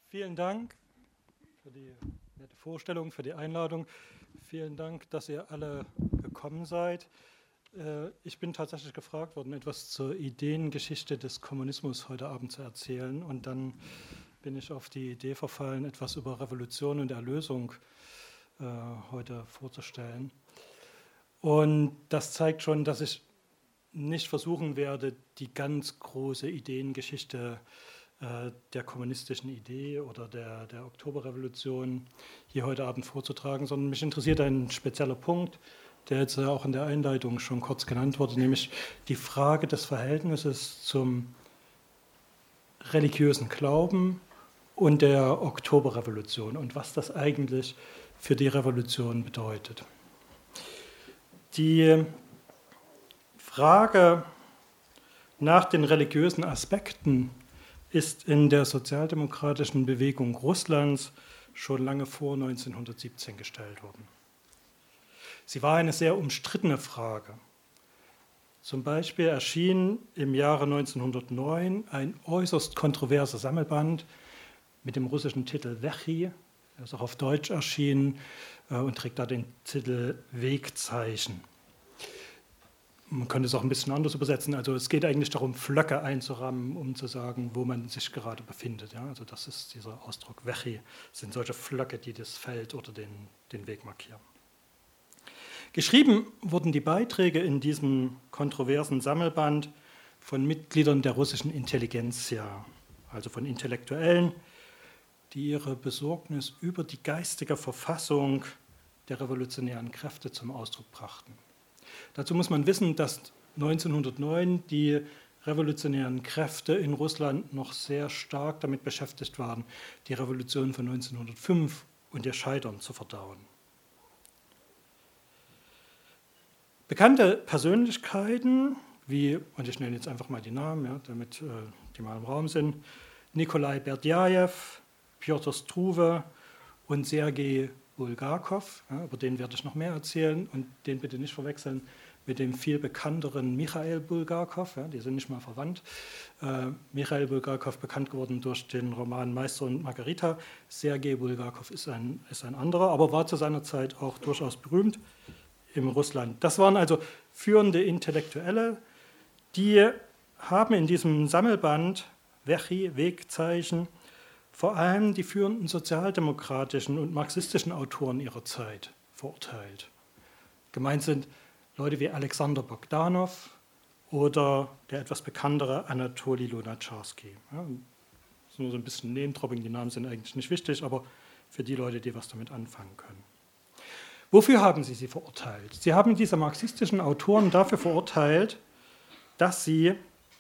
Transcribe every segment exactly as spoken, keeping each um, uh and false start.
Vielen Dank für die nette Vorstellung, für die Einladung. Vielen Dank, dass ihr alle gekommen seid. Ich bin tatsächlich gefragt worden, etwas zur Ideengeschichte des Kommunismus heute Abend zu erzählen. Und dann bin ich auf die Idee verfallen, etwas über Revolution und Erlösung äh, heute vorzustellen. Und das zeigt schon, dass ich nicht versuchen werde, die ganz große Ideengeschichte äh, der kommunistischen Idee oder der, der Oktoberrevolution hier heute Abend vorzutragen, sondern mich interessiert ein spezieller Punkt, der jetzt auch in der Einleitung schon kurz genannt wurde, nämlich die Frage des Verhältnisses zum religiösen Glauben und der Oktoberrevolution und was das eigentlich für die Revolution bedeutet. Die Frage nach den religiösen Aspekten ist in der sozialdemokratischen Bewegung Russlands schon lange vor neunzehnhundertsiebzehn gestellt worden. Sie war eine sehr umstrittene Frage. Zum Beispiel erschien im Jahre neunzehnhundertneun ein äußerst kontroverser Sammelband mit dem russischen Titel Vechi, der ist auch auf Deutsch erschienen und trägt da den Titel Wegzeichen. Man könnte es auch ein bisschen anders übersetzen. Also es geht eigentlich darum, Flöcke einzurammen, um zu sagen, wo man sich gerade befindet. Ja, also das ist dieser Ausdruck Vechi, sind solche Flöcke, die das Feld oder den, den Weg markieren. Geschrieben wurden die Beiträge in diesem kontroversen Sammelband von Mitgliedern der russischen Intelligenzia, also von Intellektuellen, die ihre Besorgnis über die geistige Verfassung der revolutionären Kräfte zum Ausdruck brachten. Dazu muss man wissen, dass neunzehnhundertneun die revolutionären Kräfte in Russland noch sehr stark damit beschäftigt waren, die Revolution von neunzehnhundertfünf und ihr Scheitern zu verdauen. Bekannte Persönlichkeiten, wie, und ich nenne jetzt einfach mal die Namen, ja, damit äh, die mal im Raum sind, Nikolai Berdjajew, Pjotr Struve und Sergei Bulgakov, ja, über den werde ich noch mehr erzählen und den bitte nicht verwechseln mit dem viel bekannteren Michail Bulgakov, ja, die sind nicht mal verwandt. Äh, Michail Bulgakov bekannt geworden durch den Roman Meister und Margarita. Sergei Bulgakov ist ein, ist ein anderer, aber war zu seiner Zeit auch durchaus berühmt im Russland. Das waren also führende Intellektuelle, die haben in diesem Sammelband Vechi, Wegzeichen, vor allem die führenden sozialdemokratischen und marxistischen Autoren ihrer Zeit verurteilt. Gemeint sind Leute wie Alexander Bogdanov oder der etwas bekanntere Anatoli Lunacharsky. Ja, das ist nur so ein bisschen Name-Dropping, die Namen sind eigentlich nicht wichtig, aber für die Leute, die was damit anfangen können. Wofür haben sie sie verurteilt? Sie haben diese marxistischen Autoren dafür verurteilt, dass sie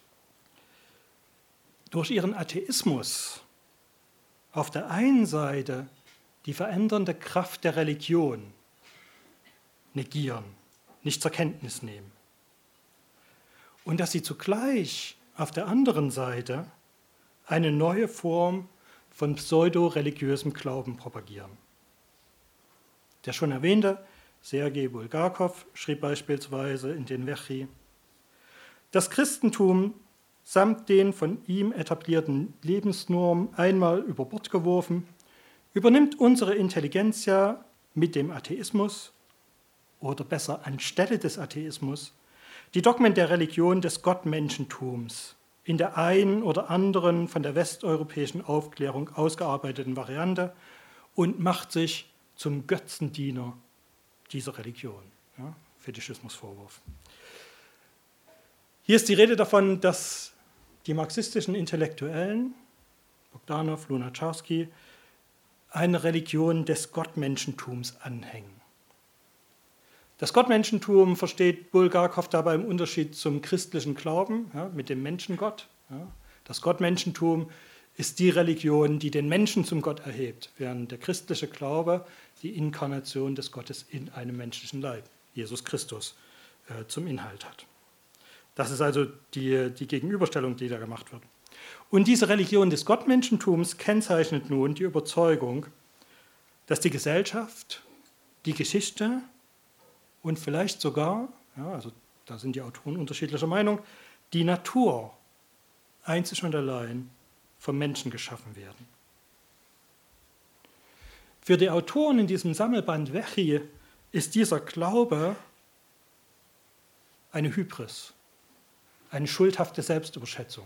durch ihren Atheismus auf der einen Seite die verändernde Kraft der Religion negieren, nicht zur Kenntnis nehmen. Und dass sie zugleich auf der anderen Seite eine neue Form von pseudo-religiösem Glauben propagieren. Der schon erwähnte Sergei Bulgakov schrieb beispielsweise in den Vechi: Das Christentum samt den von ihm etablierten Lebensnormen einmal über Bord geworfen, übernimmt unsere Intelligenzia mit dem Atheismus, oder besser anstelle des Atheismus, die Dogmen der Religion des Gottmenschentums in der einen oder anderen von der westeuropäischen Aufklärung ausgearbeiteten Variante und macht sich zum Götzendiener dieser Religion. Ja, Fetischismusvorwurf. Hier ist die Rede davon, dass die marxistischen Intellektuellen, Bogdanov, Lunacharsky, eine Religion des Gottmenschentums anhängen. Das Gottmenschentum versteht Bulgakov dabei im Unterschied zum christlichen Glauben, ja, mit dem Menschengott. Ja. Das Gottmenschentum ist die Religion, die den Menschen zum Gott erhebt, während der christliche Glaube die Inkarnation des Gottes in einem menschlichen Leib, Jesus Christus, äh, zum Inhalt hat. Das ist also die, die Gegenüberstellung, die da gemacht wird. Und diese Religion des Gottmenschentums kennzeichnet nun die Überzeugung, dass die Gesellschaft, die Geschichte und vielleicht sogar, ja, also da sind die Autoren unterschiedlicher Meinung, die Natur einzig und allein vom Menschen geschaffen werden. Für die Autoren in diesem Sammelband Vechi ist dieser Glaube eine Hybris, eine schuldhafte Selbstüberschätzung.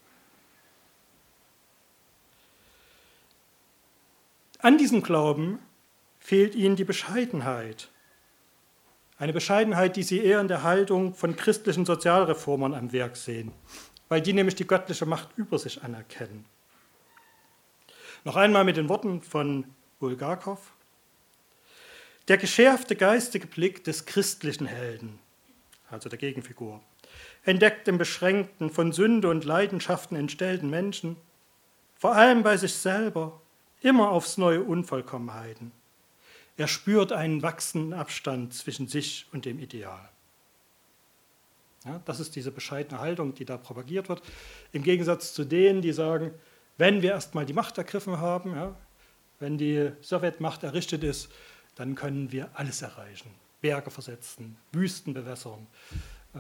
An diesem Glauben fehlt ihnen die Bescheidenheit. Eine Bescheidenheit, die sie eher in der Haltung von christlichen Sozialreformern am Werk sehen, weil die nämlich die göttliche Macht über sich anerkennen. Noch einmal mit den Worten von Bulgakow: Der geschärfte geistige Blick des christlichen Helden, also der Gegenfigur, entdeckt im beschränkten, von Sünde und Leidenschaften entstellten Menschen, vor allem bei sich selber, immer aufs neue Unvollkommenheiten. Er spürt einen wachsenden Abstand zwischen sich und dem Ideal. Ja, das ist diese bescheidene Haltung, die da propagiert wird, im Gegensatz zu denen, die sagen, wenn wir erstmal die Macht ergriffen haben, ja, wenn die Sowjetmacht errichtet ist, dann können wir alles erreichen. Berge versetzen, Wüsten bewässern, äh,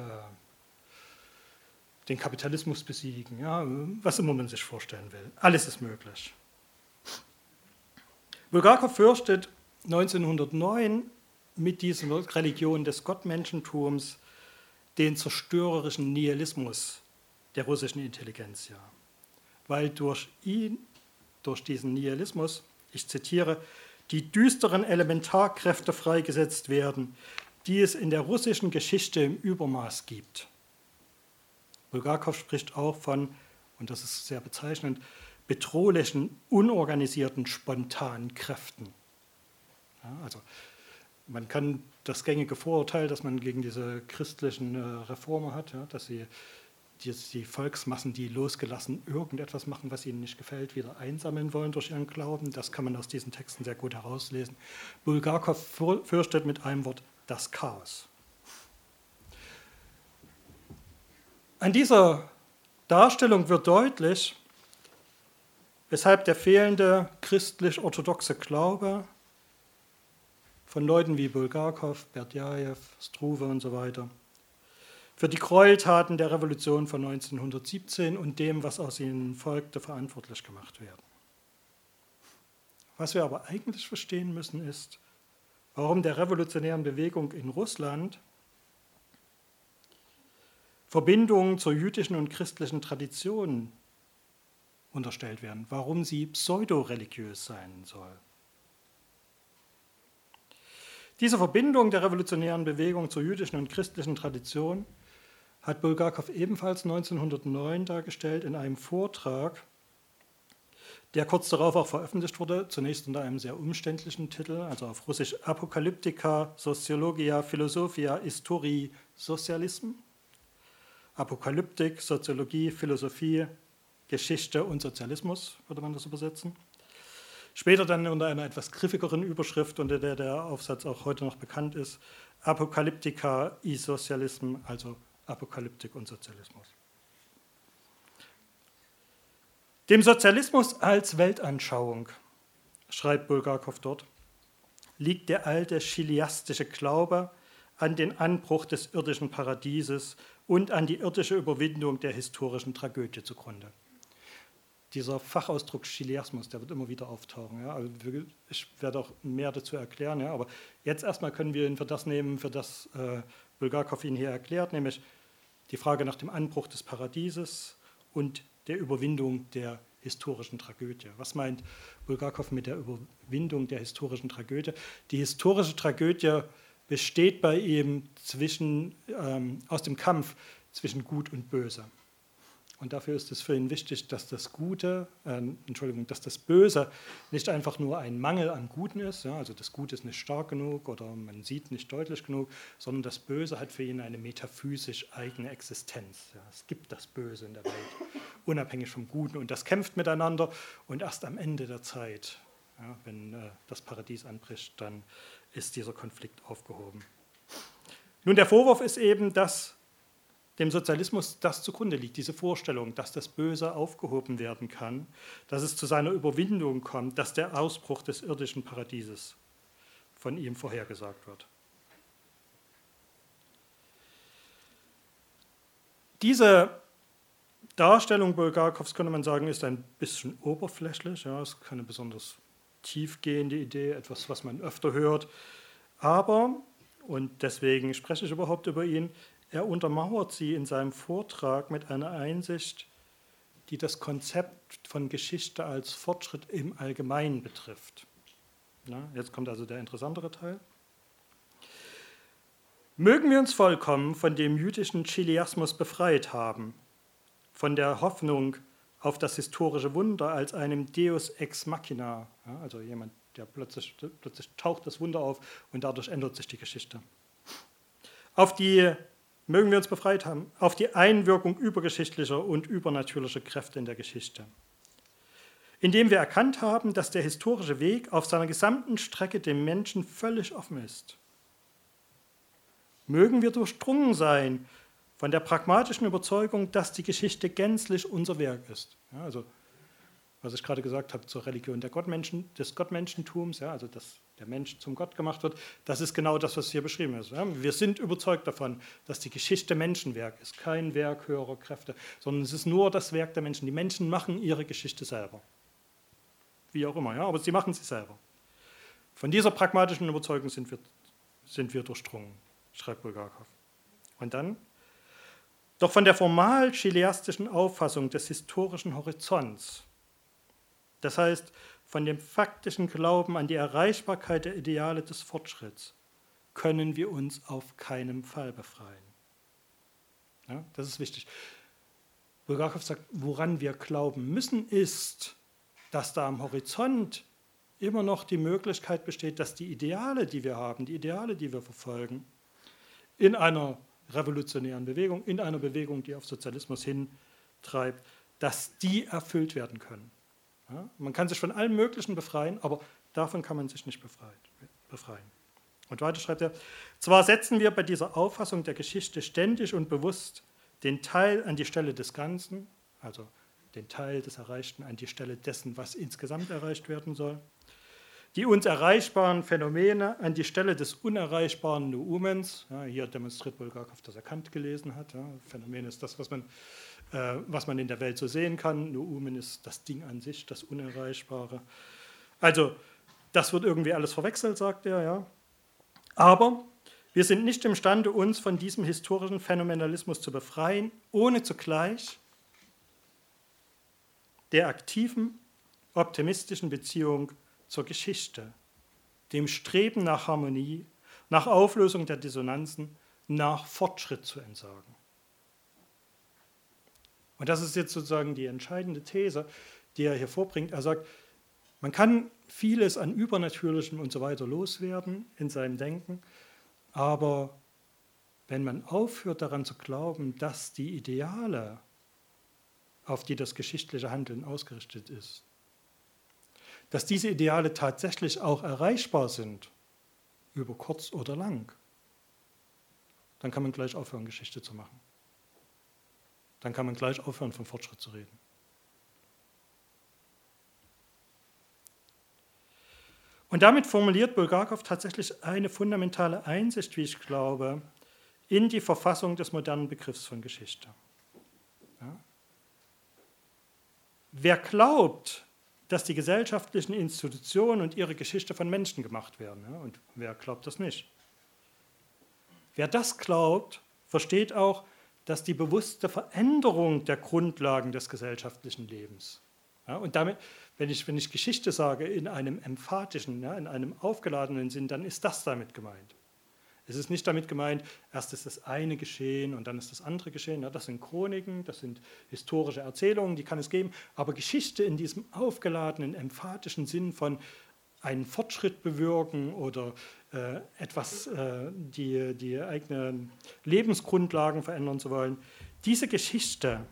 den Kapitalismus besiegen, ja, was immer man sich vorstellen will. Alles ist möglich. Bulgakow fürchtet neunzehnhundertneun mit dieser Religion des Gottmenschentums den zerstörerischen Nihilismus der russischen Intelligenzia, weil durch ihn, durch diesen Nihilismus, ich zitiere, die düsteren Elementarkräfte freigesetzt werden, die es in der russischen Geschichte im Übermaß gibt. Bulgakow spricht auch von, und das ist sehr bezeichnend, bedrohlichen, unorganisierten, spontanen Kräften. Ja, also man kann das gängige Vorurteil, das man gegen diese christlichen äh, Reformer hat, ja, dass sie die, die Volksmassen, die losgelassen irgendetwas machen, was ihnen nicht gefällt, wieder einsammeln wollen durch ihren Glauben, das kann man aus diesen Texten sehr gut herauslesen. Bulgakow fürchtet mit einem Wort das Chaos. An dieser Darstellung wird deutlich, weshalb der fehlende christlich-orthodoxe Glaube von Leuten wie Bulgakow, Berdjajew, Struve und so weiter für die Gräueltaten der Revolution von neunzehnhundertsiebzehn und dem, was aus ihnen folgte, verantwortlich gemacht werden. Was wir aber eigentlich verstehen müssen, ist, warum der revolutionären Bewegung in Russland Verbindungen zur jüdischen und christlichen Tradition unterstellt werden, warum sie pseudoreligiös sein soll. Diese Verbindung der revolutionären Bewegung zur jüdischen und christlichen Tradition hat Bulgakow ebenfalls neunzehnhundertneun dargestellt in einem Vortrag, der kurz darauf auch veröffentlicht wurde, zunächst unter einem sehr umständlichen Titel, also auf Russisch Apokalyptika, Soziologia, Philosophia, Historii, Sozialism. Apokalyptik, Soziologie, Philosophie, Geschichte und Sozialismus, würde man das übersetzen. Später dann unter einer etwas griffigeren Überschrift, unter der der Aufsatz auch heute noch bekannt ist, Apokalyptika i Sozialism, also Apokalyptik und Sozialismus. Dem Sozialismus als Weltanschauung, schreibt Bulgakow dort, liegt der alte chiliastische Glaube an den Anbruch des irdischen Paradieses und an die irdische Überwindung der historischen Tragödie zugrunde. Dieser Fachausdruck Chiliasmus, der wird immer wieder auftauchen. Ja? Also ich werde auch mehr dazu erklären, ja? Aber jetzt erstmal können wir ihn für das nehmen, für das äh, Bulgakow ihn hier erklärt, nämlich die Frage nach dem Anbruch des Paradieses und der Überwindung der historischen Tragödie. Was meint Bulgakow mit der Überwindung der historischen Tragödie? Die historische Tragödie besteht bei ihm zwischen, ähm, aus dem Kampf zwischen Gut und Böse. Und dafür ist es für ihn wichtig, dass das Gute, äh, Entschuldigung, dass das Böse nicht einfach nur ein Mangel am Guten ist, ja, also das Gute ist nicht stark genug oder man sieht nicht deutlich genug, sondern das Böse hat für ihn eine metaphysisch eigene Existenz. Ja. Es gibt das Böse in der Welt, unabhängig vom Guten, und das kämpft miteinander, und erst am Ende der Zeit, ja, wenn äh, das Paradies anbricht, dann ist dieser Konflikt aufgehoben. Nun, der Vorwurf ist eben, dass dem Sozialismus das zugrunde liegt, diese Vorstellung, dass das Böse aufgehoben werden kann, dass es zu seiner Überwindung kommt, dass der Ausbruch des irdischen Paradieses von ihm vorhergesagt wird. Diese Darstellung Bulgakows, könnte man sagen, ist ein bisschen oberflächlich, ja, ist keine besonders tiefgehende Idee, etwas, was man öfter hört. Aber, und deswegen spreche ich überhaupt über ihn, er untermauert sie in seinem Vortrag mit einer Einsicht, die das Konzept von Geschichte als Fortschritt im Allgemeinen betrifft. Ja, jetzt kommt also der interessantere Teil. Mögen wir uns vollkommen von dem jüdischen Chiliasmus befreit haben, von der Hoffnung auf das historische Wunder als einem Deus ex machina, ja, also jemand, der plötzlich, plötzlich taucht das Wunder auf und dadurch ändert sich die Geschichte. Auf die, mögen wir uns befreit haben, auf die Einwirkung übergeschichtlicher und übernatürlicher Kräfte in der Geschichte. Indem wir erkannt haben, dass der historische Weg auf seiner gesamten Strecke dem Menschen völlig offen ist. Mögen wir durchdrungen sein von der pragmatischen Überzeugung, dass die Geschichte gänzlich unser Werk ist. Ja, also, was ich gerade gesagt habe zur Religion der Gottmenschen, des Gottmenschentums, ja, also dass der Mensch zum Gott gemacht wird, das ist genau das, was hier beschrieben ist. Ja. Wir sind überzeugt davon, dass die Geschichte Menschenwerk ist, kein Werk höherer Kräfte, sondern es ist nur das Werk der Menschen. Die Menschen machen ihre Geschichte selber. Wie auch immer, ja, aber sie machen sie selber. Von dieser pragmatischen Überzeugung sind wir, sind wir durchdrungen, schreibt Bulgakov. Und dann? Doch von der formal chiliastischen Auffassung des historischen Horizonts, das heißt von dem faktischen Glauben an die Erreichbarkeit der Ideale des Fortschritts, können wir uns auf keinen Fall befreien. Ja, das ist wichtig. Bulgakov sagt, woran wir glauben müssen, ist, dass da am Horizont immer noch die Möglichkeit besteht, dass die Ideale, die wir haben, die Ideale, die wir verfolgen, in einer revolutionären Bewegung, in einer Bewegung, die auf Sozialismus hintreibt, dass die erfüllt werden können. Ja, man kann sich von allem Möglichen befreien, aber davon kann man sich nicht befreien. Und weiter schreibt er, zwar setzen wir bei dieser Auffassung der Geschichte ständig und bewusst den Teil an die Stelle des Ganzen, also den Teil des Erreichten an die Stelle dessen, was insgesamt erreicht werden soll, die uns erreichbaren Phänomene an die Stelle des unerreichbaren Noumens, ja, hier demonstriert Bulgakov, dass er Kant gelesen hat, ja, Phänomen ist das, was man, äh, was man in der Welt so sehen kann, Noumen ist das Ding an sich, das Unerreichbare. Also das wird irgendwie alles verwechselt, sagt er, ja. Aber wir sind nicht imstande, uns von diesem historischen Phänomenalismus zu befreien, ohne zugleich der aktiven, optimistischen Beziehung zur Geschichte, dem Streben nach Harmonie, nach Auflösung der Dissonanzen, nach Fortschritt zu entsagen. Und das ist jetzt sozusagen die entscheidende These, die er hier vorbringt. Er sagt, man kann vieles an Übernatürlichem und so weiter loswerden in seinem Denken, aber wenn man aufhört daran zu glauben, dass die Ideale, auf die das geschichtliche Handeln ausgerichtet ist, dass diese Ideale tatsächlich auch erreichbar sind, über kurz oder lang, dann kann man gleich aufhören, Geschichte zu machen. Dann kann man gleich aufhören, von Fortschritt zu reden. Und damit formuliert Bulgakov tatsächlich eine fundamentale Einsicht, wie ich glaube, in die Verfassung des modernen Begriffs von Geschichte. Ja? Wer glaubt, dass die gesellschaftlichen Institutionen und ihre Geschichte von Menschen gemacht werden. Ja? Und wer glaubt das nicht? Wer das glaubt, versteht auch, dass die bewusste Veränderung der Grundlagen des gesellschaftlichen Lebens, ja, und damit, wenn ich, wenn ich Geschichte sage, in einem emphatischen, ja, in einem aufgeladenen Sinn, dann ist das damit gemeint. Es ist nicht damit gemeint, erst ist das eine geschehen und dann ist das andere geschehen. Ja, das sind Chroniken, das sind historische Erzählungen, die kann es geben. Aber Geschichte in diesem aufgeladenen, emphatischen Sinn von einen Fortschritt bewirken oder äh, etwas, äh, die, die eigenen Lebensgrundlagen verändern zu wollen, diese Geschichte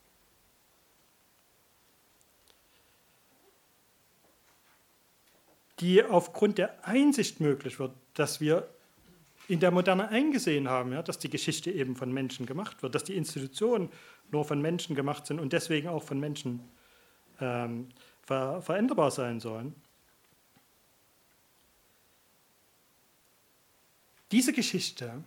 die aufgrund der Einsicht möglich wird, dass wir in der Moderne eingesehen haben, ja, dass die Geschichte eben von Menschen gemacht wird, dass die Institutionen nur von Menschen gemacht sind und deswegen auch von Menschen ähm, ver- veränderbar sein sollen. Diese Geschichte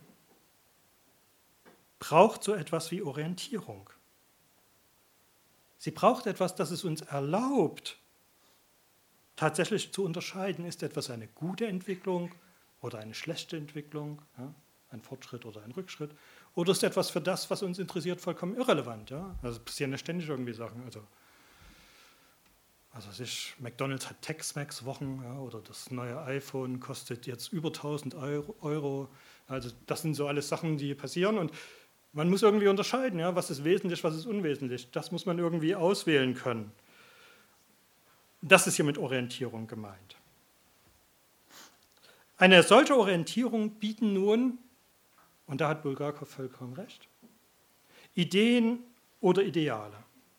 braucht so etwas wie Orientierung. Sie braucht etwas, das es uns erlaubt, tatsächlich zu unterscheiden, ist etwas eine gute Entwicklung oder eine schlechte Entwicklung, ja, ein Fortschritt oder ein Rückschritt, oder ist etwas für das, was uns interessiert, vollkommen irrelevant. Ja? Also es passieren ja ständig irgendwie Sachen. Also, also sich, McDonald's hat Tex-Mex-Wochen, ja, oder das neue iPhone kostet jetzt über tausend Euro. Also das sind so alles Sachen, die passieren und man muss irgendwie unterscheiden, ja, was ist wesentlich, was ist unwesentlich. Das muss man irgendwie auswählen können. Das ist hier mit Orientierung gemeint. Eine solche Orientierung bieten nun, und da hat Bulgakov vollkommen recht, Ideen oder Ideale.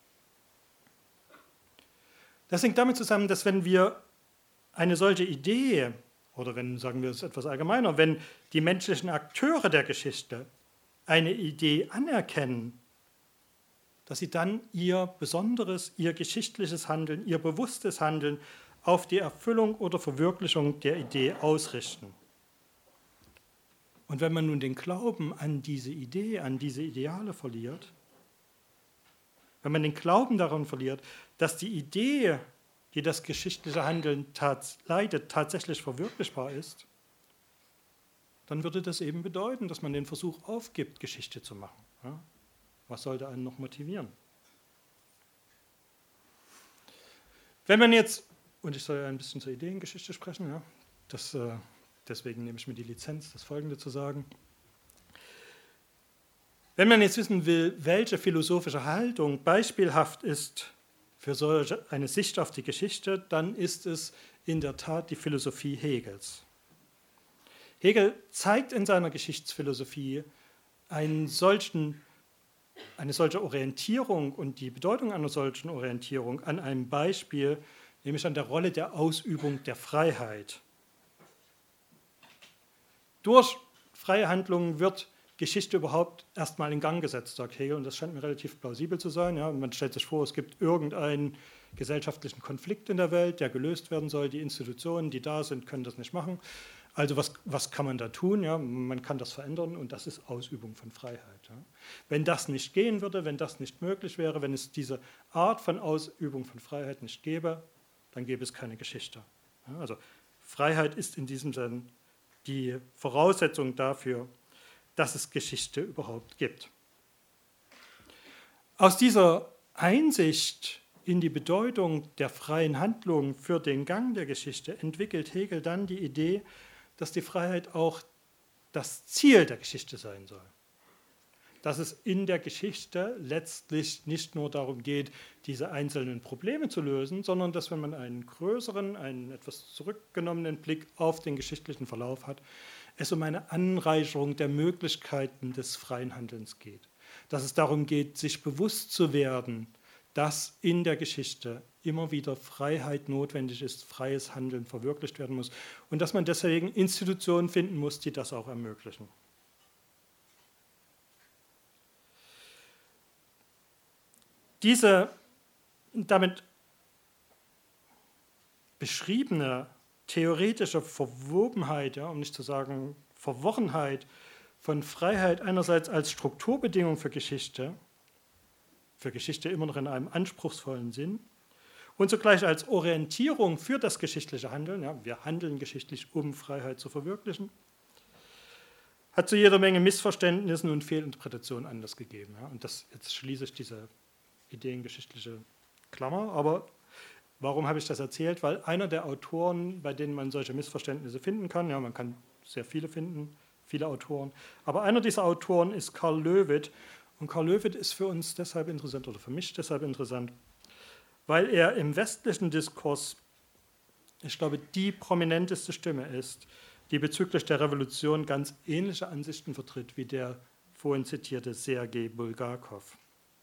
Das hängt damit zusammen, dass wenn wir eine solche Idee, oder wenn, sagen wir es etwas allgemeiner, wenn die menschlichen Akteure der Geschichte eine Idee anerkennen, dass sie dann ihr besonderes, ihr geschichtliches Handeln, ihr bewusstes Handeln auf die Erfüllung oder Verwirklichung der Idee ausrichten. Und wenn man nun den Glauben an diese Idee, an diese Ideale verliert, wenn man den Glauben daran verliert, dass die Idee, die das geschichtliche Handeln tats- leitet, tatsächlich verwirklichbar ist, dann würde das eben bedeuten, dass man den Versuch aufgibt, Geschichte zu machen. Ja? Was sollte einen noch motivieren? Wenn man jetzt, und ich soll ja ein bisschen zur Ideengeschichte sprechen, ja, das, äh, deswegen nehme ich mir die Lizenz, das Folgende zu sagen. Wenn man jetzt wissen will, welche philosophische Haltung beispielhaft ist für solche eine Sicht auf die Geschichte, dann ist es in der Tat die Philosophie Hegels. Hegel zeigt in seiner Geschichtsphilosophie einen solchen, eine solche Orientierung und die Bedeutung einer solchen Orientierung an einem Beispiel, nämlich an der Rolle der Ausübung der Freiheit. Durch freie Handlungen wird Geschichte überhaupt erstmal in Gang gesetzt, sagt Hegel, und das scheint mir relativ plausibel zu sein. Ja. Man stellt sich vor, es gibt irgendeinen gesellschaftlichen Konflikt in der Welt, der gelöst werden soll. Die Institutionen, die da sind, können das nicht machen. Also was, was kann man da tun? Ja, man kann das verändern und das ist Ausübung von Freiheit. Ja. Wenn das nicht gehen würde, wenn das nicht möglich wäre, wenn es diese Art von Ausübung von Freiheit nicht gäbe, dann gäbe es keine Geschichte. Ja, also Freiheit ist in diesem Sinn die Voraussetzung dafür, dass es Geschichte überhaupt gibt. Aus dieser Einsicht in die Bedeutung der freien Handlung für den Gang der Geschichte entwickelt Hegel dann die Idee, dass die Freiheit auch das Ziel der Geschichte sein soll. Dass es in der Geschichte letztlich nicht nur darum geht, diese einzelnen Probleme zu lösen, sondern dass, wenn man einen größeren, einen etwas zurückgenommenen Blick auf den geschichtlichen Verlauf hat, es um eine Anreicherung der Möglichkeiten des freien Handelns geht. Dass es darum geht, sich bewusst zu werden, dass in der Geschichte immer wieder Freiheit notwendig ist, freies Handeln verwirklicht werden muss und dass man deswegen Institutionen finden muss, die das auch ermöglichen. Diese damit beschriebene theoretische Verwobenheit, ja, um nicht zu sagen Verworrenheit von Freiheit einerseits als Strukturbedingung für Geschichte, für Geschichte immer noch in einem anspruchsvollen Sinn, und zugleich als Orientierung für das geschichtliche Handeln, ja, wir handeln geschichtlich, um Freiheit zu verwirklichen, hat zu jeder Menge Missverständnissen und Fehlinterpretationen Anlass gegeben. Ja. Und das, jetzt schließe ich diese ideengeschichtliche Klammer, aber warum habe ich das erzählt? Weil einer der Autoren, bei denen man solche Missverständnisse finden kann, ja, man kann sehr viele finden, viele Autoren, aber einer dieser Autoren ist Karl Löwith. Und Karl Löwith ist für uns deshalb interessant, oder für mich deshalb interessant, weil er im westlichen Diskurs, ich glaube, die prominenteste Stimme ist, die bezüglich der Revolution ganz ähnliche Ansichten vertritt wie der vorhin zitierte Sergei Bulgakov.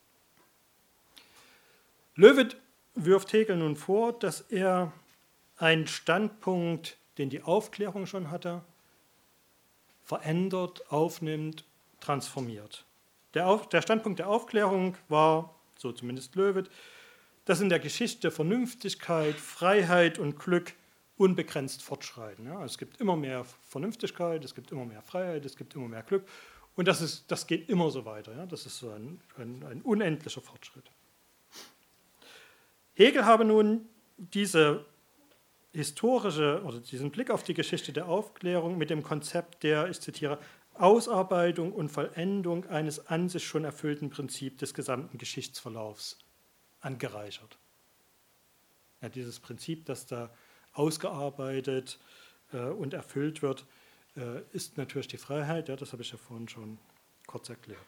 Löwith wirft Hegel nun vor, dass er einen Standpunkt, den die Aufklärung schon hatte, verändert, aufnimmt, transformiert. Der, Auf, der Standpunkt der Aufklärung war, so zumindest Löwith, dass in der Geschichte Vernünftigkeit, Freiheit und Glück unbegrenzt fortschreiten. Ja, es gibt immer mehr Vernünftigkeit, es gibt immer mehr Freiheit, es gibt immer mehr Glück und das, ist, das geht immer so weiter. Ja, das ist so ein, ein, ein unendlicher Fortschritt. Hegel habe nun diese historische oder diesen Blick auf die Geschichte der Aufklärung mit dem Konzept der, ich zitiere, Ausarbeitung und Vollendung eines an sich schon erfüllten Prinzips des gesamten Geschichtsverlaufs angereichert. Ja, dieses Prinzip, das da ausgearbeitet äh, und erfüllt wird, äh, ist natürlich die Freiheit. Ja, das habe ich ja vorhin schon kurz erklärt.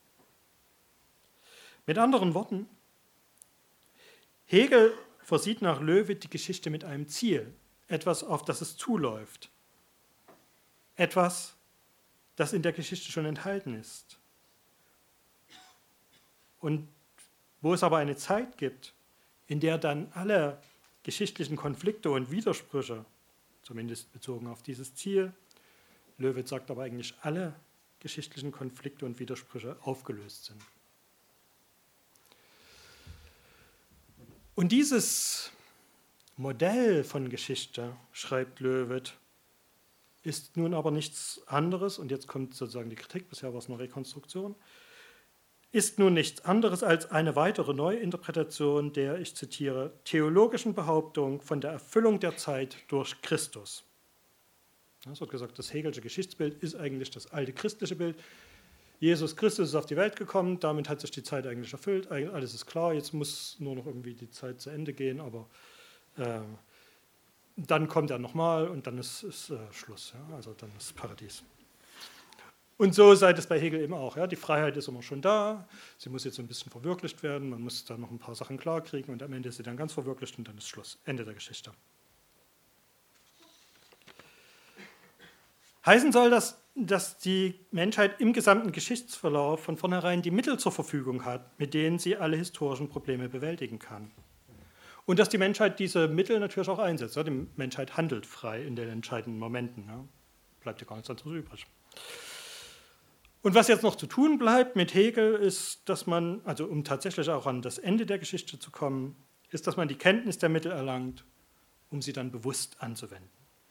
Mit anderen Worten, Hegel versieht nach Löwith die Geschichte mit einem Ziel, etwas, auf das es zuläuft, etwas, das in der Geschichte schon enthalten ist. Und wo es aber eine Zeit gibt, in der dann alle geschichtlichen Konflikte und Widersprüche, zumindest bezogen auf dieses Ziel, Löwith sagt aber eigentlich alle geschichtlichen Konflikte und Widersprüche aufgelöst sind. Und dieses Modell von Geschichte, schreibt Löwith, ist nun aber nichts anderes, und jetzt kommt sozusagen die Kritik, bisher war es eine Rekonstruktion, ist nun nichts anderes als eine weitere Neuinterpretation der, ich zitiere, theologischen Behauptung von der Erfüllung der Zeit durch Christus. Es wird gesagt, das Hegelsche Geschichtsbild ist eigentlich das alte christliche Bild. Jesus Christus ist auf die Welt gekommen, damit hat sich die Zeit eigentlich erfüllt, alles ist klar, jetzt muss nur noch irgendwie die Zeit zu Ende gehen, aber äh, dann kommt er nochmal und dann ist, ist äh, Schluss, ja? Also dann ist Paradies. Und so sei es bei Hegel eben auch. Ja? Die Freiheit ist immer schon da, sie muss jetzt ein bisschen verwirklicht werden, man muss da noch ein paar Sachen klarkriegen und am Ende ist sie dann ganz verwirklicht und dann ist Schluss, Ende der Geschichte. Heißen soll das, dass die Menschheit im gesamten Geschichtsverlauf von vornherein die Mittel zur Verfügung hat, mit denen sie alle historischen Probleme bewältigen kann. Und dass die Menschheit diese Mittel natürlich auch einsetzt. Ja? Die Menschheit handelt frei in den entscheidenden Momenten. Ja? Bleibt ja gar nichts anderes übrig. Und was jetzt noch zu tun bleibt mit Hegel, ist, dass man, also um tatsächlich auch an das Ende der Geschichte zu kommen, ist, dass man die Kenntnis der Mittel erlangt, um sie dann bewusst anzuwenden.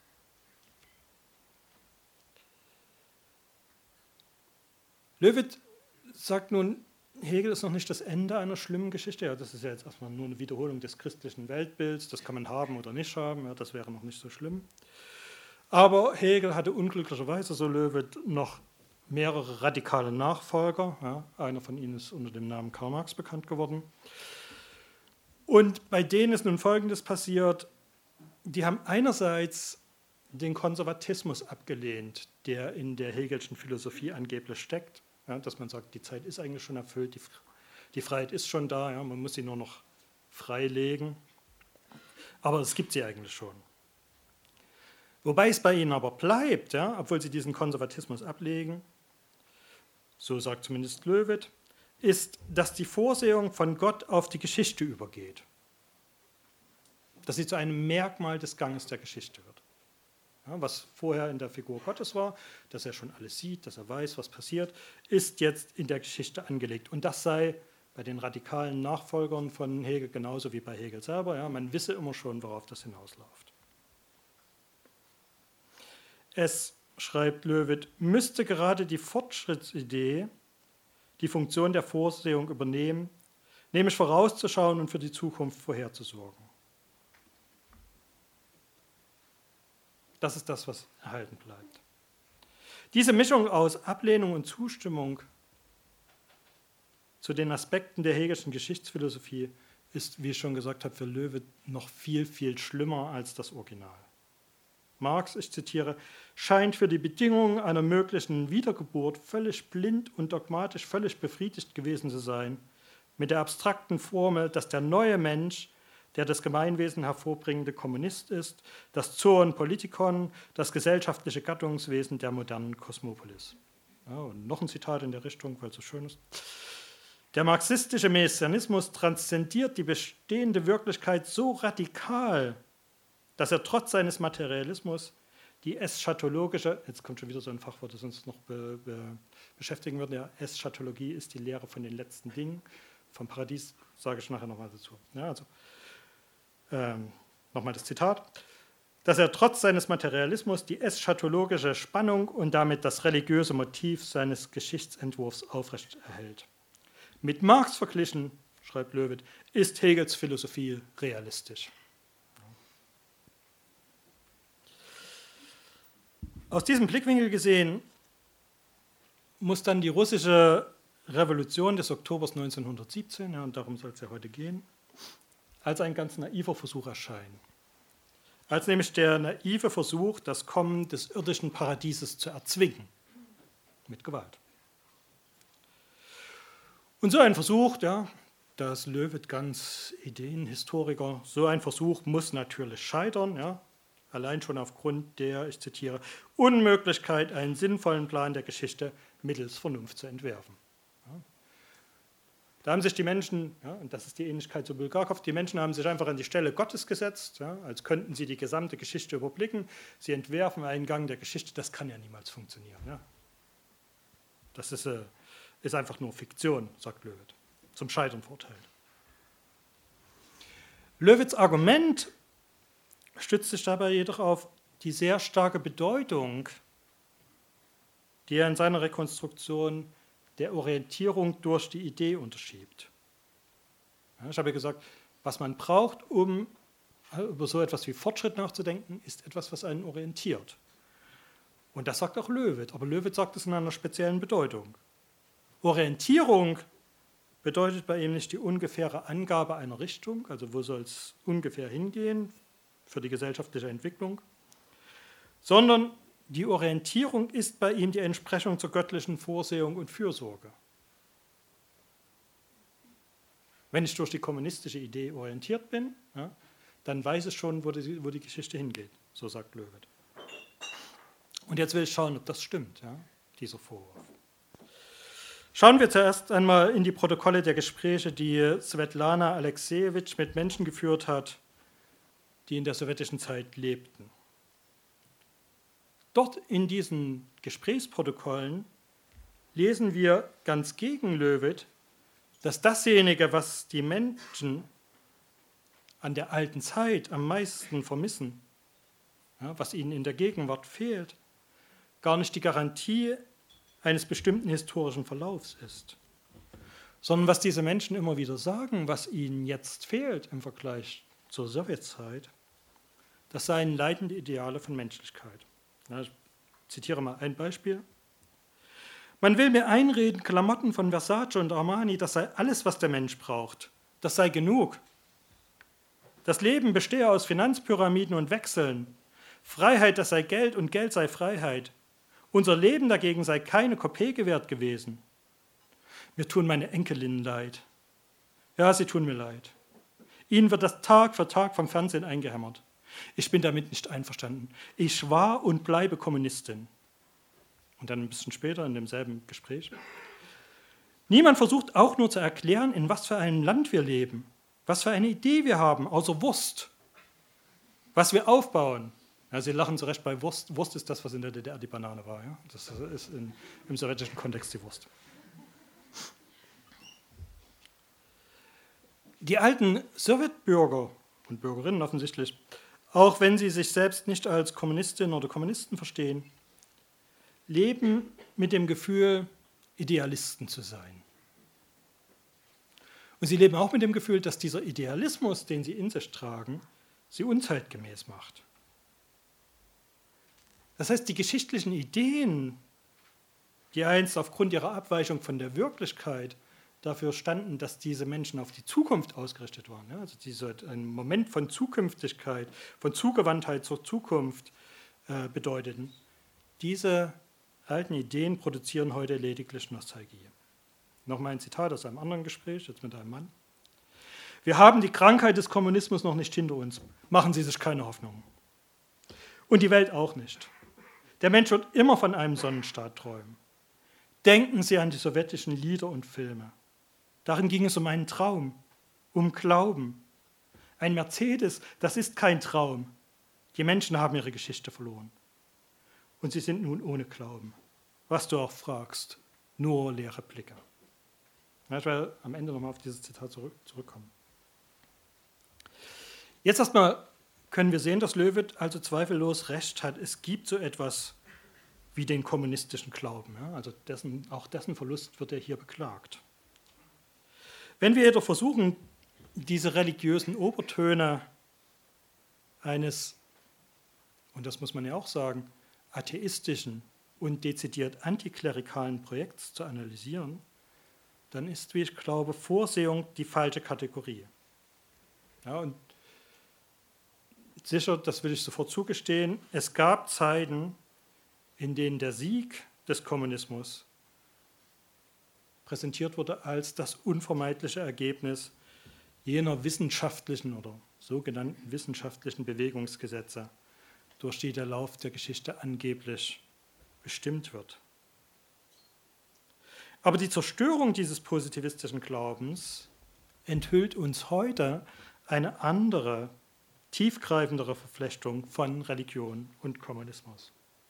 Löwith sagt nun, Hegel ist noch nicht das Ende einer schlimmen Geschichte. Ja, das ist ja jetzt erstmal nur eine Wiederholung des christlichen Weltbilds. Das kann man haben oder nicht haben. Ja, das wäre noch nicht so schlimm. Aber Hegel hatte unglücklicherweise, so Löwith, noch mehrere radikale Nachfolger. Ja, einer von ihnen ist unter dem Namen Karl Marx bekannt geworden. Und bei denen ist nun Folgendes passiert. Die haben einerseits den Konservatismus abgelehnt, der in der Hegelschen Philosophie angeblich steckt. Ja, dass man sagt, die Zeit ist eigentlich schon erfüllt, die, die Freiheit ist schon da, ja, man muss sie nur noch freilegen. Aber es gibt sie eigentlich schon. Wobei es bei ihnen aber bleibt, ja, obwohl sie diesen Konservatismus ablegen, so sagt zumindest Löwith, ist, dass die Vorsehung von Gott auf die Geschichte übergeht. Dass sie zu einem Merkmal des Ganges der Geschichte wird. Ja, was vorher in der Figur Gottes war, dass er schon alles sieht, dass er weiß, was passiert, ist jetzt in der Geschichte angelegt. Und das sei bei den radikalen Nachfolgern von Hegel genauso wie bei Hegel selber. Ja, man wisse immer schon, worauf das hinausläuft. Es, schreibt Löwith, müsste gerade die Fortschrittsidee die Funktion der Vorsehung übernehmen, nämlich vorauszuschauen und für die Zukunft vorherzusorgen. Das ist das, was erhalten bleibt. Diese Mischung aus Ablehnung und Zustimmung zu den Aspekten der Hegelschen Geschichtsphilosophie ist, wie ich schon gesagt habe, für Löwith noch viel, viel schlimmer als das Original. Marx, ich zitiere, scheint für die Bedingungen einer möglichen Wiedergeburt völlig blind und dogmatisch völlig befriedigt gewesen zu sein, mit der abstrakten Formel, dass der neue Mensch der das Gemeinwesen hervorbringende Kommunist ist, das Zoon Politikon, das gesellschaftliche Gattungswesen der modernen Kosmopolis. Ja, und noch ein Zitat in der Richtung, weil es so schön ist. Der marxistische Messianismus transzendiert die bestehende Wirklichkeit so radikal, dass er trotz seines Materialismus die eschatologische, jetzt kommt schon wieder so ein Fachwort, das uns noch be, be, beschäftigen wird, ja, Eschatologie ist die Lehre von den letzten Dingen, vom Paradies sage ich nachher nochmal dazu. Ja, also Ähm, nochmal das Zitat, dass er trotz seines Materialismus die eschatologische Spannung und damit das religiöse Motiv seines Geschichtsentwurfs aufrechterhält. Mit Marx verglichen, schreibt Löwith, ist Hegels Philosophie realistisch. Aus diesem Blickwinkel gesehen muss dann die russische Revolution des Oktobers neunzehnhundertsiebzehn, ja, und darum soll es ja heute gehen, als ein ganz naiver Versuch erscheinen. Als nämlich der naive Versuch, das Kommen des irdischen Paradieses zu erzwingen, mit Gewalt. Und so ein Versuch, ja, da ist Löwith ganz Ideenhistoriker, so ein Versuch muss natürlich scheitern, ja, allein schon aufgrund der, ich zitiere, Unmöglichkeit, einen sinnvollen Plan der Geschichte mittels Vernunft zu entwerfen. Ja. Da haben sich die Menschen, ja, und das ist die Ähnlichkeit zu Bulgakow, die Menschen haben sich einfach an die Stelle Gottes gesetzt, ja, als könnten sie die gesamte Geschichte überblicken. Sie entwerfen einen Gang der Geschichte, das kann ja niemals funktionieren. Ja. Das ist, äh, ist einfach nur Fiktion, sagt Löwith, zum Scheitern verurteilt. Löwiths Argument stützt sich dabei jedoch auf die sehr starke Bedeutung, die er in seiner Rekonstruktion der Orientierung durch die Idee unterschiebt. Ja, ich habe ja gesagt, was man braucht, um über so etwas wie Fortschritt nachzudenken, ist etwas, was einen orientiert. Und das sagt auch Löwith, aber Löwith sagt es in einer speziellen Bedeutung. Orientierung bedeutet bei ihm nicht die ungefähre Angabe einer Richtung, also wo soll es ungefähr hingehen für die gesellschaftliche Entwicklung, sondern die Orientierung ist bei ihm die Entsprechung zur göttlichen Vorsehung und Fürsorge. Wenn ich durch die kommunistische Idee orientiert bin, ja, dann weiß ich schon, wo die, wo die Geschichte hingeht, so sagt Löwith. Und jetzt will ich schauen, ob das stimmt, ja, dieser Vorwurf. Schauen wir zuerst einmal in die Protokolle der Gespräche, die Svetlana Alexejewitsch mit Menschen geführt hat, die in der sowjetischen Zeit lebten. Dort in diesen Gesprächsprotokollen lesen wir ganz gegen Löwith, dass dasjenige, was die Menschen an der alten Zeit am meisten vermissen, ja, was ihnen in der Gegenwart fehlt, gar nicht die Garantie eines bestimmten historischen Verlaufs ist, sondern was diese Menschen immer wieder sagen, was ihnen jetzt fehlt im Vergleich zur Sowjetzeit, das seien leitende Ideale von Menschlichkeit. Ja, ich zitiere mal ein Beispiel. Man will mir einreden, Klamotten von Versace und Armani, das sei alles, was der Mensch braucht. Das sei genug. Das Leben bestehe aus Finanzpyramiden und Wechseln. Freiheit, das sei Geld und Geld sei Freiheit. Unser Leben dagegen sei keine Kopeke wert gewesen. Mir tun meine Enkelinnen leid. Ja, sie tun mir leid. Ihnen wird das Tag für Tag vom Fernsehen eingehämmert. Ich bin damit nicht einverstanden. Ich war und bleibe Kommunistin. Und dann ein bisschen später in demselben Gespräch. Niemand versucht auch nur zu erklären, in was für einem Land wir leben, was für eine Idee wir haben, außer Wurst, was wir aufbauen. Ja, Sie lachen zu Recht bei Wurst. Wurst ist das, was in der D D R die Banane war. Ja? Das ist in, im sowjetischen Kontext die Wurst. Die alten Sowjetbürger und Bürgerinnen offensichtlich, auch wenn sie sich selbst nicht als Kommunistinnen oder Kommunisten verstehen, leben mit dem Gefühl, Idealisten zu sein. Und sie leben auch mit dem Gefühl, dass dieser Idealismus, den sie in sich tragen, sie unzeitgemäß macht. Das heißt, die geschichtlichen Ideen, die einst aufgrund ihrer Abweichung von der Wirklichkeit dafür standen, dass diese Menschen auf die Zukunft ausgerichtet waren, ja, also diese, ein Moment von Zukünftigkeit, von Zugewandtheit zur Zukunft äh, bedeuteten, diese alten Ideen produzieren heute lediglich Nostalgie. Nochmal ein Zitat aus einem anderen Gespräch, jetzt mit einem Mann. Wir haben die Krankheit des Kommunismus noch nicht hinter uns. Machen Sie sich keine Hoffnung. Und die Welt auch nicht. Der Mensch wird immer von einem Sonnenstaat träumen. Denken Sie an die sowjetischen Lieder und Filme. Darin ging es um einen Traum, um Glauben. Ein Mercedes, das ist kein Traum. Die Menschen haben ihre Geschichte verloren. Und sie sind nun ohne Glauben. Was du auch fragst, nur leere Blicke. Ich werde am Ende nochmal auf dieses Zitat zurück, zurückkommen. Jetzt erstmal können wir sehen, dass Löwith also zweifellos recht hat. Es gibt so etwas wie den kommunistischen Glauben. Ja? Also dessen, auch dessen Verlust wird er hier beklagt. Wenn wir jedoch versuchen, diese religiösen Obertöne eines, und das muss man ja auch sagen, atheistischen und dezidiert antiklerikalen Projekts zu analysieren, dann ist, wie ich glaube, Vorsehung die falsche Kategorie. Ja, und sicher, das will ich sofort zugestehen, es gab Zeiten, in denen der Sieg des Kommunismus präsentiert wurde als das unvermeidliche Ergebnis jener wissenschaftlichen oder sogenannten wissenschaftlichen Bewegungsgesetze, durch die der Lauf der Geschichte angeblich bestimmt wird. Aber die Zerstörung dieses positivistischen Glaubens enthüllt uns heute eine andere, tiefgreifendere Verflechtung von Religion und Kommunismus.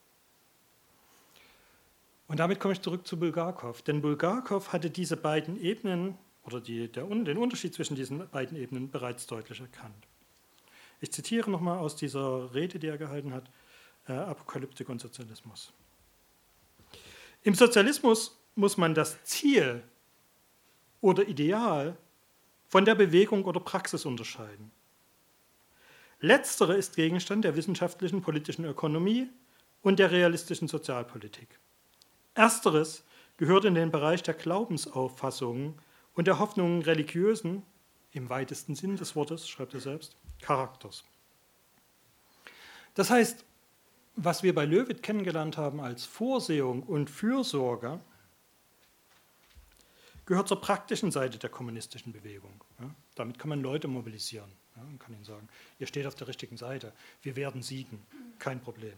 Und damit komme ich zurück zu Bulgakow, denn Bulgakow hatte diese beiden Ebenen oder die, der, den Unterschied zwischen diesen beiden Ebenen bereits deutlich erkannt. Ich zitiere nochmal aus dieser Rede, die er gehalten hat, äh, Apokalyptik und Sozialismus. Im Sozialismus muss man das Ziel oder Ideal von der Bewegung oder Praxis unterscheiden. Letztere ist Gegenstand der wissenschaftlichen politischen Ökonomie und der realistischen Sozialpolitik. Ersteres gehört in den Bereich der Glaubensauffassungen und der Hoffnungen religiösen, im weitesten Sinn des Wortes, schreibt er selbst, Charakters. Das heißt, was wir bei Löwith kennengelernt haben als Vorsehung und Fürsorge, gehört zur praktischen Seite der kommunistischen Bewegung. Ja, damit kann man Leute mobilisieren. Ja, man kann ihnen sagen, ihr steht auf der richtigen Seite, wir werden siegen, kein Problem.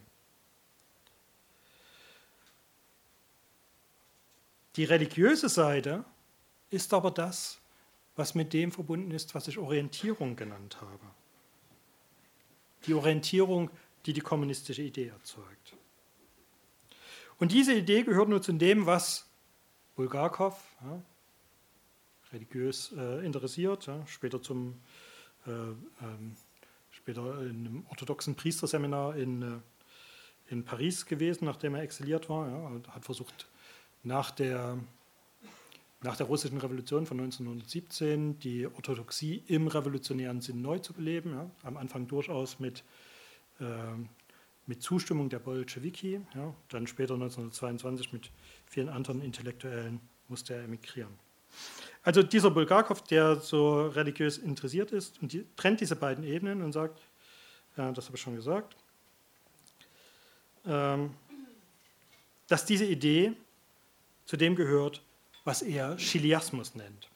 Die religiöse Seite ist aber das, was mit dem verbunden ist, was ich Orientierung genannt habe. Die Orientierung, die die kommunistische Idee erzeugt. Und diese Idee gehört nur zu dem, was Bulgakow, ja, religiös äh, interessiert, ja, später, zum, äh, ähm, später in einem orthodoxen Priesterseminar in, äh, in Paris gewesen, nachdem er exiliert war, ja, und hat versucht, nach der, nach der russischen Revolution von neunzehnhundertsiebzehn die Orthodoxie im revolutionären Sinn neu zu beleben, ja, am Anfang durchaus mit, äh, mit Zustimmung der Bolschewiki, ja, dann später neunzehnhundertzweiundzwanzig mit vielen anderen Intellektuellen musste er emigrieren. Also dieser Bulgakow, der so religiös interessiert ist, und die, trennt diese beiden Ebenen und sagt, äh, das habe ich schon gesagt, ähm, dass diese Idee zu dem gehört, was er Chiliasmus nennt.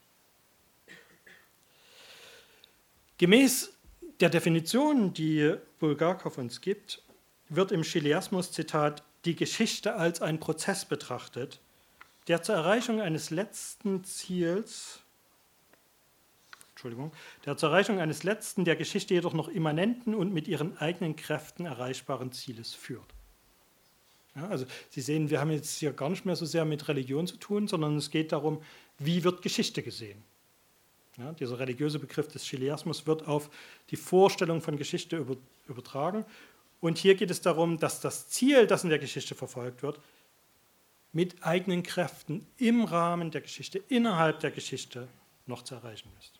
Gemäß der Definition, die Bulgakow uns gibt, wird im Chiliasmus, Zitat, die Geschichte als ein Prozess betrachtet, der zur Erreichung eines letzten Ziels, Entschuldigung, der zur Erreichung eines letzten, der Geschichte jedoch noch immanenten und mit ihren eigenen Kräften erreichbaren Zieles führt. Ja, also Sie sehen, wir haben jetzt hier gar nicht mehr so sehr mit Religion zu tun, sondern es geht darum, wie wird Geschichte gesehen. Ja, dieser religiöse Begriff des Chiliasmus wird auf die Vorstellung von Geschichte über, übertragen. Und hier geht es darum, dass das Ziel, das in der Geschichte verfolgt wird, mit eigenen Kräften im Rahmen der Geschichte, innerhalb der Geschichte noch zu erreichen ist.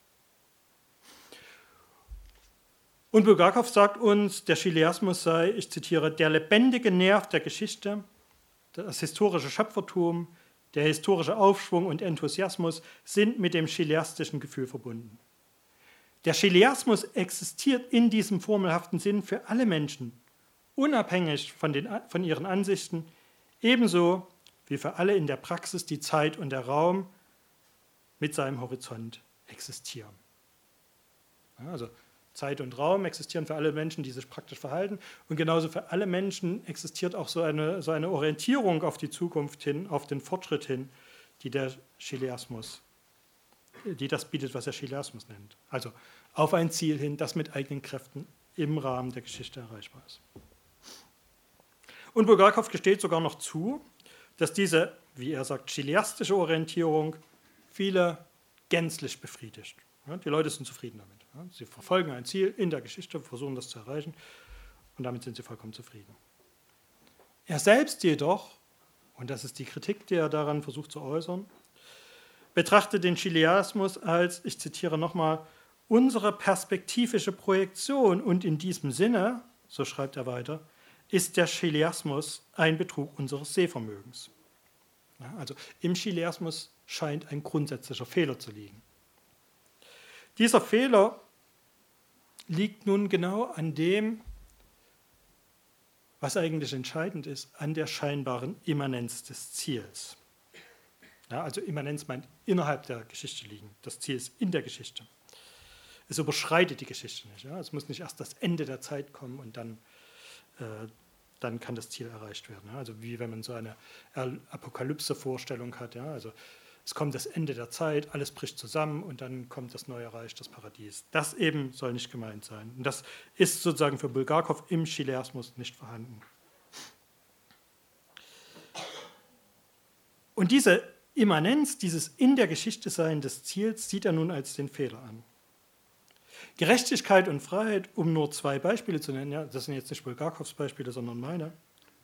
Und Bulgakow sagt uns, der Chiliasmus sei, ich zitiere, der lebendige Nerv der Geschichte, das historische Schöpfertum, der historische Aufschwung und Enthusiasmus sind mit dem chiliastischen Gefühl verbunden. Der Chiliasmus existiert in diesem formelhaften Sinn für alle Menschen, unabhängig von, den, von ihren Ansichten, ebenso wie für alle in der Praxis die Zeit und der Raum mit seinem Horizont existieren. Also Zeit und Raum existieren für alle Menschen, die sich praktisch verhalten. Und genauso für alle Menschen existiert auch so eine, so eine Orientierung auf die Zukunft hin, auf den Fortschritt hin, die der Chiliasmus, die das bietet, was er Chiliasmus nennt. Also auf ein Ziel hin, das mit eigenen Kräften im Rahmen der Geschichte erreichbar ist. Und Bulgakow gesteht sogar noch zu, dass diese, wie er sagt, chiliastische Orientierung viele gänzlich befriedigt. Ja, die Leute sind zufrieden damit. Ja, sie verfolgen ein Ziel in der Geschichte, versuchen das zu erreichen und damit sind sie vollkommen zufrieden. Er selbst jedoch, und das ist die Kritik, die er daran versucht zu äußern, betrachtet den Chiliasmus als, ich zitiere nochmal, unsere perspektivische Projektion und in diesem Sinne, so schreibt er weiter, ist der Chiliasmus ein Betrug unseres Sehvermögens. Ja, also im Chiliasmus scheint ein grundsätzlicher Fehler zu liegen. Dieser Fehler liegt nun genau an dem, was eigentlich entscheidend ist, an der scheinbaren Immanenz des Ziels. Ja, also Immanenz meint innerhalb der Geschichte liegen. Das Ziel ist in der Geschichte. Es überschreitet die Geschichte nicht. Ja? Es muss nicht erst das Ende der Zeit kommen und dann, äh, dann kann das Ziel erreicht werden. Ja? Also wie wenn man so eine Apokalypse-Vorstellung hat. Ja? Also es kommt das Ende der Zeit, alles bricht zusammen und dann kommt das neue Reich, das Paradies. Das eben soll nicht gemeint sein. Und das ist sozusagen für Bulgakov im Chiliasmus nicht vorhanden. Und diese Immanenz, dieses in der Geschichte Sein des Ziels, sieht er nun als den Fehler an. Gerechtigkeit und Freiheit, um nur zwei Beispiele zu nennen, ja, das sind jetzt nicht Bulgakovs Beispiele, sondern meine.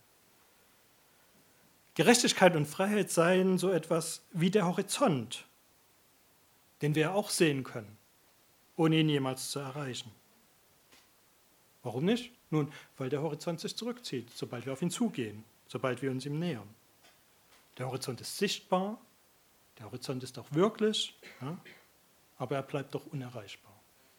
Gerechtigkeit und Freiheit seien so etwas wie der Horizont, den wir auch sehen können, ohne ihn jemals zu erreichen. Warum nicht? Nun, weil der Horizont sich zurückzieht, sobald wir auf ihn zugehen, sobald wir uns ihm nähern. Der Horizont ist sichtbar, der Horizont ist auch wirklich, ja, aber er bleibt doch unerreichbar.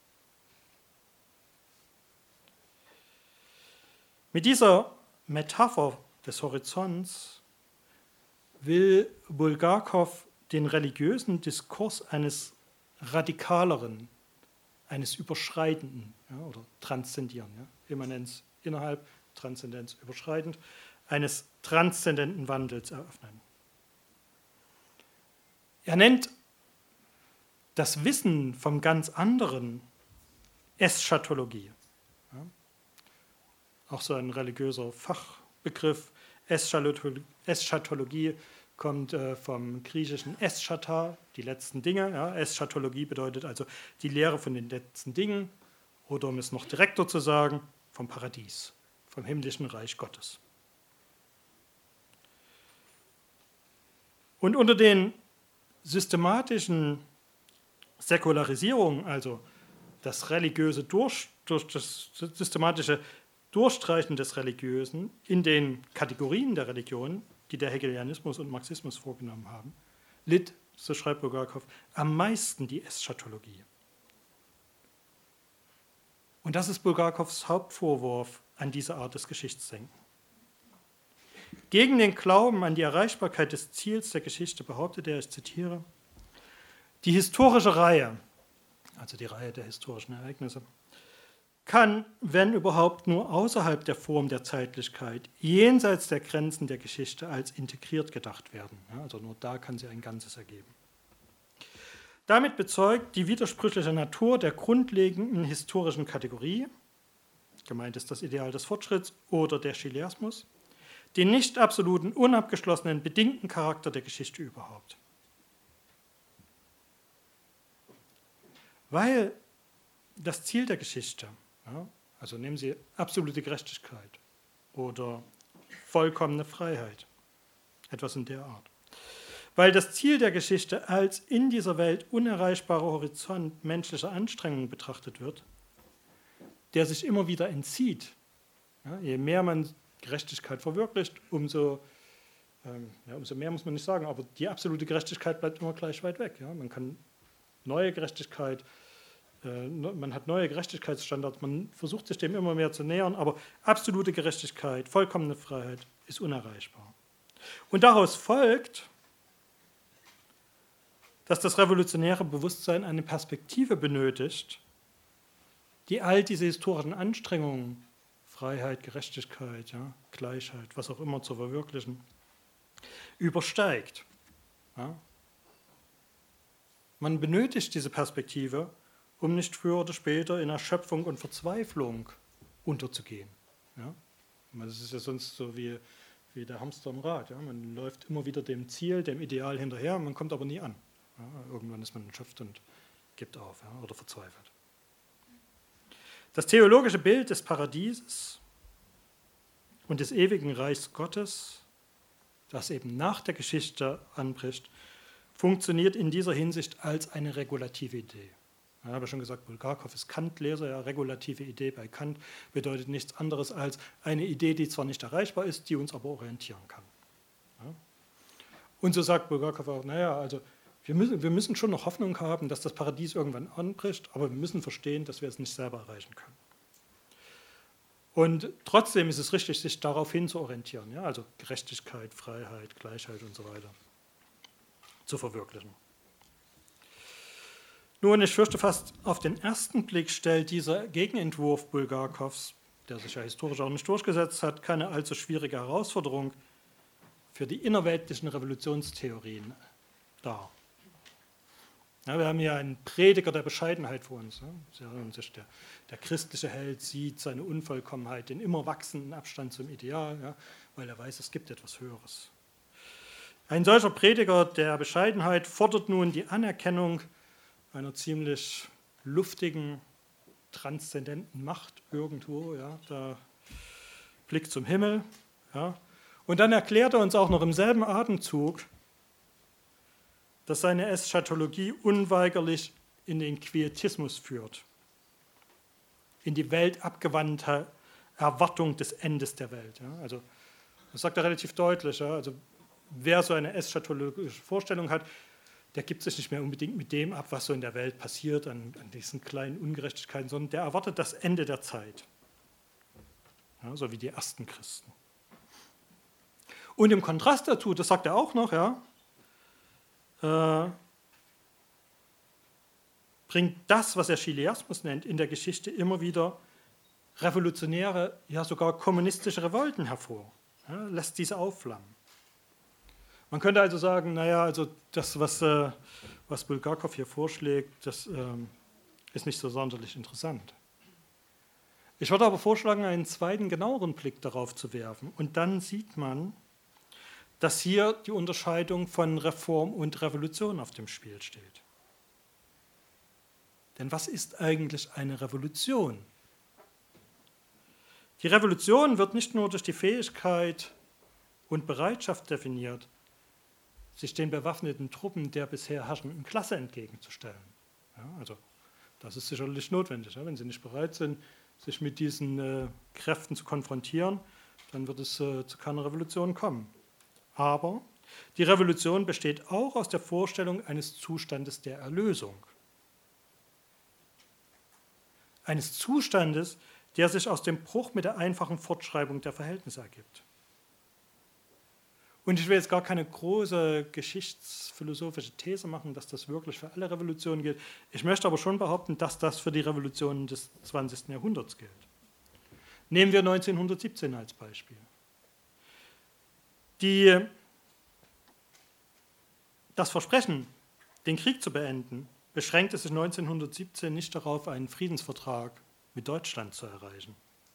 Mit dieser Metapher des Horizonts will Bulgakov den religiösen Diskurs eines radikaleren, eines überschreitenden, ja, oder transzendieren, ja, Immanenz innerhalb, Transzendenz überschreitend, eines transzendenten Wandels eröffnen. Er nennt das Wissen vom ganz anderen Eschatologie. Ja, auch so ein religiöser Fachbegriff. Eschatologie kommt äh, vom griechischen Eschata, die letzten Dinge. Ja. Eschatologie bedeutet also die Lehre von den letzten Dingen oder, um es noch direkter zu sagen, vom Paradies, vom himmlischen Reich Gottes. Und unter den systematischen Säkularisierungen, also das religiöse durch, durch das systematische Durchstreichen des Religiösen in den Kategorien der Religion, die der Hegelianismus und Marxismus vorgenommen haben, litt, so schreibt Bulgakov, am meisten die Eschatologie. Und das ist Bulgakovs Hauptvorwurf an diese Art des Geschichtsdenkens. Gegen den Glauben an die Erreichbarkeit des Ziels der Geschichte behauptet er, ich zitiere, die historische Reihe, also die Reihe der historischen Ereignisse, kann, wenn überhaupt, nur außerhalb der Form der Zeitlichkeit, jenseits der Grenzen der Geschichte, als integriert gedacht werden. Ja, also nur da kann sie ein Ganzes ergeben. Damit bezeugt die widersprüchliche Natur der grundlegenden historischen Kategorie, gemeint ist das Ideal des Fortschritts oder der Chiliasmus, den nicht absoluten, unabgeschlossenen, bedingten Charakter der Geschichte überhaupt. Weil das Ziel der Geschichte, ja, also nehmen Sie absolute Gerechtigkeit oder vollkommene Freiheit, etwas in der Art. Weil das Ziel der Geschichte als in dieser Welt unerreichbarer Horizont menschlicher Anstrengungen betrachtet wird, der sich immer wieder entzieht. Ja, je mehr man Gerechtigkeit verwirklicht, umso, ähm, ja, umso mehr muss man nicht sagen, aber die absolute Gerechtigkeit bleibt immer gleich weit weg. Ja. Man kann neue Gerechtigkeit, äh, man hat neue Gerechtigkeitsstandards, man versucht sich dem immer mehr zu nähern, aber absolute Gerechtigkeit, vollkommene Freiheit ist unerreichbar. Und daraus folgt, dass das revolutionäre Bewusstsein eine Perspektive benötigt, die all diese historischen Anstrengungen, Freiheit, Gerechtigkeit, ja, Gleichheit, was auch immer zu verwirklichen, übersteigt. Ja. Man benötigt diese Perspektive, um nicht früher oder später in Erschöpfung und Verzweiflung unterzugehen. Ja. Das ist ja sonst so wie, wie der Hamster im Rad. Ja. Man läuft immer wieder dem Ziel, dem Ideal hinterher, man kommt aber nie an. Ja. Irgendwann ist man erschöpft und gibt auf, ja, oder verzweifelt. Das theologische Bild des Paradieses und des ewigen Reichs Gottes, das eben nach der Geschichte anbricht, funktioniert in dieser Hinsicht als eine regulative Idee. Ich habe ja schon gesagt, Bulgakow ist Kant-Leser, ja, regulative Idee bei Kant bedeutet nichts anderes als eine Idee, die zwar nicht erreichbar ist, die uns aber orientieren kann. Ja. Und so sagt Bulgakow auch, naja, also wir müssen, wir müssen schon noch Hoffnung haben, dass das Paradies irgendwann anbricht, aber wir müssen verstehen, dass wir es nicht selber erreichen können. Und trotzdem ist es richtig, sich darauf hin zu orientieren, ja, also Gerechtigkeit, Freiheit, Gleichheit und so weiter zu verwirklichen. Nun, ich fürchte fast, auf den ersten Blick stellt dieser Gegenentwurf Bulgakows, der sich ja historisch auch nicht durchgesetzt hat, keine allzu schwierige Herausforderung für die innerweltlichen Revolutionstheorien dar. Ja, wir haben hier einen Prediger der Bescheidenheit vor uns. Ja. Sie erinnern sich, der, der christliche Held sieht seine Unvollkommenheit, den immer wachsenden Abstand zum Ideal, ja, weil er weiß, es gibt etwas Höheres. Ein solcher Prediger der Bescheidenheit fordert nun die Anerkennung einer ziemlich luftigen, transzendenten Macht irgendwo, ja, da Blick zum Himmel. Ja. Und dann erklärt er uns auch noch im selben Atemzug, dass seine Eschatologie unweigerlich in den Quietismus führt, in die weltabgewandte Erwartung des Endes der Welt. Ja. Also, das sagt er relativ deutlich. Ja. Also, wer so eine eschatologische Vorstellung hat, der gibt sich nicht mehr unbedingt mit dem ab, was so in der Welt passiert, an, an diesen kleinen Ungerechtigkeiten, sondern der erwartet das Ende der Zeit. Ja, so wie die ersten Christen. Und im Kontrast dazu, das sagt er auch noch, ja, äh, bringt das, was er Chiliasmus nennt, in der Geschichte immer wieder revolutionäre, ja sogar kommunistische Revolten hervor, ja, lässt diese aufflammen. Man könnte also sagen, naja, also das, was, äh, was Bulgakow hier vorschlägt, das ähm, ist nicht so sonderlich interessant. Ich würde aber vorschlagen, einen zweiten, genaueren Blick darauf zu werfen. Und dann sieht man, dass hier die Unterscheidung von Reform und Revolution auf dem Spiel steht. Denn was ist eigentlich eine Revolution? Die Revolution wird nicht nur durch die Fähigkeit und Bereitschaft definiert, sich den bewaffneten Truppen der bisher herrschenden Klasse entgegenzustellen. Ja, also das ist sicherlich notwendig. Ja, wenn sie nicht bereit sind, sich mit diesen äh, Kräften zu konfrontieren, dann wird es äh, zu keiner Revolution kommen. Aber die Revolution besteht auch aus der Vorstellung eines Zustandes der Erlösung. Eines Zustandes, der sich aus dem Bruch mit der einfachen Fortschreibung der Verhältnisse ergibt. Und ich will jetzt gar keine große geschichtsphilosophische These machen, dass das wirklich für alle Revolutionen gilt. Ich möchte aber schon behaupten, dass das für die Revolutionen des zwanzigsten Jahrhunderts gilt. Nehmen wir neunzehnhundertsiebzehn als Beispiel. Die, das Versprechen, den Krieg zu beenden, beschränkte sich neunzehnhundertsiebzehn nicht darauf, einen Friedensvertrag mit Deutschland zu erreichen.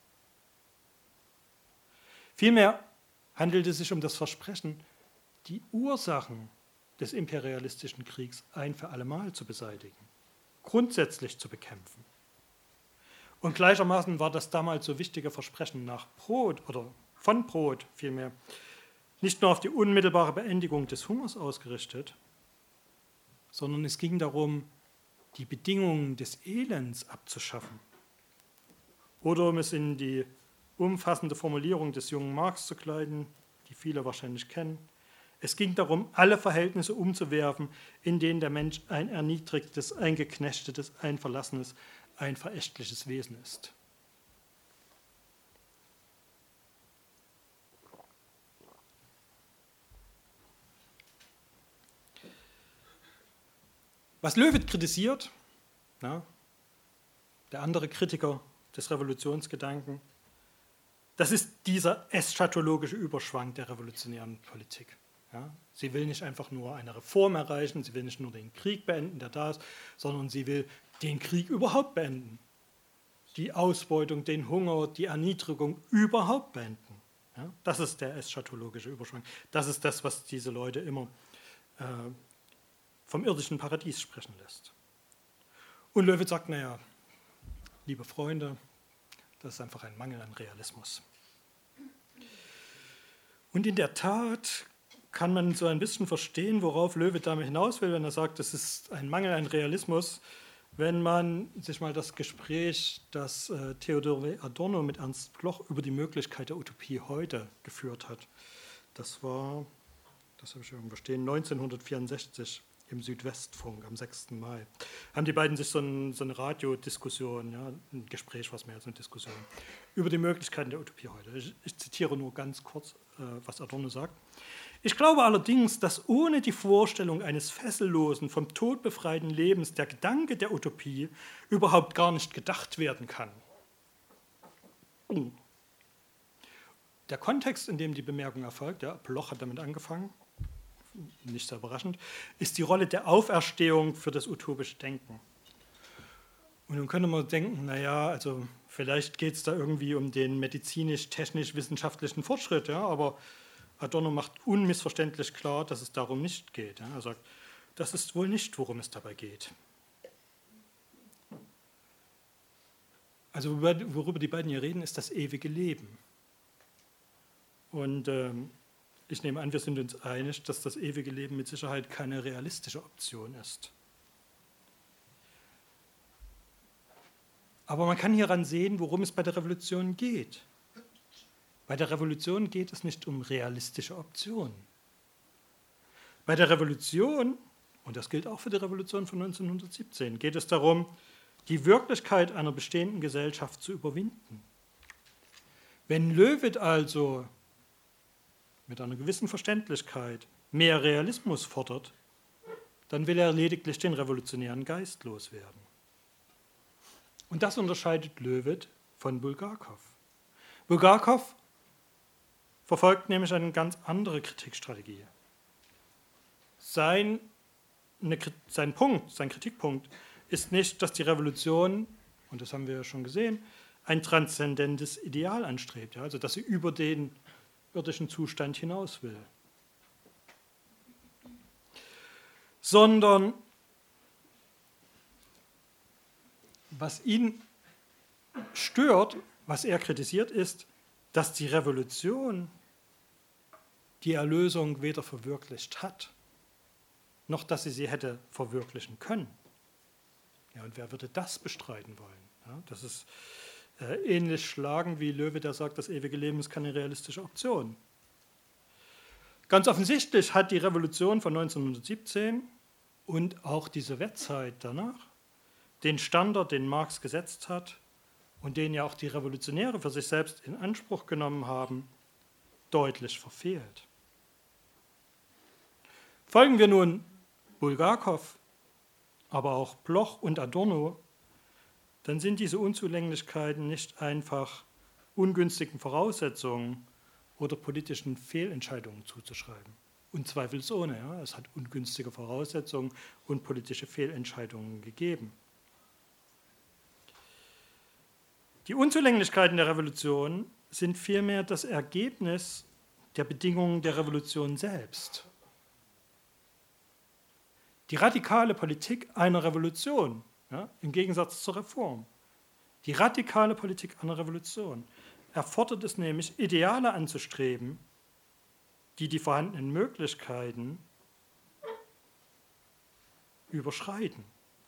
Vielmehr handelte es sich um das Versprechen, die Ursachen des imperialistischen Kriegs ein für allemal zu beseitigen, grundsätzlich zu bekämpfen. Und gleichermaßen war das damals so wichtige Versprechen nach Brot oder von Brot vielmehr nicht nur auf die unmittelbare Beendigung des Hungers ausgerichtet, sondern es ging darum, die Bedingungen des Elends abzuschaffen. Oder um es in die umfassende Formulierung des jungen Marx zu kleiden, die viele wahrscheinlich kennen. Es ging darum, alle Verhältnisse umzuwerfen, in denen der Mensch ein erniedrigtes, ein geknechtetes, ein verlassenes, ein verächtliches Wesen ist. Was Löwith kritisiert, na, der andere Kritiker des Revolutionsgedanken, das ist dieser eschatologische Überschwang der revolutionären Politik. Ja, sie will nicht einfach nur eine Reform erreichen, sie will nicht nur den Krieg beenden, der da ist, sondern sie will den Krieg überhaupt beenden. Die Ausbeutung, den Hunger, die Erniedrigung überhaupt beenden. Ja, das ist der eschatologische Überschwang. Das ist das, was diese Leute immer äh, vom irdischen Paradies sprechen lässt. Und Löwith sagt, naja, liebe Freunde, das ist einfach ein Mangel an Realismus. Und in der Tat kann man so ein bisschen verstehen, worauf Löwith damit hinaus will, wenn er sagt, das ist ein Mangel an Realismus, Wenn man sich mal das Gespräch, das äh, Theodor W. Adorno mit Ernst Bloch über die Möglichkeit der Utopie heute geführt hat, das war, das habe ich irgendwo stehen, neunzehnhundertvierundsechzig im Südwestfunk am sechsten Mai, haben die beiden sich so, ein, so eine Radiodiskussion, ja, ein Gespräch, was mehr als eine Diskussion, über die Möglichkeiten der Utopie heute. Ich, ich zitiere nur ganz kurz, äh, was Adorno sagt. Ich glaube allerdings, dass ohne die Vorstellung eines fessellosen, vom Tod befreiten Lebens der Gedanke der Utopie überhaupt gar nicht gedacht werden kann. Der Kontext, in dem die Bemerkung erfolgt, ja, Bloch hat damit angefangen, nicht sehr überraschend, ist die Rolle der Auferstehung für das utopische Denken. Und nun könnte man denken, naja, also vielleicht geht es da irgendwie um den medizinisch-technisch-wissenschaftlichen Fortschritt, ja, aber Adorno macht unmissverständlich klar, dass es darum nicht geht. Ja. Er sagt, das ist wohl nicht, worum es dabei geht. Also worüber die beiden hier reden, ist das ewige Leben. Und ähm, ich nehme an, wir sind uns einig, dass das ewige Leben mit Sicherheit keine realistische Option ist. Aber man kann hieran sehen, worum es bei der Revolution geht. Bei der Revolution geht es nicht um realistische Optionen. Bei der Revolution, und das gilt auch für die Revolution von neunzehnhundertsiebzehn, geht es darum, die Wirklichkeit einer bestehenden Gesellschaft zu überwinden. Wenn Löwith also mit einer gewissen Verständlichkeit mehr Realismus fordert, dann will er lediglich den revolutionären Geist loswerden. Und das unterscheidet Löwith von Bulgakow. Bulgakow verfolgt nämlich eine ganz andere Kritikstrategie. Sein, eine, sein Punkt, sein Kritikpunkt ist nicht, dass die Revolution, und das haben wir ja schon gesehen, ein transzendentes Ideal anstrebt, ja, also dass sie über den irdischen Zustand hinaus will, sondern was ihn stört, was er kritisiert, ist, dass die Revolution die Erlösung weder verwirklicht hat, noch dass sie sie hätte verwirklichen können. Ja, und wer würde das bestreiten wollen? Ja, das ist äh, ähnlich schlagend wie Löwith, der sagt, das ewige Leben ist keine realistische Option. Ganz offensichtlich hat die Revolution von neunzehnhundertsiebzehn und auch die Sowjetzeit danach den Standard, den Marx gesetzt hat und den ja auch die Revolutionäre für sich selbst in Anspruch genommen haben, deutlich verfehlt. Folgen wir nun Bulgakow, aber auch Bloch und Adorno, dann sind diese Unzulänglichkeiten nicht einfach ungünstigen Voraussetzungen oder politischen Fehlentscheidungen zuzuschreiben. Und zweifelsohne, ja, es hat ungünstige Voraussetzungen und politische Fehlentscheidungen gegeben. Die Unzulänglichkeiten der Revolution sind vielmehr das Ergebnis der Bedingungen der Revolution selbst. Die radikale Politik einer Revolution, ja, im Gegensatz zur Reform, die radikale Politik einer Revolution erfordert es nämlich, Ideale anzustreben, die die vorhandenen Möglichkeiten überschreiten.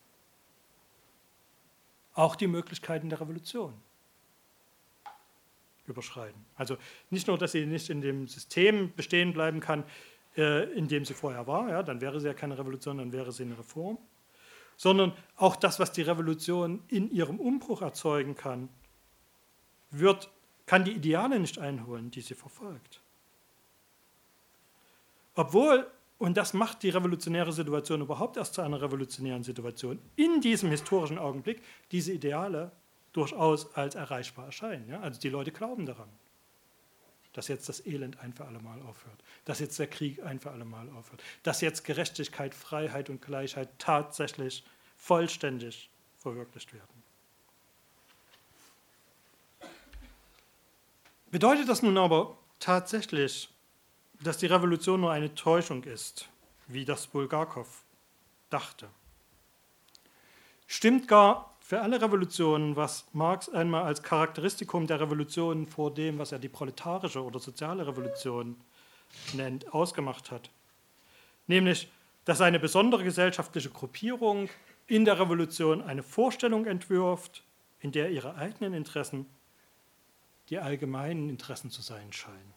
Auch die Möglichkeiten der Revolution überschreiten. Also nicht nur, dass sie nicht in dem System bestehen bleiben kann, in dem sie vorher war, ja, dann wäre sie ja keine Revolution, dann wäre sie eine Reform, sondern auch das, was die Revolution in ihrem Umbruch erzeugen kann, wird, kann die Ideale nicht einholen, die sie verfolgt. Obwohl, und das macht die revolutionäre Situation überhaupt erst zu einer revolutionären Situation, in diesem historischen Augenblick diese Ideale durchaus als erreichbar erscheinen. Ja? Also die Leute glauben daran, dass jetzt das Elend ein für alle Mal aufhört, dass jetzt der Krieg ein für alle Mal aufhört, dass jetzt Gerechtigkeit, Freiheit und Gleichheit tatsächlich vollständig verwirklicht werden. Bedeutet das nun aber tatsächlich, dass die Revolution nur eine Täuschung ist, wie das Bulgakow dachte? Stimmt gar für alle Revolutionen, was Marx einmal als Charakteristikum der Revolution vor dem, was er die proletarische oder soziale Revolution nennt, ausgemacht hat. Nämlich, dass eine besondere gesellschaftliche Gruppierung in der Revolution eine Vorstellung entwirft, in der ihre eigenen Interessen die allgemeinen Interessen zu sein scheinen.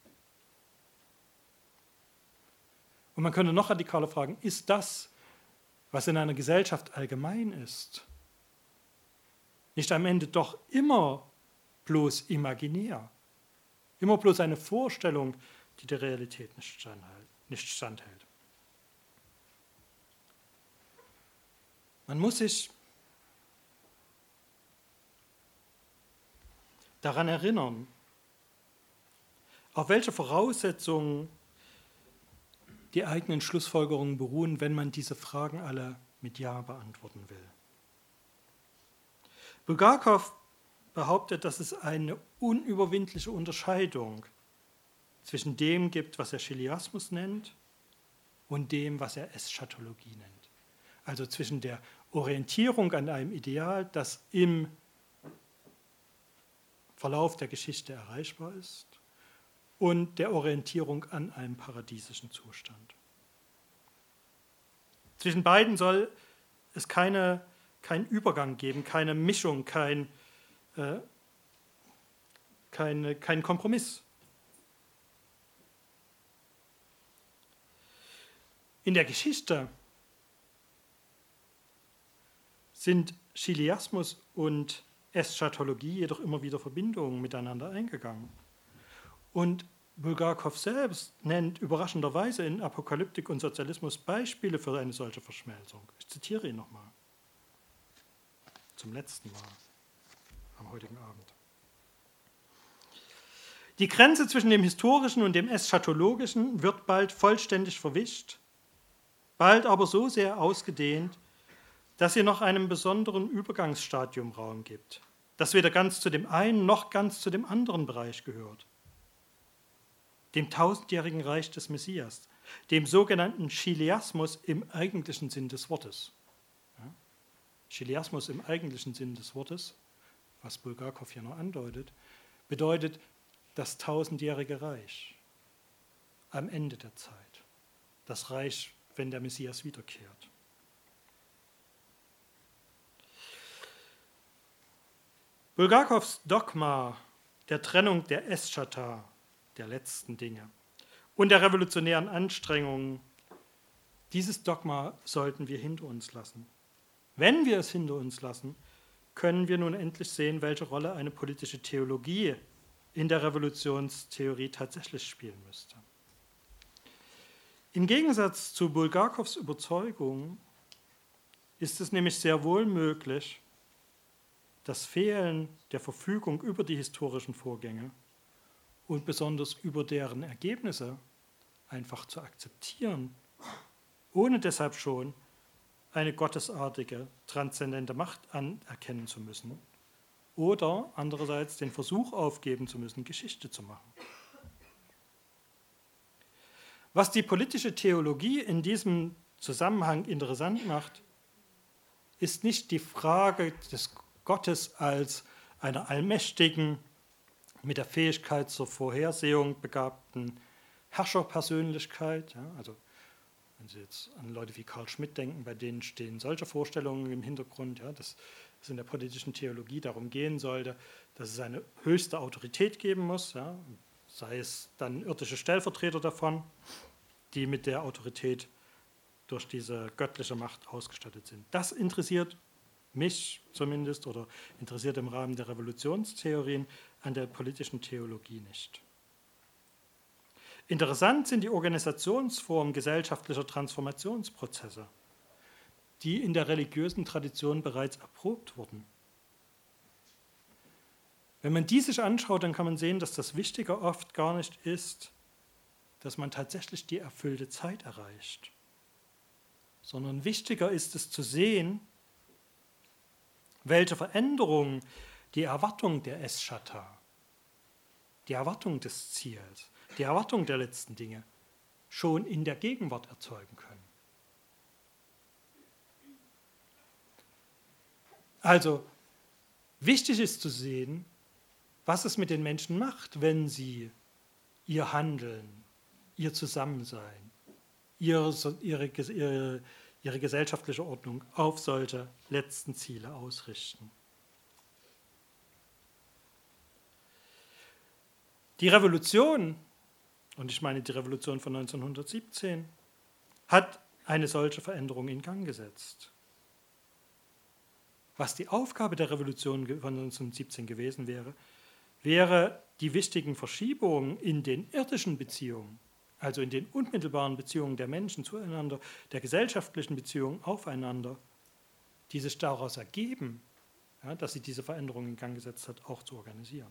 Und man könnte noch radikaler fragen, ist das, was in einer Gesellschaft allgemein ist, nicht am Ende doch immer bloß imaginär, immer bloß eine Vorstellung, die der Realität nicht standhält? Man muss sich daran erinnern, auf welche Voraussetzungen die eigenen Schlussfolgerungen beruhen, wenn man diese Fragen alle mit Ja beantworten will. Bulgakow behauptet, dass es eine unüberwindliche Unterscheidung zwischen dem gibt, was er Chiliasmus nennt, und dem, was er Eschatologie nennt. Also zwischen der Orientierung an einem Ideal, das im Verlauf der Geschichte erreichbar ist, und der Orientierung an einem paradiesischen Zustand. Zwischen beiden soll es keine, keinen Übergang geben, keine Mischung, kein, äh, keine, kein Kompromiss. In der Geschichte sind Chiliasmus und Eschatologie jedoch immer wieder Verbindungen miteinander eingegangen. Und Bulgakow selbst nennt überraschenderweise in Apokalyptik und Sozialismus Beispiele für eine solche Verschmelzung. Ich zitiere ihn nochmal. Zum letzten Mal am heutigen Abend. Die Grenze zwischen dem Historischen und dem Eschatologischen wird bald vollständig verwischt, bald aber so sehr ausgedehnt, dass sie noch einem besonderen Übergangsstadium Raum gibt, das weder ganz zu dem einen noch ganz zu dem anderen Bereich gehört. Dem tausendjährigen Reich des Messias, dem sogenannten Chiliasmus im eigentlichen Sinn des Wortes. Ja? Chiliasmus im eigentlichen Sinn des Wortes, was Bulgakow hier noch andeutet, bedeutet das tausendjährige Reich am Ende der Zeit. Das Reich, wenn der Messias wiederkehrt. Bulgakows Dogma der Trennung der Eschata, der letzten Dinge, und der revolutionären Anstrengungen, dieses Dogma sollten wir hinter uns lassen. Wenn wir es hinter uns lassen, können wir nun endlich sehen, welche Rolle eine politische Theologie in der Revolutionstheorie tatsächlich spielen müsste. Im Gegensatz zu Bulgakows Überzeugung ist es nämlich sehr wohl möglich, das Fehlen der Verfügung über die historischen Vorgänge und besonders über deren Ergebnisse einfach zu akzeptieren, ohne deshalb schon eine gottesartige, transzendente Macht anerkennen zu müssen oder andererseits den Versuch aufgeben zu müssen, Geschichte zu machen. Was die politische Theologie in diesem Zusammenhang interessant macht, ist nicht die Frage des Gottes als einer allmächtigen, mit der Fähigkeit zur Vorhersehung begabten Herrscherpersönlichkeit. Ja, also wenn Sie jetzt an Leute wie Carl Schmitt denken, bei denen stehen solche Vorstellungen im Hintergrund, ja, dass es in der politischen Theologie darum gehen sollte, dass es eine höchste Autorität geben muss, ja, sei es dann irdische Stellvertreter davon, die mit der Autorität durch diese göttliche Macht ausgestattet sind. Das interessiert mich zumindest oder interessiert im Rahmen der Revolutionstheorien an der politischen Theologie nicht. Interessant sind die Organisationsformen gesellschaftlicher Transformationsprozesse, die in der religiösen Tradition bereits erprobt wurden. Wenn man die sich anschaut, dann kann man sehen, dass das Wichtige oft gar nicht ist, dass man tatsächlich die erfüllte Zeit erreicht, sondern wichtiger ist es zu sehen, welche Veränderungen die Erwartung der Eschata, die Erwartung des Ziels, die Erwartung der letzten Dinge schon in der Gegenwart erzeugen können. Also wichtig ist zu sehen, was es mit den Menschen macht, wenn sie ihr Handeln, ihr Zusammensein, ihre, ihre, ihre, ihre gesellschaftliche Ordnung auf solche letzten Ziele ausrichten. Die Revolution, und ich meine die Revolution von neunzehnhundertsiebzehn, hat eine solche Veränderung in Gang gesetzt. Was die Aufgabe der Revolution von neunzehnhundertsiebzehn gewesen wäre, wäre die wichtigen Verschiebungen in den irdischen Beziehungen, also in den unmittelbaren Beziehungen der Menschen zueinander, der gesellschaftlichen Beziehungen aufeinander, die sich daraus ergeben, ja, dass sie diese Veränderung in Gang gesetzt hat, auch zu organisieren.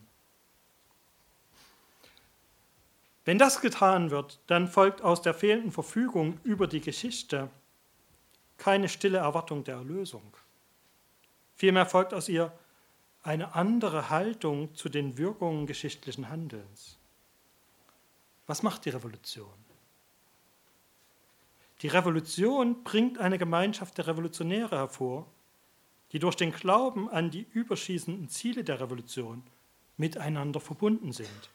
Wenn das getan wird, dann folgt aus der fehlenden Verfügung über die Geschichte keine stille Erwartung der Erlösung. Vielmehr folgt aus ihr eine andere Haltung zu den Wirkungen geschichtlichen Handelns. Was macht die Revolution? Die Revolution bringt eine Gemeinschaft der Revolutionäre hervor, die durch den Glauben an die überschießenden Ziele der Revolution miteinander verbunden sind.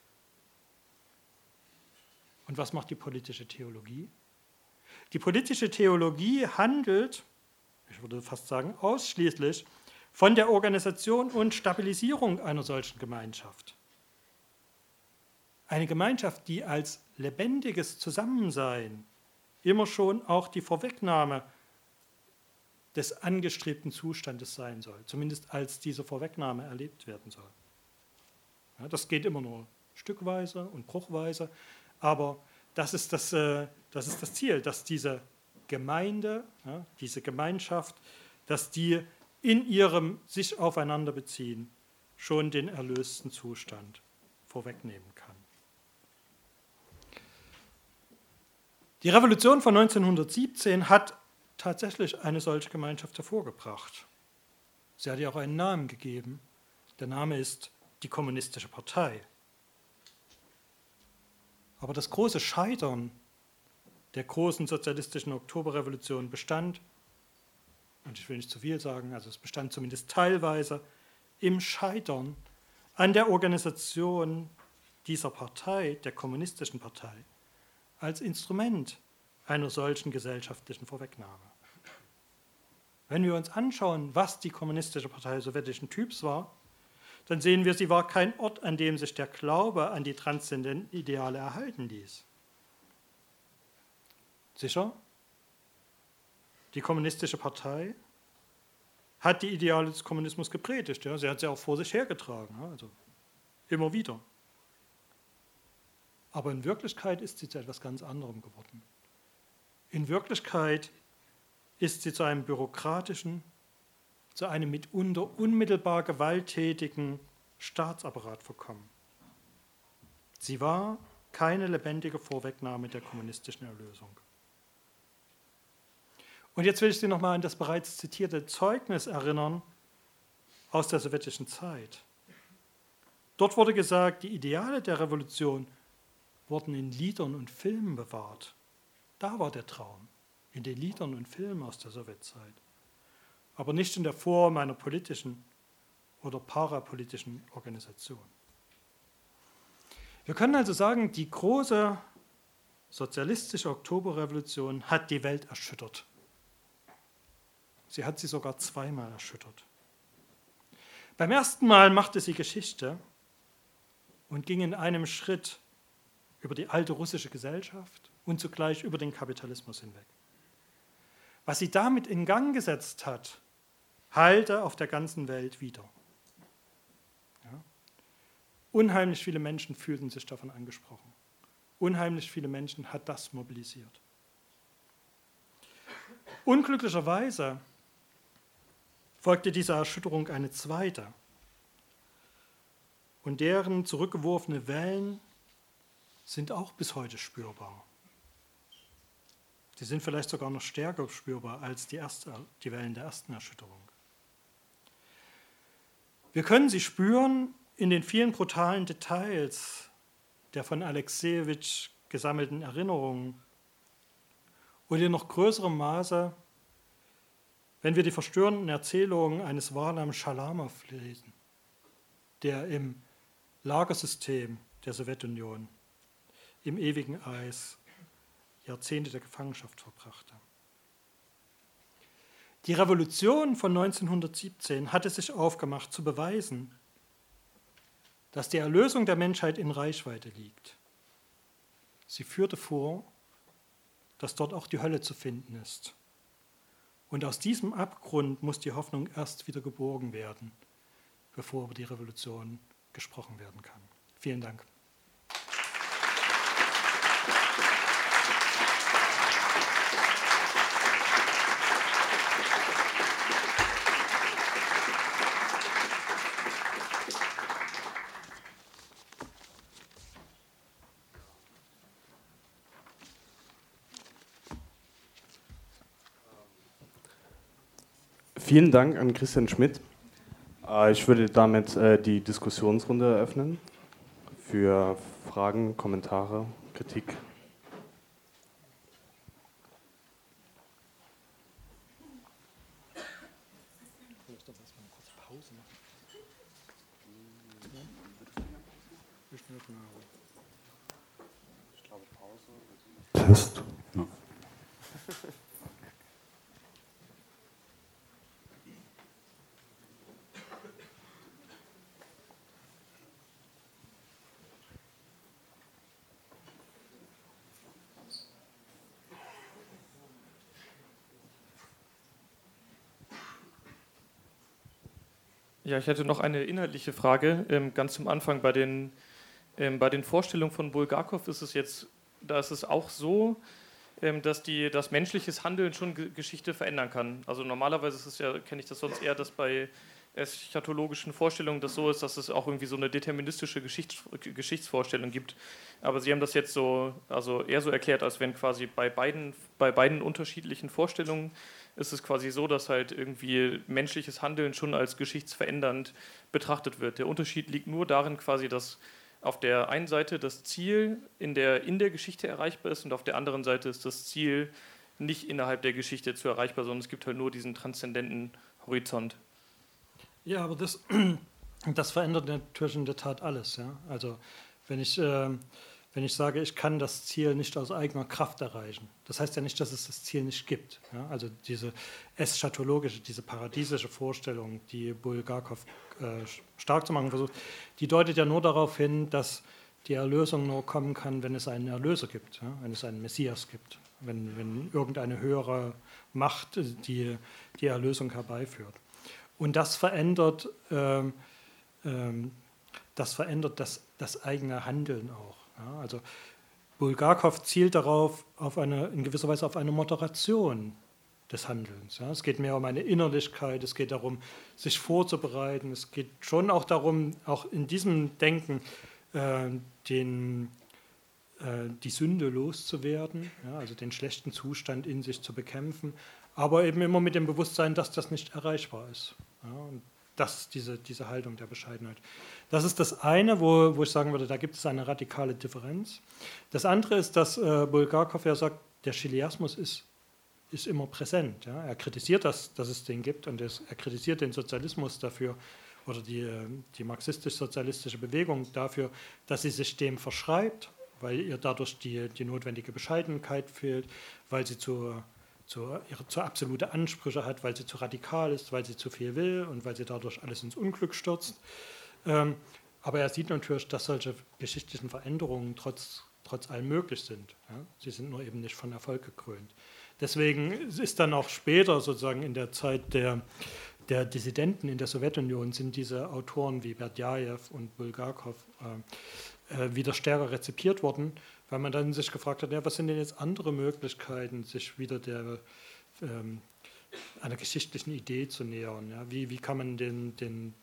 Und was macht die politische Theologie? Die politische Theologie handelt, ich würde fast sagen, ausschließlich von der Organisation und Stabilisierung einer solchen Gemeinschaft. Eine Gemeinschaft, die als lebendiges Zusammensein immer schon auch die Vorwegnahme des angestrebten Zustandes sein soll, zumindest als diese Vorwegnahme erlebt werden soll. Ja, das geht immer nur stückweise und bruchweise, aber das ist das, äh, das ist das Ziel, dass diese Gemeinde, ja, diese Gemeinschaft, dass die in ihrem sich aufeinander beziehen schon den erlösten Zustand vorwegnehmen kann. Die Revolution von neunzehnhundertsiebzehn hat tatsächlich eine solche Gemeinschaft hervorgebracht. Sie hat ihr auch einen Namen gegeben. Der Name ist die Kommunistische Partei. Aber das große Scheitern der großen sozialistischen Oktoberrevolution bestand, und ich will nicht zu viel sagen, also es bestand zumindest teilweise im Scheitern an der Organisation dieser Partei, der Kommunistischen Partei, als Instrument einer solchen gesellschaftlichen Vorwegnahme. Wenn wir uns anschauen, was die Kommunistische Partei sowjetischen Typs war, dann sehen wir, sie war kein Ort, an dem sich der Glaube an die transzendenten Ideale erhalten ließ. Sicher, die Kommunistische Partei hat die Ideale des Kommunismus gepredigt. Ja, sie hat sie auch vor sich hergetragen, also immer wieder. Aber in Wirklichkeit ist sie zu etwas ganz anderem geworden. In Wirklichkeit ist sie zu einem bürokratischen, zu einem mitunter unmittelbar gewalttätigen Staatsapparat verkommen. Sie war keine lebendige Vorwegnahme der kommunistischen Erlösung. Und jetzt will ich Sie nochmal an das bereits zitierte Zeugnis erinnern aus der sowjetischen Zeit. Dort wurde gesagt, die Ideale der Revolution wurden in Liedern und Filmen bewahrt. Da war der Traum, in den Liedern und Filmen aus der Sowjetzeit. Aber nicht in der Form einer politischen oder parapolitischen Organisation. Wir können also sagen, die große sozialistische Oktoberrevolution hat die Welt erschüttert. Sie hat sie sogar zweimal erschüttert. Beim ersten Mal machte sie Geschichte und ging in einem Schritt über die alte russische Gesellschaft und zugleich über den Kapitalismus hinweg. Was sie damit in Gang gesetzt hat, hallte auf der ganzen Welt wieder. Ja. Unheimlich viele Menschen fühlten sich davon angesprochen. Unheimlich viele Menschen hat das mobilisiert. Unglücklicherweise folgte dieser Erschütterung eine zweite. Und deren zurückgeworfene Wellen sind auch bis heute spürbar. Sie sind vielleicht sogar noch stärker spürbar als die, erste, die Wellen der ersten Erschütterung. Wir können sie spüren in den vielen brutalen Details der von Alexejewitsch gesammelten Erinnerungen und in noch größerem Maße, wenn wir die verstörenden Erzählungen eines Warlam Schalamow lesen, der im Lagersystem der Sowjetunion im ewigen Eis Jahrzehnte der Gefangenschaft verbrachte. Die Revolution von neunzehnhundertsiebzehn hatte sich aufgemacht, zu beweisen, dass die Erlösung der Menschheit in Reichweite liegt. Sie führte vor, dass dort auch die Hölle zu finden ist. Und aus diesem Abgrund muss die Hoffnung erst wieder geborgen werden, bevor über die Revolution gesprochen werden kann. Vielen Dank. Vielen Dank an Christian Schmidt. Ich würde damit die Diskussionsrunde eröffnen für Fragen, Kommentare, Kritik. Test. Ja. Ja, ich hätte noch eine inhaltliche Frage. Ähm, ganz zum Anfang bei den, ähm, bei den Vorstellungen von Bulgakov ist es jetzt, da ist es auch so, ähm, dass die, das menschliches Handeln schon Ge- Geschichte verändern kann. Also normalerweise ist es ja, kenne ich das sonst eher, dass bei eschatologischen Vorstellungen das so ist, dass es auch irgendwie so eine deterministische Geschichts- Geschichtsvorstellung gibt. Aber Sie haben das jetzt so, also eher so erklärt, als wenn quasi bei beiden, bei beiden unterschiedlichen Vorstellungen ist es quasi so, dass halt irgendwie menschliches Handeln schon als geschichtsverändernd betrachtet wird. Der Unterschied liegt nur darin quasi, dass auf der einen Seite das Ziel in der, in der Geschichte erreichbar ist und auf der anderen Seite ist das Ziel nicht innerhalb der Geschichte zu erreichbar, sondern es gibt halt nur diesen transzendenten Horizont. Ja, aber das, das verändert natürlich in der Tat alles. Ja? Also wenn ich, äh, wenn ich sage, ich kann das Ziel nicht aus eigener Kraft erreichen, das heißt ja nicht, dass es das Ziel nicht gibt. Ja? Also diese eschatologische, diese paradiesische Vorstellung, die Bulgakov äh, stark zu machen versucht, die deutet ja nur darauf hin, dass die Erlösung nur kommen kann, wenn es einen Erlöser gibt, ja? Wenn es einen Messias gibt, wenn, wenn irgendeine höhere Macht die, die Erlösung herbeiführt. Und das verändert, ähm, ähm, das, verändert das, das eigene Handeln auch. Ja? Also Bulgakov zielt darauf, auf eine, in gewisser Weise auf eine Moderation des Handelns. Ja? Es geht mehr um eine Innerlichkeit, es geht darum, sich vorzubereiten, es geht schon auch darum, auch in diesem Denken äh, den, äh, die Sünde loszuwerden, ja? Also den schlechten Zustand in sich zu bekämpfen, aber eben immer mit dem Bewusstsein, dass das nicht erreichbar ist. Ja, und das ist diese, diese Haltung der Bescheidenheit. Das ist das eine, wo, wo ich sagen würde, da gibt es eine radikale Differenz. Das andere ist, dass äh, Bulgakov ja sagt, der Chiliasmus ist, ist immer präsent. Ja? Er kritisiert das, dass es den gibt und es, er kritisiert den Sozialismus dafür oder die, die marxistisch-sozialistische Bewegung dafür, dass sie sich dem verschreibt, weil ihr dadurch die, die notwendige Bescheidenheit fehlt, weil sie zu Zu, ihre, zu absolute Ansprüche hat, weil sie zu radikal ist, weil sie zu viel will und weil sie dadurch alles ins Unglück stürzt. Ähm, aber er sieht natürlich, dass solche geschichtlichen Veränderungen trotz, trotz allem möglich sind. Ja? Sie sind nur eben nicht von Erfolg gekrönt. Deswegen ist dann auch später, sozusagen in der Zeit der, der Dissidenten in der Sowjetunion, sind diese Autoren wie Berdjajew und Bulgakov äh, äh, wieder stärker rezipiert worden, weil man dann sich gefragt hat, ja, was sind denn jetzt andere Möglichkeiten, sich wieder der, ähm, einer geschichtlichen Idee zu nähern? Ja? Wie, wie kann man den, den,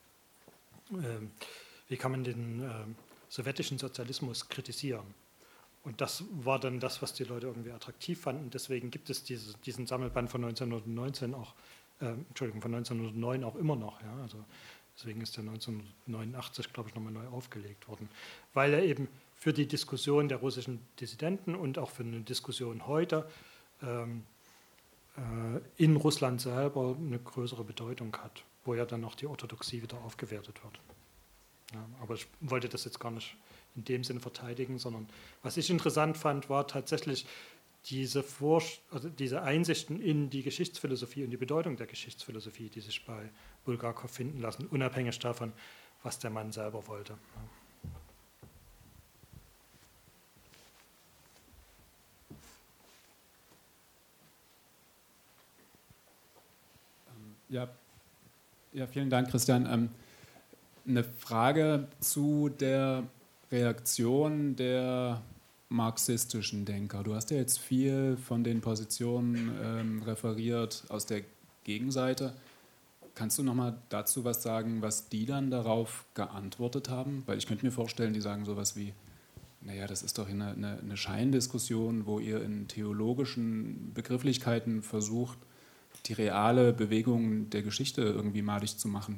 ähm, wie kann man den ähm, sowjetischen Sozialismus kritisieren? Und das war dann das, was die Leute irgendwie attraktiv fanden. Deswegen gibt es diese, diesen Sammelband von neunzehnhundertneunzehn auch, äh, Entschuldigung, von neunzehnhundertneun auch immer noch. Ja? Also deswegen ist der neunzehnhundertneunundachtzig, glaube ich, nochmal neu aufgelegt worden, weil er eben für die Diskussion der russischen Dissidenten und auch für eine Diskussion heute ähm, äh, in Russland selber eine größere Bedeutung hat, wo ja dann auch die Orthodoxie wieder aufgewertet wird. Ja, aber ich wollte das jetzt gar nicht in dem Sinne verteidigen, sondern was ich interessant fand, war tatsächlich diese, Vor also diese Einsichten in die Geschichtsphilosophie und die Bedeutung der Geschichtsphilosophie, die sich bei Bulgakov finden lassen, unabhängig davon, was der Mann selber wollte. Ja, ja, vielen Dank, Christian. Ähm, eine Frage zu der Reaktion der marxistischen Denker. Du hast ja jetzt viel von den Positionen ähm, referiert aus der Gegenseite. Kannst du noch mal dazu was sagen, was die dann darauf geantwortet haben? Weil ich könnte mir vorstellen, die sagen sowas wie, naja, das ist doch eine, eine, eine Scheindiskussion, wo ihr in theologischen Begrifflichkeiten versucht, die reale Bewegung der Geschichte irgendwie madig zu machen.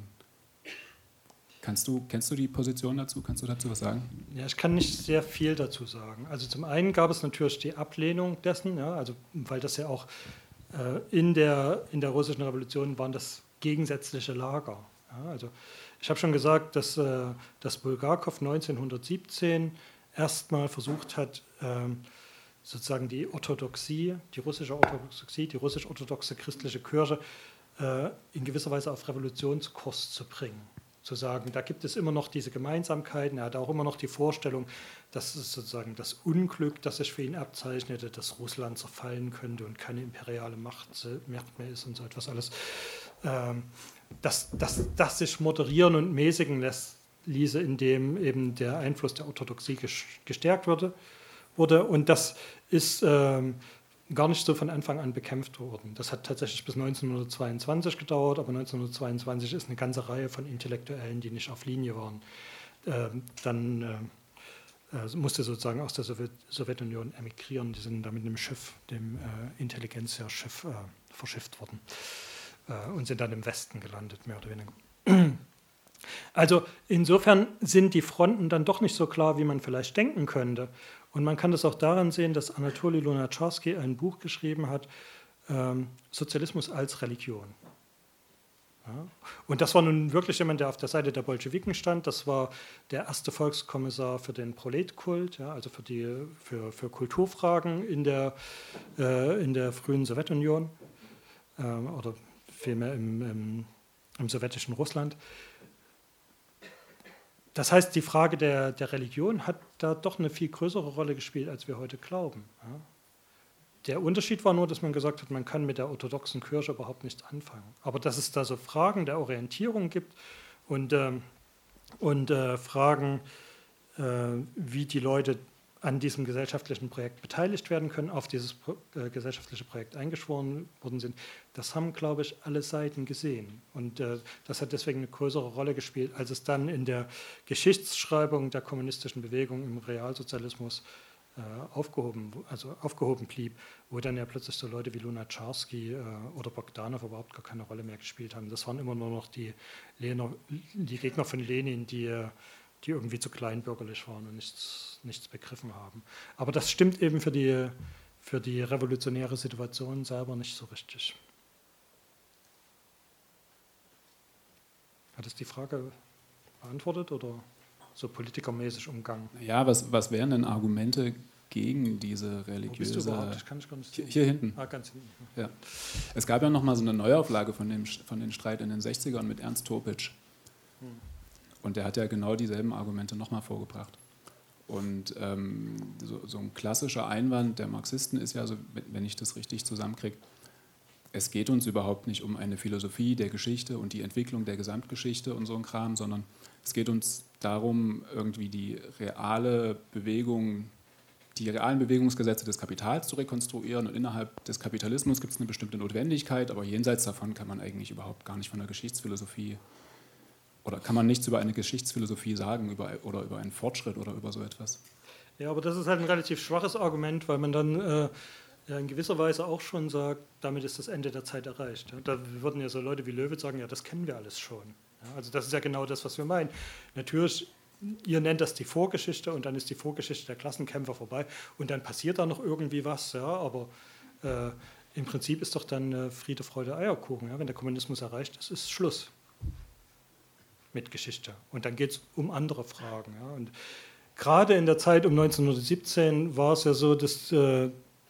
Kannst du, kennst du die Position dazu? Kannst du dazu was sagen? Ja, ich kann nicht sehr viel dazu sagen. Also zum einen gab es natürlich die Ablehnung dessen, ja, also weil das ja auch äh, in, der, in der russischen Revolution waren das gegensätzliche Lager. Ja, also ich habe schon gesagt, dass, äh, dass Bulgakov neunzehnhundertsiebzehn erstmal versucht hat, äh, sozusagen die Orthodoxie, die russische Orthodoxie, die russisch-orthodoxe christliche Kirche äh, in gewisser Weise auf Revolutionskurs zu bringen. Zu sagen, da gibt es immer noch diese Gemeinsamkeiten, er hatte auch immer noch die Vorstellung, dass es sozusagen das Unglück, das sich für ihn abzeichnete, dass Russland zerfallen könnte und keine imperiale Macht mehr ist und so etwas alles, ähm, dass, dass das sich moderieren und mäßigen lässt, ließe, indem eben der Einfluss der Orthodoxie gestärkt wurde. wurde. Und das ist ähm, gar nicht so von Anfang an bekämpft worden. Das hat tatsächlich bis neunzehnhundertzweiundzwanzig gedauert, aber neunzehnhundertzweiundzwanzig ist eine ganze Reihe von Intellektuellen, die nicht auf Linie waren. Ähm, dann äh, musste sozusagen aus der Sowjet Sowjetunion emigrieren. Die sind da mit einem Schiff, dem äh, Intelligenzia-Schiff, äh, verschifft worden äh, und sind dann im Westen gelandet, mehr oder weniger. Also insofern sind die Fronten dann doch nicht so klar, wie man vielleicht denken könnte. Und man kann das auch daran sehen, dass Anatoli Lunacharsky ein Buch geschrieben hat, ähm, Sozialismus als Religion. Ja. Und das war nun wirklich jemand, der auf der Seite der Bolschewiken stand. Das war der erste Volkskommissar für den Proletkult, ja, also für, die, für, für Kulturfragen in der, äh, in der frühen Sowjetunion äh, oder vielmehr im, im, im sowjetischen Russland. Das heißt, die Frage der, der Religion hat da doch eine viel größere Rolle gespielt, als wir heute glauben. Ja. Der Unterschied war nur, dass man gesagt hat, man kann mit der orthodoxen Kirche überhaupt nichts anfangen. Aber dass es da so Fragen der Orientierung gibt und, ähm, und äh, Fragen, äh, wie die Leute an diesem gesellschaftlichen Projekt beteiligt werden können, auf dieses Pro äh, gesellschaftliche Projekt eingeschworen worden sind, das haben, glaube ich, alle Seiten gesehen. Und äh, das hat deswegen eine größere Rolle gespielt, als es dann in der Geschichtsschreibung der kommunistischen Bewegung im Realsozialismus äh, aufgehoben, also aufgehoben blieb, wo dann ja plötzlich so Leute wie Lunacharsky äh, oder Bogdanov überhaupt gar keine Rolle mehr gespielt haben. Das waren immer nur noch die, Lener, die Gegner von Lenin, die äh, die irgendwie zu kleinbürgerlich waren und nichts, nichts begriffen haben. Aber das stimmt eben für die, für die revolutionäre Situation selber nicht so richtig. Hat es die Frage beantwortet oder so politikermäßig umgangen? Ja, was, was wären denn Argumente gegen diese religiöse... Wo bist du überhaupt? Ich kann ich gar nicht sehen. Hier, hier hinten. Ah, ganz hinten. Ja. Es gab ja noch mal so eine Neuauflage von dem, von den Streit in den sechzigern mit Ernst Topic. Hm. Und der hat ja genau dieselben Argumente nochmal vorgebracht. Und ähm, so, so ein klassischer Einwand der Marxisten ist ja, so, wenn ich das richtig zusammenkriege, es geht uns überhaupt nicht um eine Philosophie der Geschichte und die Entwicklung der Gesamtgeschichte und so ein Kram, sondern es geht uns darum, irgendwie die reale Bewegung, die realen Bewegungsgesetze des Kapitals zu rekonstruieren. Und innerhalb des Kapitalismus gibt es eine bestimmte Notwendigkeit, aber jenseits davon kann man eigentlich überhaupt gar nicht von der Geschichtsphilosophie oder kann man nichts über eine Geschichtsphilosophie sagen über, oder über einen Fortschritt oder über so etwas? Ja, aber das ist halt ein relativ schwaches Argument, weil man dann äh, ja, in gewisser Weise auch schon sagt, damit ist das Ende der Zeit erreicht. Ja, da würden ja so Leute wie Löwitz sagen, ja, das kennen wir alles schon. Ja, also das ist ja genau das, was wir meinen. Natürlich, ihr nennt das die Vorgeschichte und dann ist die Vorgeschichte der Klassenkämpfer vorbei und dann passiert da noch irgendwie was, ja, aber äh, im Prinzip ist doch dann äh, Friede, Freude, Eierkuchen. Ja, wenn der Kommunismus erreicht ist, ist Schluss mit Geschichte. Und dann geht es um andere Fragen. Ja. Und gerade in der Zeit um neunzehnhundertsiebzehn war es ja so, dass, äh,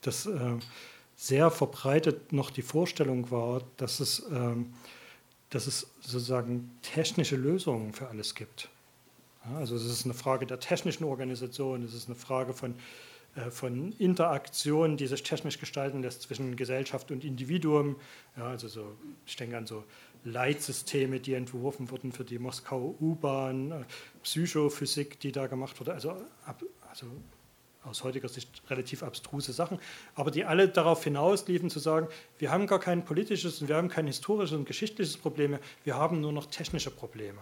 dass äh, sehr verbreitet noch die Vorstellung war, dass es, ähm, dass es sozusagen technische Lösungen für alles gibt. Ja, also es ist eine Frage der technischen Organisation, es ist eine Frage von, äh, von Interaktion, die sich technisch gestalten lässt zwischen Gesellschaft und Individuum. Ja, also so, ich denke an so Leitsysteme, die entworfen wurden für die Moskauer U-Bahn, äh, Psychophysik, die da gemacht wurde, also, ab, also aus heutiger Sicht relativ abstruse Sachen, aber die alle darauf hinausliefen zu sagen, wir haben gar kein politisches und wir haben kein historisches und geschichtliches Problem mehr, wir haben nur noch technische Probleme.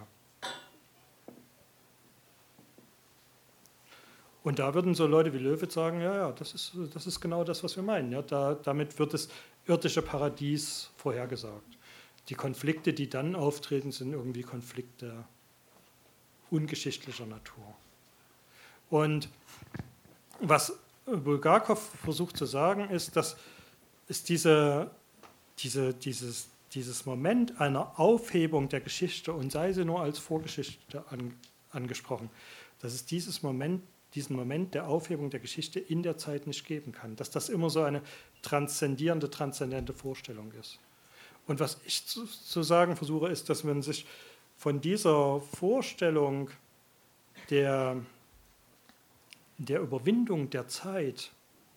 Und da würden so Leute wie Löwitz sagen, ja, ja, das ist, das ist genau das, was wir meinen. Ja, da, damit wird das irdische Paradies vorhergesagt. Die Konflikte, die dann auftreten, sind irgendwie Konflikte ungeschichtlicher Natur. Und was Bulgakov versucht zu sagen, ist, dass ist diese, diese, dieses, dieses Moment einer Aufhebung der Geschichte, und sei sie nur als Vorgeschichte an, angesprochen, dass es dieses Moment, diesen Moment der Aufhebung der Geschichte in der Zeit nicht geben kann, dass das immer so eine transzendierende, transzendente Vorstellung ist. Und was ich zu, zu sagen versuche, ist, dass man sich von dieser Vorstellung der, der Überwindung der Zeit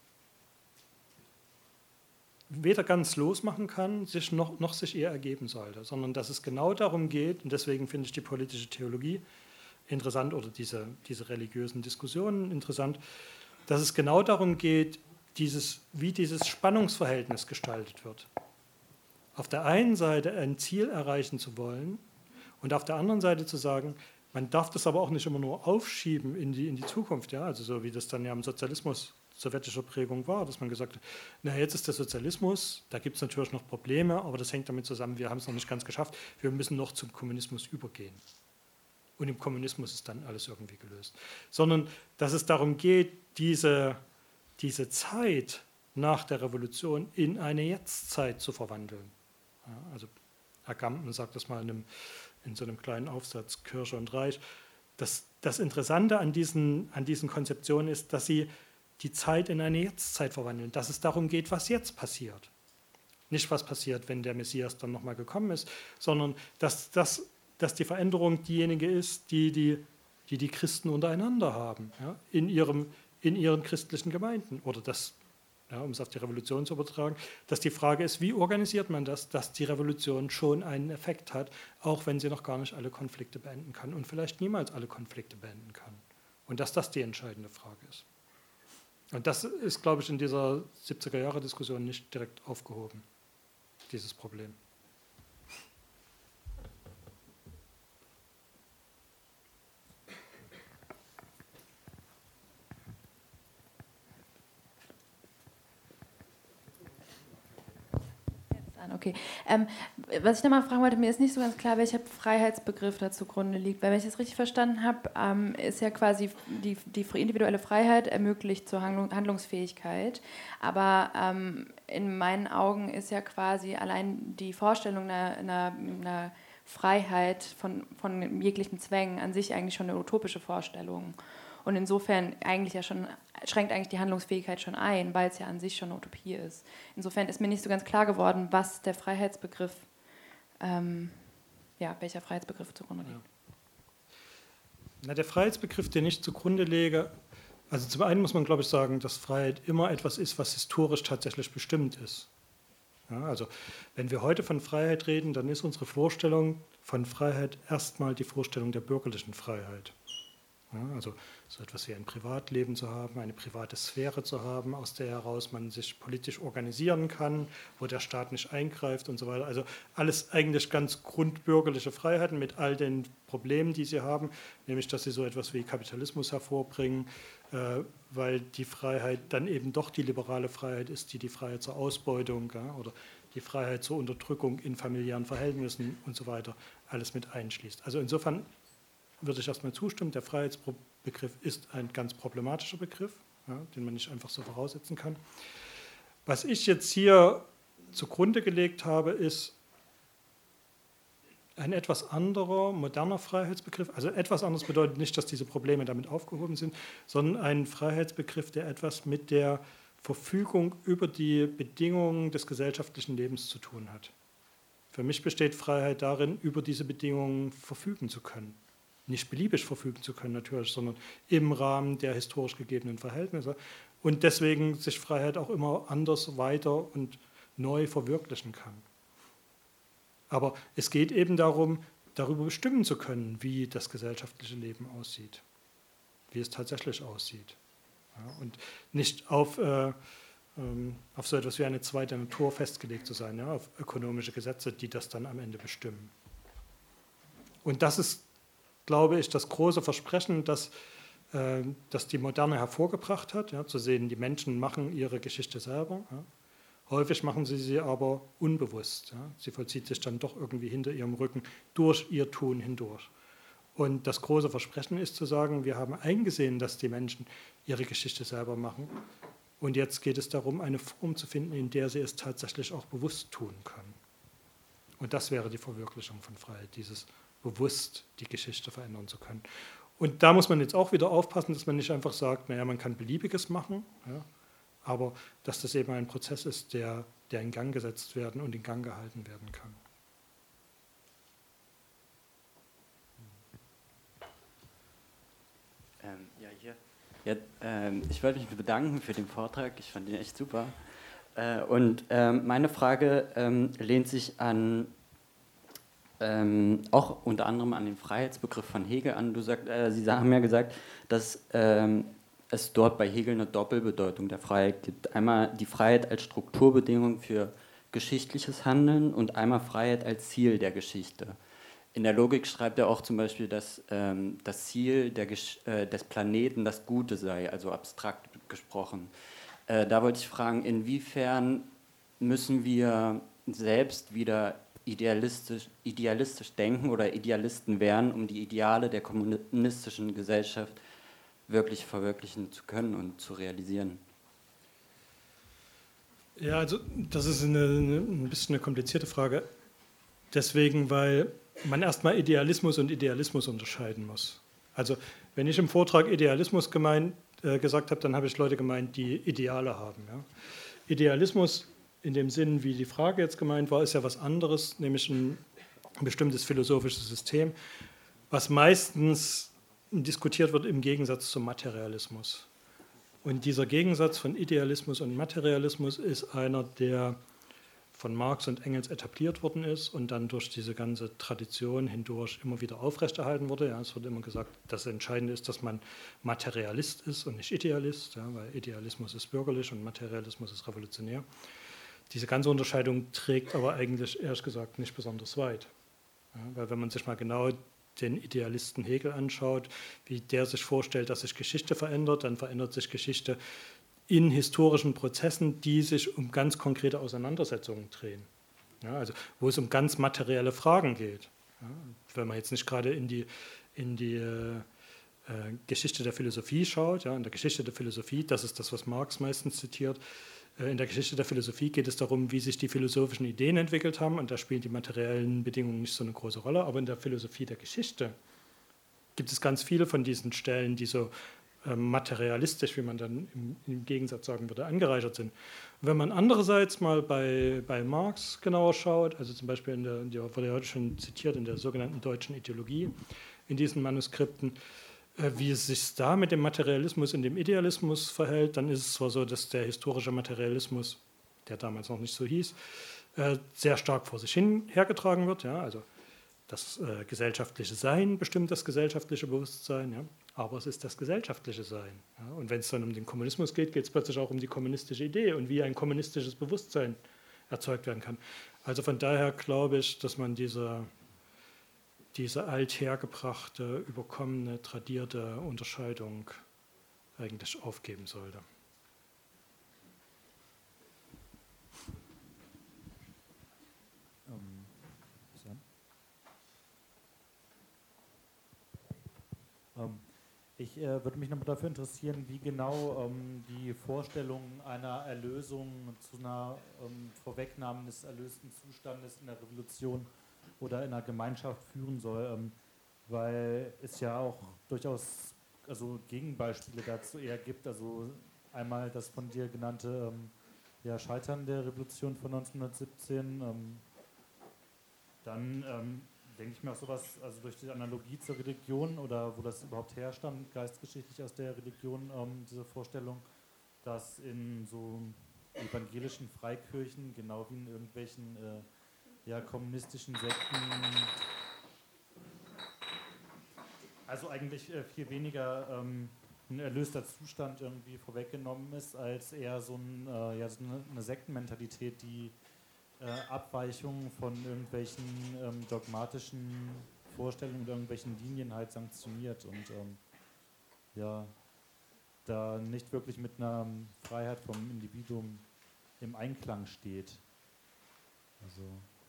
weder ganz losmachen kann, sich noch, noch sich eher ergeben sollte, sondern dass es genau darum geht, und deswegen finde ich die politische Theologie interessant oder diese, diese religiösen Diskussionen interessant, dass es genau darum geht, dieses, wie dieses Spannungsverhältnis gestaltet wird. Auf der einen Seite ein Ziel erreichen zu wollen und auf der anderen Seite zu sagen, man darf das aber auch nicht immer nur aufschieben in die, in die Zukunft, ja? Also so wie das dann ja im Sozialismus sowjetischer Prägung war, dass man gesagt hat, na jetzt ist der Sozialismus, da gibt es natürlich noch Probleme, aber das hängt damit zusammen, wir haben es noch nicht ganz geschafft, wir müssen noch zum Kommunismus übergehen. Und im Kommunismus ist dann alles irgendwie gelöst. Sondern dass es darum geht, diese, diese Zeit nach der Revolution in eine Jetztzeit zu verwandeln. Ja, also Agamben sagt das mal in, einem, in so einem kleinen Aufsatz, Kirche und Reich. Das, das Interessante an diesen, an diesen Konzeptionen ist, dass sie die Zeit in eine Jetztzeit verwandeln, dass es darum geht, was jetzt passiert. Nicht, was passiert, wenn der Messias dann nochmal gekommen ist, sondern dass, dass, dass die Veränderung diejenige ist, die die, die, die Christen untereinander haben, ja, in, ihrem, in ihren christlichen Gemeinden. Oder das, ja, um es auf die Revolution zu übertragen, dass die Frage ist, wie organisiert man das, dass die Revolution schon einen Effekt hat, auch wenn sie noch gar nicht alle Konflikte beenden kann und vielleicht niemals alle Konflikte beenden kann. Und dass das die entscheidende Frage ist. Und das ist, glaube ich, in dieser siebziger-Jahre-Diskussion nicht direkt aufgehoben, dieses Problem. Okay. Ähm, was ich nochmal fragen wollte, mir ist nicht so ganz klar, welcher Freiheitsbegriff da zugrunde liegt. Weil wenn ich das richtig verstanden habe, ähm, ist ja quasi die, die individuelle Freiheit ermöglicht zur Handlung, Handlungsfähigkeit. Aber ähm, in meinen Augen ist ja quasi allein die Vorstellung einer, einer, einer Freiheit von, von jeglichen Zwängen an sich eigentlich schon eine utopische Vorstellung. Und insofern eigentlich ja schon, schränkt eigentlich die Handlungsfähigkeit schon ein, weil es ja an sich schon eine Utopie ist. Insofern ist mir nicht so ganz klar geworden, was der Freiheitsbegriff, ähm, ja, welcher Freiheitsbegriff zugrunde liegt. Na, der Freiheitsbegriff, den ich zugrunde lege, also zum einen muss man, glaube ich, sagen, dass Freiheit immer etwas ist, was historisch tatsächlich bestimmt ist. Ja, also wenn wir heute von Freiheit reden, dann ist unsere Vorstellung von Freiheit erstmal die Vorstellung der bürgerlichen Freiheit. Ja, also so etwas wie ein Privatleben zu haben, eine private Sphäre zu haben, aus der heraus man sich politisch organisieren kann, wo der Staat nicht eingreift und so weiter. Also alles eigentlich ganz grundbürgerliche Freiheiten mit all den Problemen, die sie haben, nämlich dass sie so etwas wie Kapitalismus hervorbringen, äh, weil die Freiheit dann eben doch die liberale Freiheit ist, die die Freiheit zur Ausbeutung, ja, oder die Freiheit zur Unterdrückung in familiären Verhältnissen und so weiter alles mit einschließt. Also insofern würde ich erstmal zustimmen, der Freiheitsbegriff ist ein ganz problematischer Begriff, ja, den man nicht einfach so voraussetzen kann. Was ich jetzt hier zugrunde gelegt habe, ist ein etwas anderer, moderner Freiheitsbegriff. Also etwas anderes bedeutet nicht, dass diese Probleme damit aufgehoben sind, sondern ein Freiheitsbegriff, der etwas mit der Verfügung über die Bedingungen des gesellschaftlichen Lebens zu tun hat. Für mich besteht Freiheit darin, über diese Bedingungen verfügen zu können. Nicht beliebig verfügen zu können natürlich, sondern im Rahmen der historisch gegebenen Verhältnisse. Und deswegen sich Freiheit auch immer anders, weiter und neu verwirklichen kann. Aber es geht eben darum, darüber bestimmen zu können, wie das gesellschaftliche Leben aussieht, wie es tatsächlich aussieht. Ja, und nicht auf, äh, ähm, auf so etwas wie eine zweite Natur festgelegt zu sein, ja, auf ökonomische Gesetze, die das dann am Ende bestimmen. Und das ist, glaube ich, das große Versprechen, das, äh, das die Moderne hervorgebracht hat, ja, zu sehen, die Menschen machen ihre Geschichte selber. Ja. Häufig machen sie sie aber unbewusst. Ja. Sie vollzieht sich dann doch irgendwie hinter ihrem Rücken durch ihr Tun hindurch. Und das große Versprechen ist zu sagen, wir haben eingesehen, dass die Menschen ihre Geschichte selber machen. Und jetzt geht es darum, eine Form zu finden, in der sie es tatsächlich auch bewusst tun können. Und das wäre die Verwirklichung von Freiheit, dieses bewusst die Geschichte verändern zu können. Und da muss man jetzt auch wieder aufpassen, dass man nicht einfach sagt, naja, man kann Beliebiges machen, ja, aber dass das eben ein Prozess ist, der, der in Gang gesetzt werden und in Gang gehalten werden kann. Ähm, ja, hier. Ja, ähm, ich wollte mich bedanken für den Vortrag, ich fand ihn echt super. Äh, und ähm, meine Frage ähm, lehnt sich an, ähm, auch unter anderem an den Freiheitsbegriff von Hegel an. Du sagt, äh, Sie haben ja gesagt, dass ähm, es dort bei Hegel eine Doppelbedeutung der Freiheit gibt. Einmal die Freiheit als Strukturbedingung für geschichtliches Handeln und einmal Freiheit als Ziel der Geschichte. In der Logik schreibt er auch zum Beispiel, dass ähm, das Ziel der, äh, des Planeten das Gute sei, also abstrakt gesprochen. Äh, da wollte ich fragen, inwiefern müssen wir selbst wieder idealistisch, idealistisch denken oder Idealisten werden, um die Ideale der kommunistischen Gesellschaft wirklich verwirklichen zu können und zu realisieren? Ja, also das ist eine, eine, ein bisschen eine komplizierte Frage. Deswegen, weil man erstmal Idealismus und Idealismus unterscheiden muss. Also wenn ich im Vortrag Idealismus gemeint, äh, gesagt habe, dann habe ich Leute gemeint, die Ideale haben. Ja. Idealismus in dem Sinn, wie die Frage jetzt gemeint war, ist ja was anderes, nämlich ein, ein bestimmtes philosophisches System, was meistens diskutiert wird im Gegensatz zum Materialismus. Und dieser Gegensatz von Idealismus und Materialismus ist einer, der von Marx und Engels etabliert worden ist und dann durch diese ganze Tradition hindurch immer wieder aufrechterhalten wurde. Ja, es wird immer gesagt, das Entscheidende ist, dass man Materialist ist und nicht Idealist, ja, weil Idealismus ist bürgerlich und Materialismus ist revolutionär. Diese ganze Unterscheidung trägt aber eigentlich, ehrlich gesagt, nicht besonders weit. Ja, weil wenn man sich mal genau den Idealisten Hegel anschaut, wie der sich vorstellt, dass sich Geschichte verändert, dann verändert sich Geschichte in historischen Prozessen, die sich um ganz konkrete Auseinandersetzungen drehen. Ja, also wo es um ganz materielle Fragen geht. Ja, wenn man jetzt nicht gerade in die, in die äh, Geschichte der Philosophie schaut, ja, in der Geschichte der Philosophie, das ist das, was Marx meistens zitiert, äh, in der Geschichte der Philosophie geht es darum, wie sich die philosophischen Ideen entwickelt haben, und da spielen die materiellen Bedingungen nicht so eine große Rolle, aber in der Philosophie der Geschichte gibt es ganz viele von diesen Stellen, die so materialistisch, wie man dann im, im Gegensatz sagen würde, angereichert sind. Wenn man andererseits mal bei, bei Marx genauer schaut, also zum Beispiel in der, die wurde ja heute schon zitiert, in der sogenannten deutschen Ideologie, in diesen Manuskripten, äh, wie es sich da mit dem Materialismus und dem Idealismus verhält, dann ist es zwar so, dass der historische Materialismus, der damals noch nicht so hieß, äh, sehr stark vor sich hin hergetragen wird, ja, also das äh, gesellschaftliche Sein bestimmt das gesellschaftliche Bewusstsein, ja. Aber es ist das gesellschaftliche Sein. Ja. Und wenn es dann um den Kommunismus geht, geht es plötzlich auch um die kommunistische Idee und wie ein kommunistisches Bewusstsein erzeugt werden kann. Also von daher glaube ich, dass man diese, diese althergebrachte, überkommene, tradierte Unterscheidung eigentlich aufgeben sollte. Ich äh, würde mich noch dafür interessieren, wie genau ähm, die Vorstellung einer Erlösung zu einer ähm, Vorwegnahme des erlösten Zustandes in der Revolution oder in einer Gemeinschaft führen soll, ähm, weil es ja auch durchaus also Gegenbeispiele dazu eher gibt. Also einmal das von dir genannte ähm, ja, Scheitern der Revolution von neunzehnhundertsiebzehn. Ähm, dann ähm, denke ich mir auch sowas, also durch die Analogie zur Religion oder wo das überhaupt herstammt, geistgeschichtlich aus der Religion, ähm, diese Vorstellung, dass in so evangelischen Freikirchen, genau wie in irgendwelchen äh, ja, kommunistischen Sekten, also eigentlich äh, viel weniger ähm, ein erlöster Zustand irgendwie vorweggenommen ist, als eher so, ein, äh, ja, so eine, eine Sektenmentalität, die äh, Abweichungen von irgendwelchen ähm, dogmatischen Vorstellungen oder irgendwelchen Linien halt sanktioniert und ähm, ja, da nicht wirklich mit einer Freiheit vom Individuum im Einklang steht. Also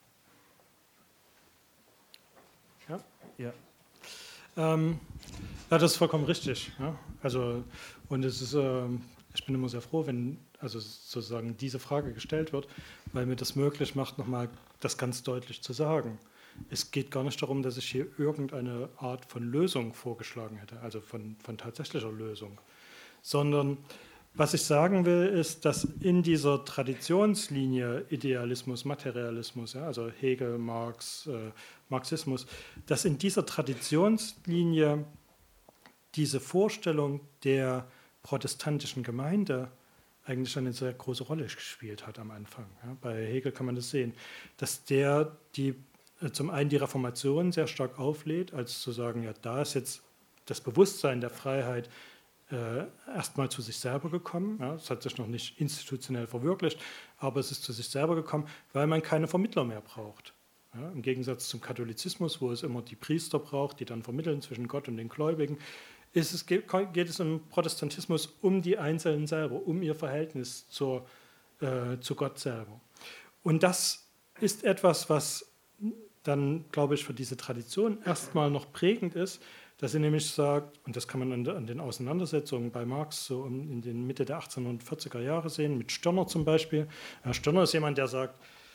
ja, ja. Ähm, ja, das ist vollkommen richtig. Ja? Also, und es ist, äh, ich bin immer sehr froh, wenn also sozusagen diese Frage gestellt wird, weil mir das möglich macht, nochmal das ganz deutlich zu sagen. Es geht gar nicht darum, dass ich hier irgendeine Art von Lösung vorgeschlagen hätte, also von, von tatsächlicher Lösung, sondern was ich sagen will, ist, dass in dieser Traditionslinie Idealismus, Materialismus, ja, also Hegel, Marx, äh, Marxismus, dass in dieser Traditionslinie diese Vorstellung der protestantischen Gemeinde eigentlich eine sehr große Rolle gespielt hat am Anfang. Ja. Bei Hegel kann man das sehen, dass der die, äh, zum einen die Reformation sehr stark auflädt, als zu sagen, ja, da ist jetzt das Bewusstsein der Freiheit Äh, erstmal zu sich selber gekommen. Ja, es hat sich noch nicht institutionell verwirklicht, aber es ist zu sich selber gekommen, weil man keine Vermittler mehr braucht. Ja, im Gegensatz zum Katholizismus, wo es immer die Priester braucht, die dann vermitteln zwischen Gott und den Gläubigen, ist es, geht, geht es im Protestantismus um die Einzelnen selber, um ihr Verhältnis zur, äh, zu Gott selber. Und das ist etwas, was dann, glaube ich, für diese Tradition erstmal noch prägend ist, dass sie nämlich sagt, und das kann man an, an den Auseinandersetzungen bei Marx so in den Mitte der achtzehnhundertvierziger Jahre sehen, mit Stirner zum Beispiel. Ja, Stirner ist jemand, der sagt,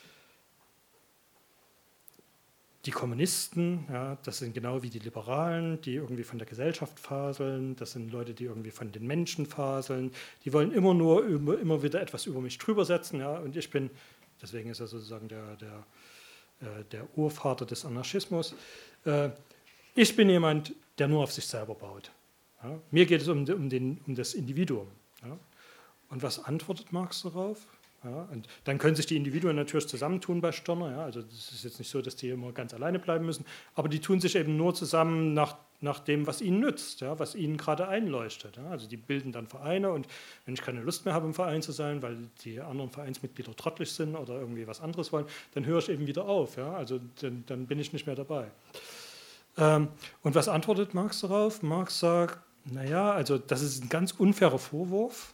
die Kommunisten, ja, das sind genau wie die Liberalen, die irgendwie von der Gesellschaft faseln, das sind Leute, die irgendwie von den Menschen faseln, die wollen immer nur immer, immer wieder etwas über mich drüber setzen, ja, und ich bin, deswegen ist er sozusagen der, der, äh, der Urvater des Anarchismus, äh, ich bin jemand, der nur auf sich selber baut. Ja, mir geht es um, um, den, um das Individuum. Ja. Und was antwortet Marx darauf? Ja, und dann können sich die Individuen natürlich zusammentun bei Stirner. Ja, also es ist jetzt nicht so, dass die immer ganz alleine bleiben müssen, aber die tun sich eben nur zusammen nach, nach dem, was ihnen nützt, ja, was ihnen gerade einleuchtet. Ja. Also die bilden dann Vereine und wenn ich keine Lust mehr habe, im Verein zu sein, weil die anderen Vereinsmitglieder trottelig sind oder irgendwie was anderes wollen, dann höre ich eben wieder auf. Ja. Also dann, dann bin ich nicht mehr dabei. Und was antwortet Marx darauf? Marx sagt, naja, also das ist ein ganz unfairer Vorwurf,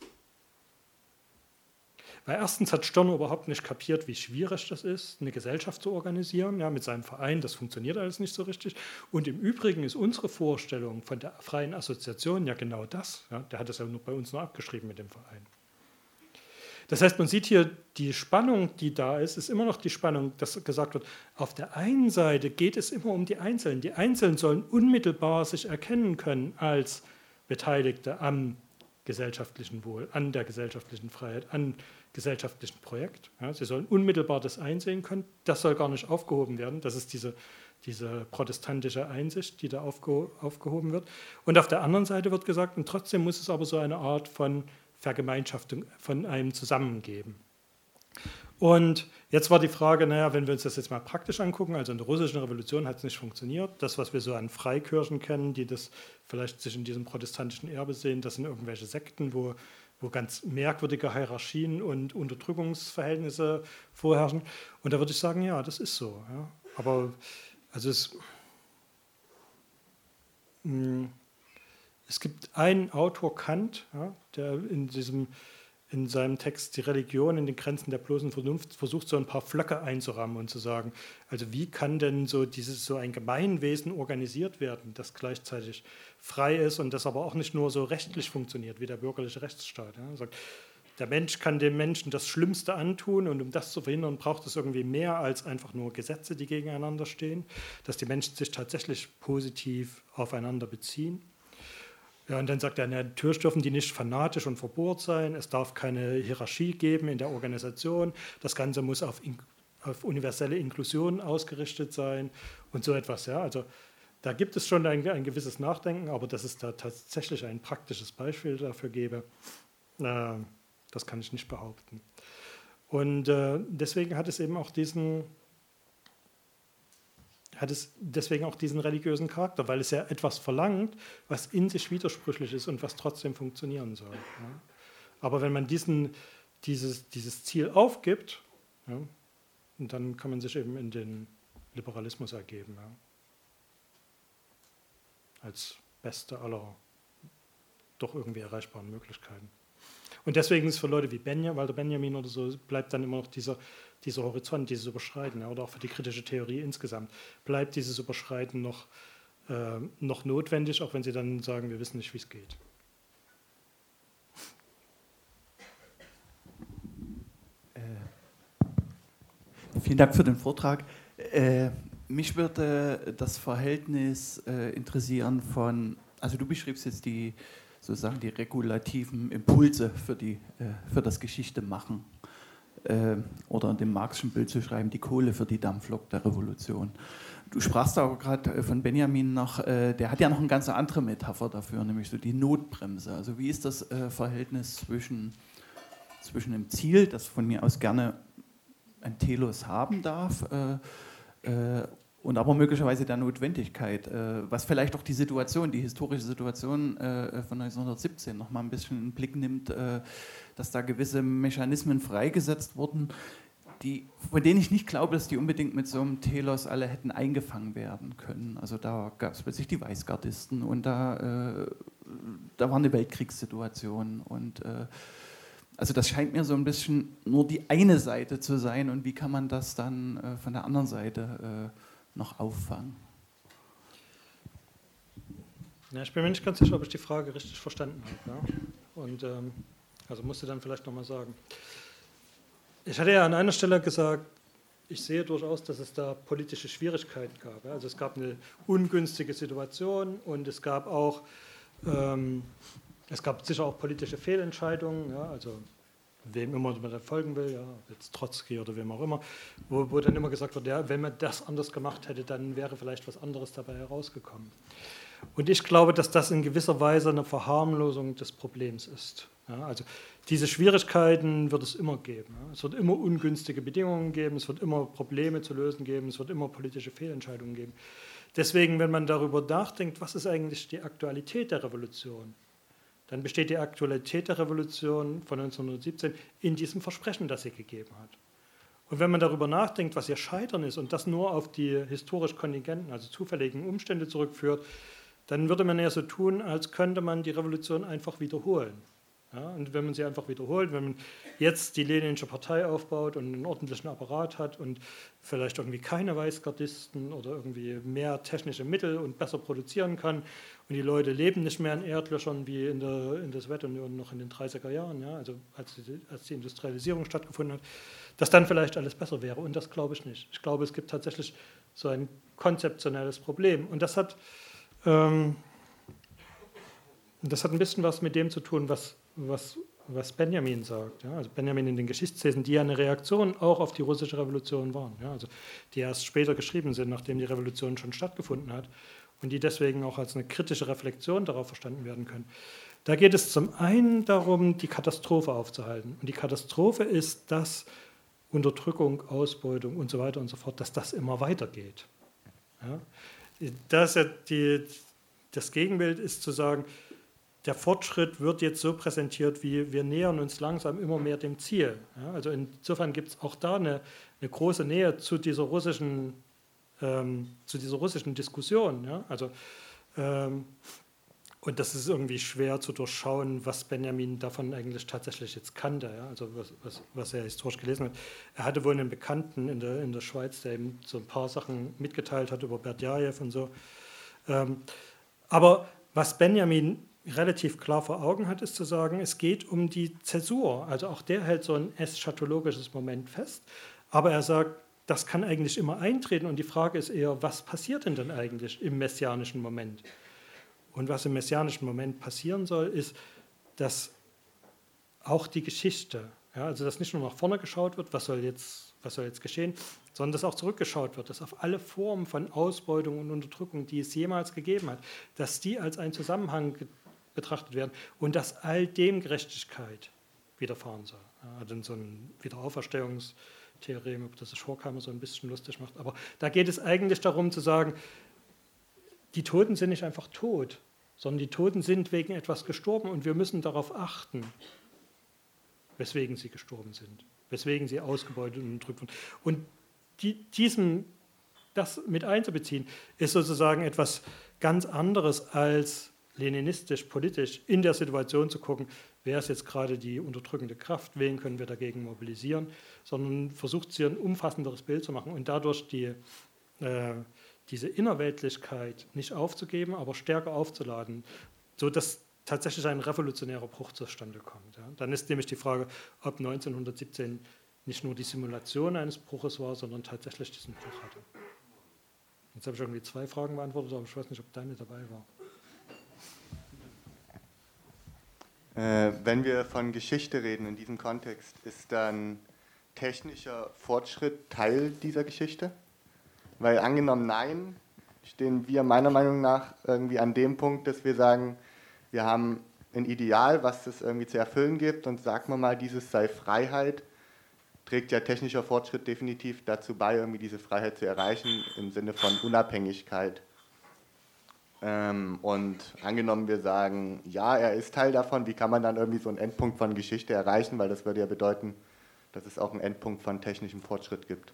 weil erstens hat Stirner überhaupt nicht kapiert, wie schwierig das ist, eine Gesellschaft zu organisieren, ja, mit seinem Verein, das funktioniert alles nicht so richtig. Und im Übrigen ist unsere Vorstellung von der freien Assoziation ja genau das, ja, der hat das ja nur bei uns nur abgeschrieben mit dem Verein. Das heißt, man sieht hier, die Spannung, die da ist, ist immer noch die Spannung, dass gesagt wird, auf der einen Seite geht es immer um die Einzelnen. Die Einzelnen sollen unmittelbar sich erkennen können als Beteiligte am gesellschaftlichen Wohl, an der gesellschaftlichen Freiheit, an gesellschaftlichen Projekt. Ja, sie sollen unmittelbar das einsehen können. Das soll gar nicht aufgehoben werden. Das ist diese, diese protestantische Einsicht, die da aufge, aufgehoben wird. Und auf der anderen Seite wird gesagt, und trotzdem muss es aber so eine Art von Vergemeinschaftung von einem zusammengeben. Und jetzt war die Frage, naja, wenn wir uns das jetzt mal praktisch angucken, also in der russischen Revolution hat es nicht funktioniert. Das, was wir so an Freikirchen kennen, die das vielleicht sich in diesem protestantischen Erbe sehen, das sind irgendwelche Sekten, wo, wo ganz merkwürdige Hierarchien und Unterdrückungsverhältnisse vorherrschen. Und da würde ich sagen, ja, das ist so. Ja. Aber also es, mh, es gibt einen Autor, Kant, ja, der in, diesem, in seinem Text Die Religion in den Grenzen der bloßen Vernunft versucht, so ein paar Flöcke einzurahmen und zu sagen, also wie kann denn so, dieses, so ein Gemeinwesen organisiert werden, das gleichzeitig frei ist und das aber auch nicht nur so rechtlich funktioniert wie der bürgerliche Rechtsstaat. Ja. Er sagt, der Mensch kann dem Menschen das Schlimmste antun und um das zu verhindern, braucht es irgendwie mehr als einfach nur Gesetze, die gegeneinander stehen, dass die Menschen sich tatsächlich positiv aufeinander beziehen. Ja, und dann sagt er, natürlich dürfen die nicht fanatisch und verbohrt sein, es darf keine Hierarchie geben in der Organisation, das Ganze muss auf, auf universelle Inklusion ausgerichtet sein und so etwas. Ja. Also da gibt es schon ein, ein gewisses Nachdenken, aber dass es da tatsächlich ein praktisches Beispiel dafür gäbe, äh, das kann ich nicht behaupten. Und äh, deswegen hat es eben auch diesen... hat es deswegen auch diesen religiösen Charakter, weil es ja etwas verlangt, was in sich widersprüchlich ist und was trotzdem funktionieren soll. Ja. Aber wenn man diesen, dieses, dieses Ziel aufgibt, ja, dann kann man sich eben in den Liberalismus ergeben, ja, als beste aller doch irgendwie erreichbaren Möglichkeiten. Und deswegen ist für Leute wie Benjamin, Walter Benjamin oder so, bleibt dann immer noch dieser, dieser Horizont, dieses Überschreiten, ja, oder auch für die kritische Theorie insgesamt, bleibt dieses Überschreiten noch, äh, noch notwendig, auch wenn sie dann sagen, wir wissen nicht, wie es geht. Äh, vielen Dank für den Vortrag. Äh, mich würde das Verhältnis äh, interessieren von, also du beschreibst jetzt die sozusagen die regulativen Impulse für, die, äh, für das Geschichtemachen äh, oder in dem Marxischen Bild zu schreiben, die Kohle für die Dampflok der Revolution. Du sprachst auch gerade von Benjamin noch, äh, der hat ja noch eine ganz andere Metapher dafür, nämlich so die Notbremse. Also wie ist das äh, Verhältnis zwischen, zwischen dem Ziel, das von mir aus gerne ein Telos haben darf, äh, äh, und aber möglicherweise der Notwendigkeit, äh, was vielleicht auch die Situation, die historische Situation äh, von neunzehnhundertsiebzehn noch mal ein bisschen in den Blick nimmt, äh, dass da gewisse Mechanismen freigesetzt wurden, die, von denen ich nicht glaube, dass die unbedingt mit so einem Telos alle hätten eingefangen werden können. Also da gab es plötzlich die Weißgardisten und da, äh, da war eine Weltkriegssituation und äh, also das scheint mir so ein bisschen nur die eine Seite zu sein und wie kann man das dann äh, von der anderen Seite äh, noch auffangen? Ja, ich bin mir nicht ganz sicher, ob ich die Frage richtig verstanden habe. Ja? Und ähm, also musst du dann vielleicht nochmal sagen. Ich hatte ja an einer Stelle gesagt, ich sehe durchaus, dass es da politische Schwierigkeiten gab. Ja? Also es gab eine ungünstige Situation und es gab auch, ähm, es gab sicher auch politische Fehlentscheidungen, ja? Also wem immer man da folgen will, ja, jetzt Trotzki oder wem auch immer, wo, wo dann immer gesagt wird, ja, wenn man das anders gemacht hätte, dann wäre vielleicht was anderes dabei herausgekommen. Und ich glaube, dass das in gewisser Weise eine Verharmlosung des Problems ist. Ja, also diese Schwierigkeiten wird es immer geben. Ja. Es wird immer ungünstige Bedingungen geben, es wird immer Probleme zu lösen geben, es wird immer politische Fehlentscheidungen geben. Deswegen, wenn man darüber nachdenkt, was ist eigentlich die Aktualität der Revolution, dann besteht die Aktualität der Revolution von neunzehnhundertsiebzehn in diesem Versprechen, das sie gegeben hat. Und wenn man darüber nachdenkt, was ihr Scheitern ist und das nur auf die historisch kontingenten, also zufälligen Umstände zurückführt, dann würde man ja so tun, als könnte man die Revolution einfach wiederholen. Ja, und wenn man sie einfach wiederholt, wenn man jetzt die Leninische Partei aufbaut und einen ordentlichen Apparat hat und vielleicht irgendwie keine Weißgardisten oder irgendwie mehr technische Mittel und besser produzieren kann und die Leute leben nicht mehr in Erdlöchern wie in der, in der Sowjetunion noch in den dreißiger Jahren, ja, also als die, als die Industrialisierung stattgefunden hat, dass dann vielleicht alles besser wäre. Und das glaube ich nicht. Ich glaube, es gibt tatsächlich so ein konzeptionelles Problem. Und das hat, ähm, das hat ein bisschen was mit dem zu tun, was Was, was Benjamin sagt. Ja? Also Benjamin in den Geschichtsthesen, die ja eine Reaktion auch auf die russische Revolution waren, ja? Also die erst später geschrieben sind, nachdem die Revolution schon stattgefunden hat und die deswegen auch als eine kritische Reflexion darauf verstanden werden können. Da geht es zum einen darum, die Katastrophe aufzuhalten. Und die Katastrophe ist, dass Unterdrückung, Ausbeutung und so weiter und so fort, dass das immer weitergeht. Ja? Das, ja die, das Gegenbild ist zu sagen, der Fortschritt wird jetzt so präsentiert, wie wir nähern uns langsam immer mehr dem Ziel. Ja, also insofern gibt es auch da eine, eine große Nähe zu dieser russischen, ähm, zu dieser russischen Diskussion. Ja, also, ähm, und das ist irgendwie schwer zu durchschauen, was Benjamin davon eigentlich tatsächlich jetzt kannte, ja, also was, was, was er historisch gelesen hat. Er hatte wohl einen Bekannten in der, in der Schweiz, der ihm so ein paar Sachen mitgeteilt hat über Berdjajew und so. Ähm, aber was Benjamin relativ klar vor Augen hat, ist zu sagen, es geht um die Zäsur. Also auch der hält so ein eschatologisches Moment fest. Aber er sagt, das kann eigentlich immer eintreten. Und die Frage ist eher, was passiert denn dann eigentlich im messianischen Moment? Und was im messianischen Moment passieren soll, ist, dass auch die Geschichte, ja, also dass nicht nur nach vorne geschaut wird, was soll jetzt, was soll jetzt geschehen, sondern dass auch zurückgeschaut wird, dass auf alle Formen von Ausbeutung und Unterdrückung, die es jemals gegeben hat, dass die als ein Zusammenhang betrachtet werden und dass all dem Gerechtigkeit widerfahren soll. Ja, also so ein Wiederauferstehungstheorem, ob das sich Horkheimer so ein bisschen lustig macht, aber da geht es eigentlich darum zu sagen, die Toten sind nicht einfach tot, sondern die Toten sind wegen etwas gestorben und wir müssen darauf achten, weswegen sie gestorben sind, weswegen sie ausgebeutet und unterdrückt wurden. Und die, diesen, das mit einzubeziehen, ist sozusagen etwas ganz anderes als leninistisch, politisch in der Situation zu gucken, wer ist jetzt gerade die unterdrückende Kraft, wen können wir dagegen mobilisieren, sondern versucht sie ein umfassenderes Bild zu machen und dadurch die, äh, diese Innerweltlichkeit nicht aufzugeben, aber stärker aufzuladen, sodass tatsächlich ein revolutionärer Bruch zustande kommt. Ja. Dann ist nämlich die Frage, ob neunzehnhundertsiebzehn nicht nur die Simulation eines Bruches war, sondern tatsächlich diesen Bruch hatte. Jetzt habe ich irgendwie zwei Fragen beantwortet, aber ich weiß nicht, ob deine dabei war. Äh, wenn wir von Geschichte reden in diesem Kontext, ist dann technischer Fortschritt Teil dieser Geschichte? Weil angenommen nein, stehen wir meiner Meinung nach irgendwie an dem Punkt, dass wir sagen, wir haben ein Ideal, was es irgendwie zu erfüllen gibt und sagen wir mal, dieses sei Freiheit, trägt ja technischer Fortschritt definitiv dazu bei, irgendwie diese Freiheit zu erreichen im Sinne von Unabhängigkeit. Ähm, und angenommen wir sagen, ja, er ist Teil davon, wie kann man dann irgendwie so einen Endpunkt von Geschichte erreichen, weil das würde ja bedeuten, dass es auch einen Endpunkt von technischem Fortschritt gibt.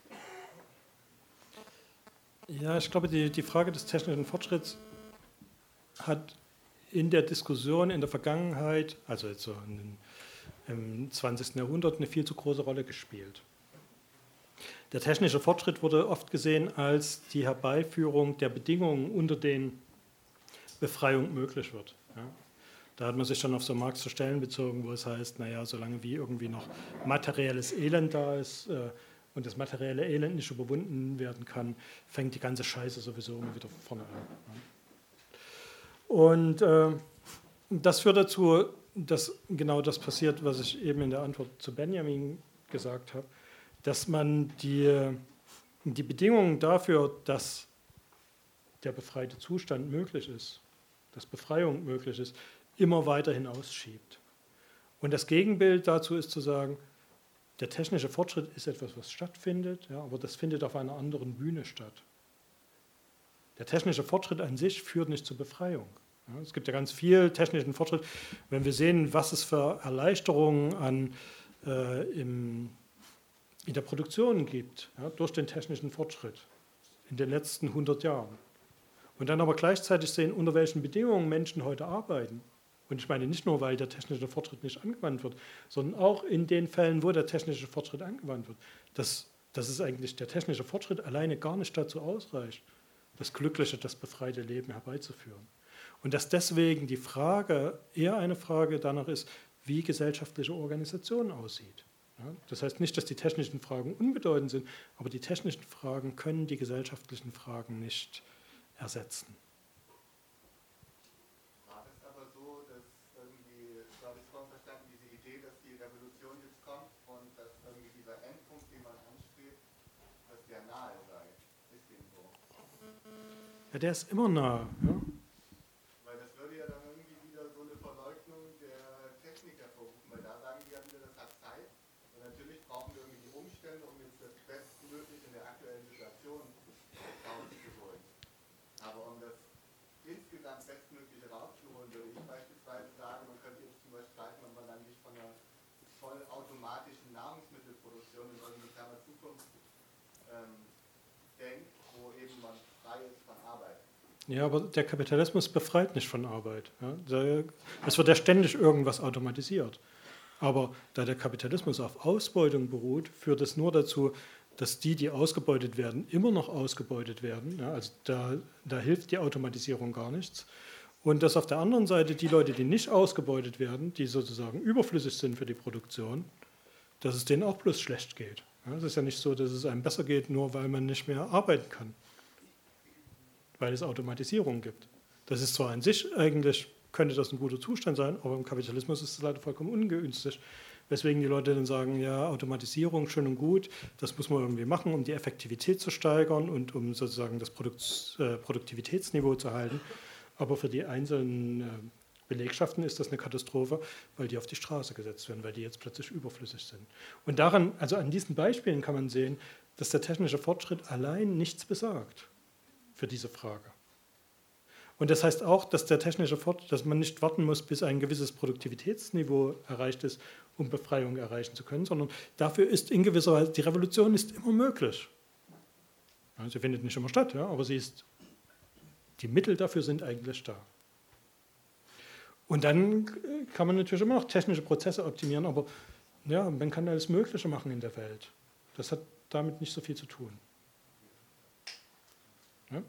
Ja, ich glaube, die, die Frage des technischen Fortschritts hat in der Diskussion in der Vergangenheit, also jetzt so in den, im zwanzigsten Jahrhundert, eine viel zu große Rolle gespielt. Der technische Fortschritt wurde oft gesehen als die Herbeiführung der Bedingungen, unter denen Befreiung möglich wird. Ja. Da hat man sich dann auf so Marx zu Stellen bezogen, wo es heißt, naja, solange wie irgendwie noch materielles Elend da ist äh, und das materielle Elend nicht überwunden werden kann, fängt die ganze Scheiße sowieso immer wieder vorne an. Ja. Und äh, das führt dazu, dass genau das passiert, was ich eben in der Antwort zu Benjamin gesagt habe, dass man die, die Bedingungen dafür, dass der befreite Zustand möglich ist, dass Befreiung möglich ist, immer weiter hinausschiebt. Und das Gegenbild dazu ist zu sagen, der technische Fortschritt ist etwas, was stattfindet, ja, aber das findet auf einer anderen Bühne statt. Der technische Fortschritt an sich führt nicht zur Befreiung. Ja, es gibt ja ganz viel technischen Fortschritt. Wenn wir sehen, was es für Erleichterungen an, äh, im, in der Produktion gibt, ja, durch den technischen Fortschritt in den letzten hundert Jahren. Und dann aber gleichzeitig sehen, unter welchen Bedingungen Menschen heute arbeiten. Und ich meine nicht nur, weil der technische Fortschritt nicht angewandt wird, sondern auch in den Fällen, wo der technische Fortschritt angewandt wird. Dass, dass es eigentlich der technische Fortschritt alleine gar nicht dazu ausreicht, das glückliche, das befreite Leben herbeizuführen. Und dass deswegen die Frage eher eine Frage danach ist, wie gesellschaftliche Organisation aussieht. Ja, das heißt nicht, dass die technischen Fragen unbedeutend sind, aber die technischen Fragen können die gesellschaftlichen Fragen nicht ersetzen. War das aber so, dass irgendwie, so habe ich es vorhin verstanden, diese Idee, dass die Revolution jetzt kommt und dass irgendwie dieser Endpunkt, den man anstrebt, dass der nahe sei? Ist dem so? Ja, der ist immer nah. Ja? Weil das würde ja dann irgendwie wieder so eine Verleugnung der Technik hervorrufen, weil da sagen die ja wieder, das hat Zeit. Und natürlich brauchen wir irgendwie die Umstände, um jetzt das Bestmögliche in der aktuellen Situation rauszuholen. Aber um das insgesamt Bestmögliche rauszuholen, würde ich beispielsweise sagen, man könnte jetzt zum Beispiel streiten, ob man dann nicht von einer vollautomatischen Nahrungsmittelproduktion in irgendwie ferner Zukunft ähm, denkt, wo eben man frei ist von Arbeit. Ja, aber der Kapitalismus befreit nicht von Arbeit. Ja. Es wird ja ständig irgendwas automatisiert. Aber da der Kapitalismus auf Ausbeutung beruht, führt es nur dazu, dass die, die ausgebeutet werden, immer noch ausgebeutet werden. Ja, also da, da hilft die Automatisierung gar nichts. Und dass auf der anderen Seite die Leute, die nicht ausgebeutet werden, die sozusagen überflüssig sind für die Produktion, dass es denen auch bloß schlecht geht. Ja, es ist ja nicht so, dass es einem besser geht, nur weil man nicht mehr arbeiten kann. Weil es Automatisierung gibt. Das ist zwar an sich eigentlich, könnte das ein guter Zustand sein, aber im Kapitalismus ist es leider vollkommen ungünstig. Weswegen die Leute dann sagen, ja, Automatisierung schön und gut, das muss man irgendwie machen, um die Effektivität zu steigern und um sozusagen das Produkt, äh, Produktivitätsniveau zu halten. Aber für die einzelnen äh, Belegschaften ist das eine Katastrophe, weil die auf die Straße gesetzt werden, weil die jetzt plötzlich überflüssig sind. Und daran, also an diesen Beispielen kann man sehen, dass der technische Fortschritt allein nichts besagt für diese Frage. Und das heißt auch, dass der technische Fortschritt, dass man nicht warten muss, bis ein gewisses Produktivitätsniveau erreicht ist, um Befreiung erreichen zu können, sondern dafür ist in gewisser Weise, die Revolution ist immer möglich. Ja, sie findet nicht immer statt, ja, aber sie ist, die Mittel dafür sind eigentlich da. Und dann kann man natürlich immer noch technische Prozesse optimieren, aber ja, man kann alles Mögliche machen in der Welt. Das hat damit nicht so viel zu tun. Ja?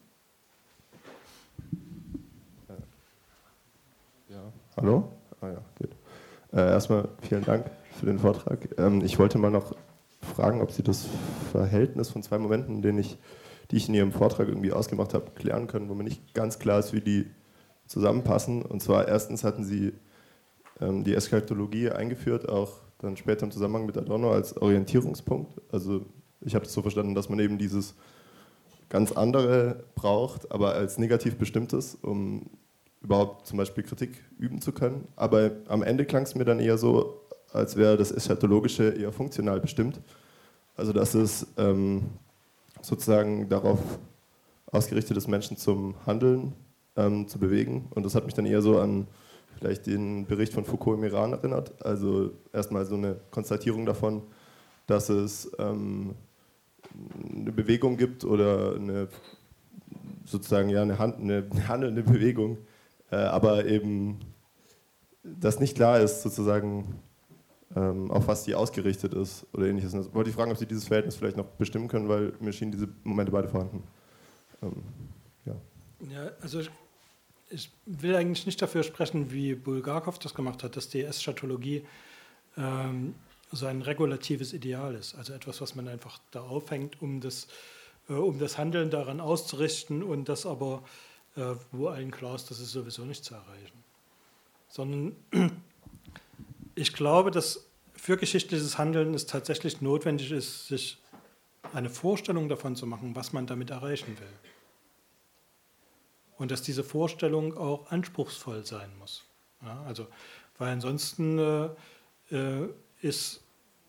Ja, hallo? Ah ja, geht. Äh, erstmal vielen Dank für den Vortrag. Ähm, ich wollte mal noch fragen, ob Sie das Verhältnis von zwei Momenten, denen ich, die ich in Ihrem Vortrag irgendwie ausgemacht habe, klären können, wo mir nicht ganz klar ist, wie die zusammenpassen. Und zwar erstens hatten Sie ähm, die Eschatologie eingeführt, auch dann später im Zusammenhang mit Adorno als Orientierungspunkt. Also ich habe es so verstanden, dass man eben dieses ganz andere braucht, aber als negativ bestimmtes, um überhaupt zum Beispiel Kritik üben zu können. Aber am Ende klang es mir dann eher so, als wäre das Eschatologische eher funktional bestimmt. Also dass es ähm, sozusagen darauf ausgerichtet ist, Menschen zum Handeln ähm, zu bewegen. Und das hat mich dann eher so an vielleicht den Bericht von Foucault im Iran erinnert. Also erstmal so eine Konstatierung davon, dass es ähm, eine Bewegung gibt oder eine sozusagen ja eine, Hand, eine handelnde Bewegung, äh, aber eben dass nicht klar ist sozusagen, ähm, auf was die ausgerichtet ist oder ähnliches. Und das wollte ich fragen, ob Sie dieses Verhältnis vielleicht noch bestimmen können, weil mir schienen diese Momente beide vorhanden. Ähm, ja. Ja, also ich, ich will eigentlich nicht dafür sprechen, wie Bulgakov das gemacht hat, dass die Eschatologie ähm, so ein regulatives Ideal ist, also etwas, was man einfach da aufhängt, um das, äh, um das Handeln daran auszurichten und das aber, äh, wo allen klar ist, das ist sowieso nicht zu erreichen. Sondern ich glaube, dass für geschichtliches Handeln es tatsächlich notwendig ist, sich eine Vorstellung davon zu machen, was man damit erreichen will. Und dass diese Vorstellung auch anspruchsvoll sein muss. Ja, also, weil ansonsten äh, äh, ist,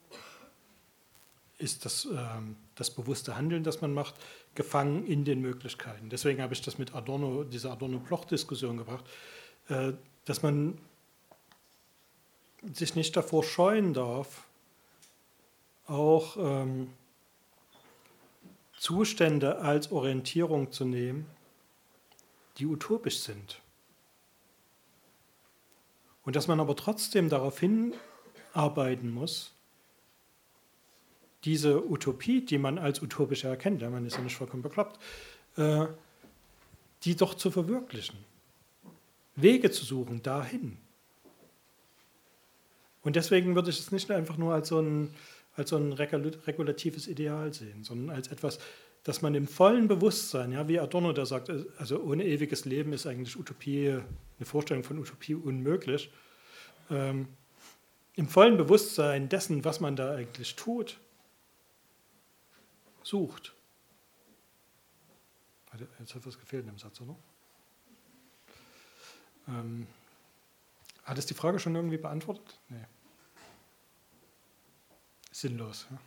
ist das, äh, das bewusste Handeln, das man macht, gefangen in den Möglichkeiten. Deswegen habe ich das mit Adorno, diese Adorno-Bloch-Diskussion gebracht, äh, dass man sich nicht davor scheuen darf, auch ähm, Zustände als Orientierung zu nehmen, die utopisch sind. Und dass man aber trotzdem darauf hinarbeiten muss, diese Utopie, die man als utopisch erkennt, ja, man ist ja nicht vollkommen bekloppt, äh, die doch zu verwirklichen. Wege zu suchen dahin. Und deswegen würde ich es nicht einfach nur als so ein, als so ein regulatives Ideal sehen, sondern als etwas, dass man im vollen Bewusstsein, ja, wie Adorno da sagt, also ohne ewiges Leben ist eigentlich Utopie, eine Vorstellung von Utopie unmöglich, ähm, im vollen Bewusstsein dessen, was man da eigentlich tut, sucht. Jetzt hat was gefehlt in dem Satz, oder? Ähm, hat es die Frage schon irgendwie beantwortet? Nee. Sinnlos. Ja.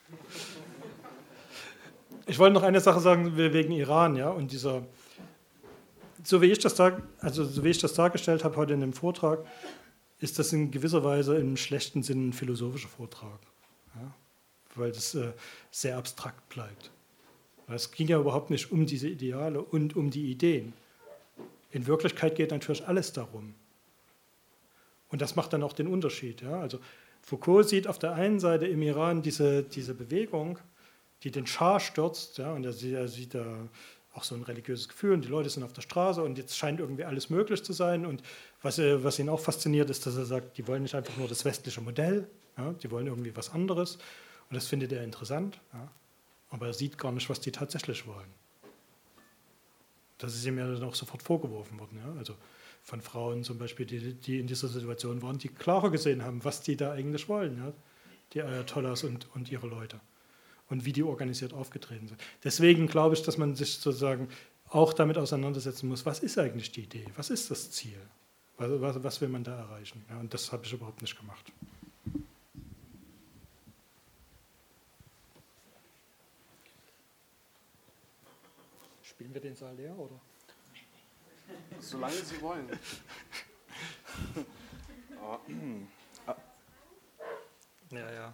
Ich wollte noch eine Sache sagen wegen Iran, ja, und dieser, so wie ich das dar, also so wie ich das dargestellt habe heute in dem Vortrag, ist das in gewisser Weise im schlechten Sinn ein philosophischer Vortrag, ja, weil das äh, sehr abstrakt bleibt. Es ging ja überhaupt nicht um diese Ideale und um die Ideen. In Wirklichkeit geht natürlich alles darum. Und das macht dann auch den Unterschied. Ja? Also Foucault sieht auf der einen Seite im Iran diese, diese Bewegung, die den Schah stürzt, ja? Und er sieht, er sieht da auch so ein religiöses Gefühl und die Leute sind auf der Straße und jetzt scheint irgendwie alles möglich zu sein. Und was, was ihn auch fasziniert, ist, dass er sagt, die wollen nicht einfach nur das westliche Modell, ja? Die wollen irgendwie was anderes. Und das findet er interessant, ja? Aber er sieht gar nicht, was die tatsächlich wollen. Das ist ihm ja dann auch sofort vorgeworfen worden. Ja? Also von Frauen zum Beispiel, die, die in dieser Situation waren, die klarer gesehen haben, was die da eigentlich wollen, ja? Die Ayatollahs und, und ihre Leute. Und wie die organisiert aufgetreten sind. Deswegen glaube ich, dass man sich sozusagen auch damit auseinandersetzen muss, was ist eigentlich die Idee, was ist das Ziel, was, was, was will man da erreichen. Ja? Und das habe ich überhaupt nicht gemacht. Spielen wir den Saal leer, oder? Solange Sie wollen. oh. ah. Ja, ja.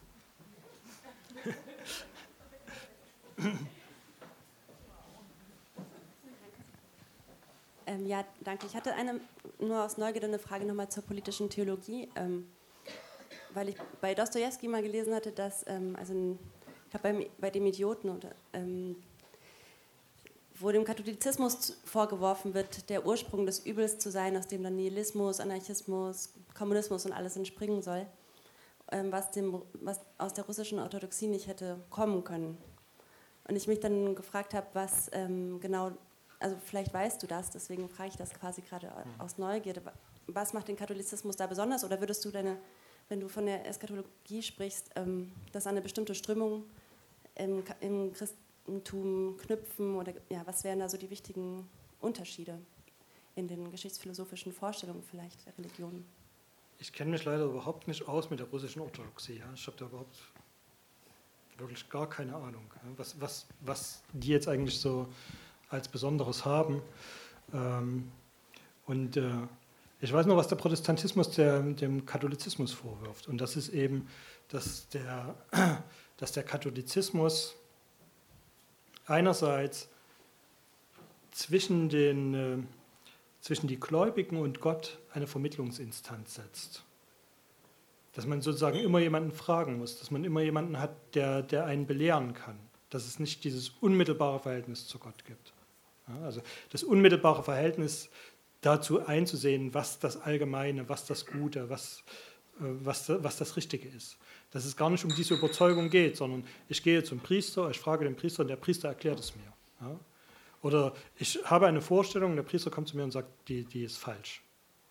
ähm, ja, danke. Ich hatte eine, nur aus Neugierde eine Frage nochmal zur politischen Theologie, ähm, weil ich bei Dostojewski mal gelesen hatte, dass, ähm, also in, ich glaube bei, bei dem Idioten, oder, ähm, wo dem Katholizismus vorgeworfen wird, der Ursprung des Übels zu sein, aus dem dann Nihilismus, Anarchismus, Kommunismus und alles entspringen soll, ähm, was, dem, was aus der russischen Orthodoxie nicht hätte kommen können. Und ich mich dann gefragt habe, was ähm, genau, also vielleicht weißt du das, deswegen frage ich das quasi gerade aus Neugierde, was macht den Katholizismus da besonders, oder würdest du deine, wenn du von der Eschatologie sprichst, ähm, das an eine bestimmte Strömung im, im Christentum knüpfen, oder ja, was wären da so die wichtigen Unterschiede in den geschichtsphilosophischen Vorstellungen vielleicht der Religionen? Ich kenne mich leider überhaupt nicht aus mit der russischen Orthodoxie. Ja. Ich habe da überhaupt wirklich gar keine Ahnung, was, was, was die jetzt eigentlich so als Besonderes haben. Ähm, und äh, ich weiß nur, was der Protestantismus der, dem Katholizismus vorwirft. Und das ist eben, dass der, dass der Katholizismus einerseits zwischen, den, äh, zwischen die Gläubigen und Gott eine Vermittlungsinstanz setzt. Dass man sozusagen immer jemanden fragen muss, dass man immer jemanden hat, der, der einen belehren kann, dass es nicht dieses unmittelbare Verhältnis zu Gott gibt. Ja, also das unmittelbare Verhältnis dazu einzusehen, was das Allgemeine, was das Gute, was, was, was das Richtige ist. Dass es gar nicht um diese Überzeugung geht, sondern ich gehe zum Priester, ich frage den Priester und der Priester erklärt es mir. Ja? Oder ich habe eine Vorstellung, der Priester kommt zu mir und sagt, die, die ist falsch.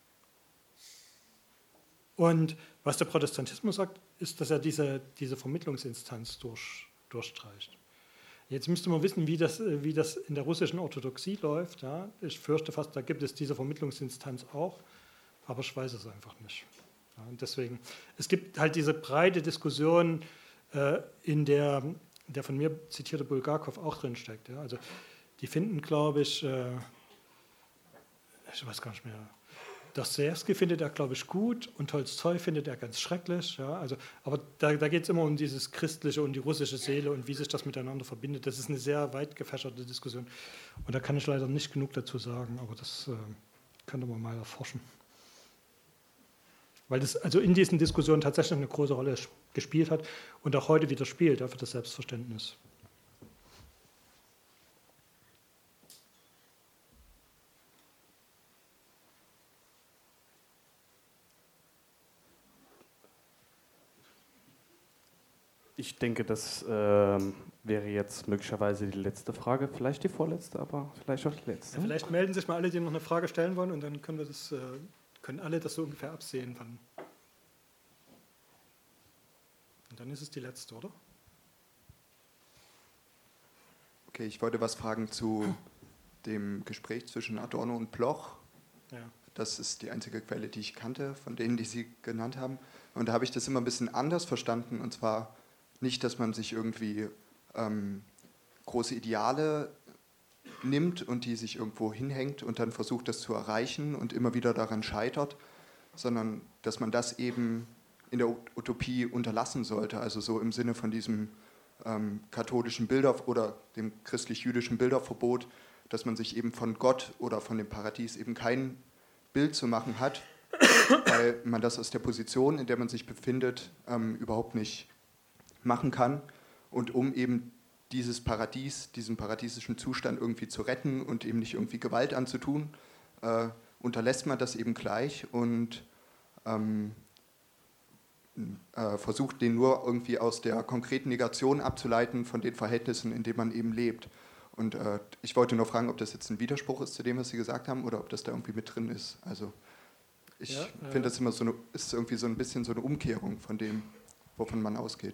Und was der Protestantismus sagt, ist, dass er diese, diese Vermittlungsinstanz durch, durchstreicht. Jetzt müsste man wissen, wie das, wie das in der russischen Orthodoxie läuft. Ja. Ich fürchte fast, da gibt es diese Vermittlungsinstanz auch, aber ich weiß es einfach nicht. Ja, und deswegen, es gibt halt diese breite Diskussion, äh, in der der von mir zitierte Bulgakov auch drinsteckt. Ja. Also die finden, glaube ich, äh, ich weiß gar nicht mehr, Dostojewski findet er, glaube ich, gut und Tolstoi findet er ganz schrecklich. Ja, also, aber da, da geht es immer um dieses Christliche und die russische Seele und wie sich das miteinander verbindet. Das ist eine sehr weit gefächerte Diskussion. Und da kann ich leider nicht genug dazu sagen, aber das äh, könnte man mal erforschen. Weil das also in diesen Diskussionen tatsächlich eine große Rolle gespielt hat und auch heute wieder spielt, ja, für das Selbstverständnis. Ich denke, das ähm, wäre jetzt möglicherweise die letzte Frage, vielleicht die vorletzte, aber vielleicht auch die letzte. Ja, vielleicht melden sich mal alle, die noch eine Frage stellen wollen, und dann können wir das, äh, können alle das so ungefähr absehen. Wann. Und dann ist es die letzte, oder? Okay, ich wollte was fragen zu dem Gespräch zwischen Adorno und Bloch. Ja. Das ist die einzige Quelle, die ich kannte, von denen, die Sie genannt haben. Und da habe ich das immer ein bisschen anders verstanden, und zwar nicht, dass man sich irgendwie ähm, große Ideale nimmt und die sich irgendwo hinhängt und dann versucht, das zu erreichen und immer wieder daran scheitert, sondern dass man das eben in der Utopie unterlassen sollte, also so im Sinne von diesem ähm, katholischen Bilder- oder dem christlich-jüdischen Bilderverbot, dass man sich eben von Gott oder von dem Paradies eben kein Bild zu machen hat, weil man das aus der Position, in der man sich befindet, ähm, überhaupt nicht machen kann. Und um eben dieses Paradies, diesen paradiesischen Zustand irgendwie zu retten und eben nicht irgendwie Gewalt anzutun, äh, unterlässt man das eben gleich und ähm, äh, versucht, den nur irgendwie aus der konkreten Negation abzuleiten von den Verhältnissen, in denen man eben lebt. Und äh, ich wollte nur fragen, ob das jetzt ein Widerspruch ist zu dem, was Sie gesagt haben, oder ob das da irgendwie mit drin ist. Also ich ja, äh, finde, das immer so eine, ist irgendwie so ein bisschen so eine Umkehrung von dem, wovon man ausgeht.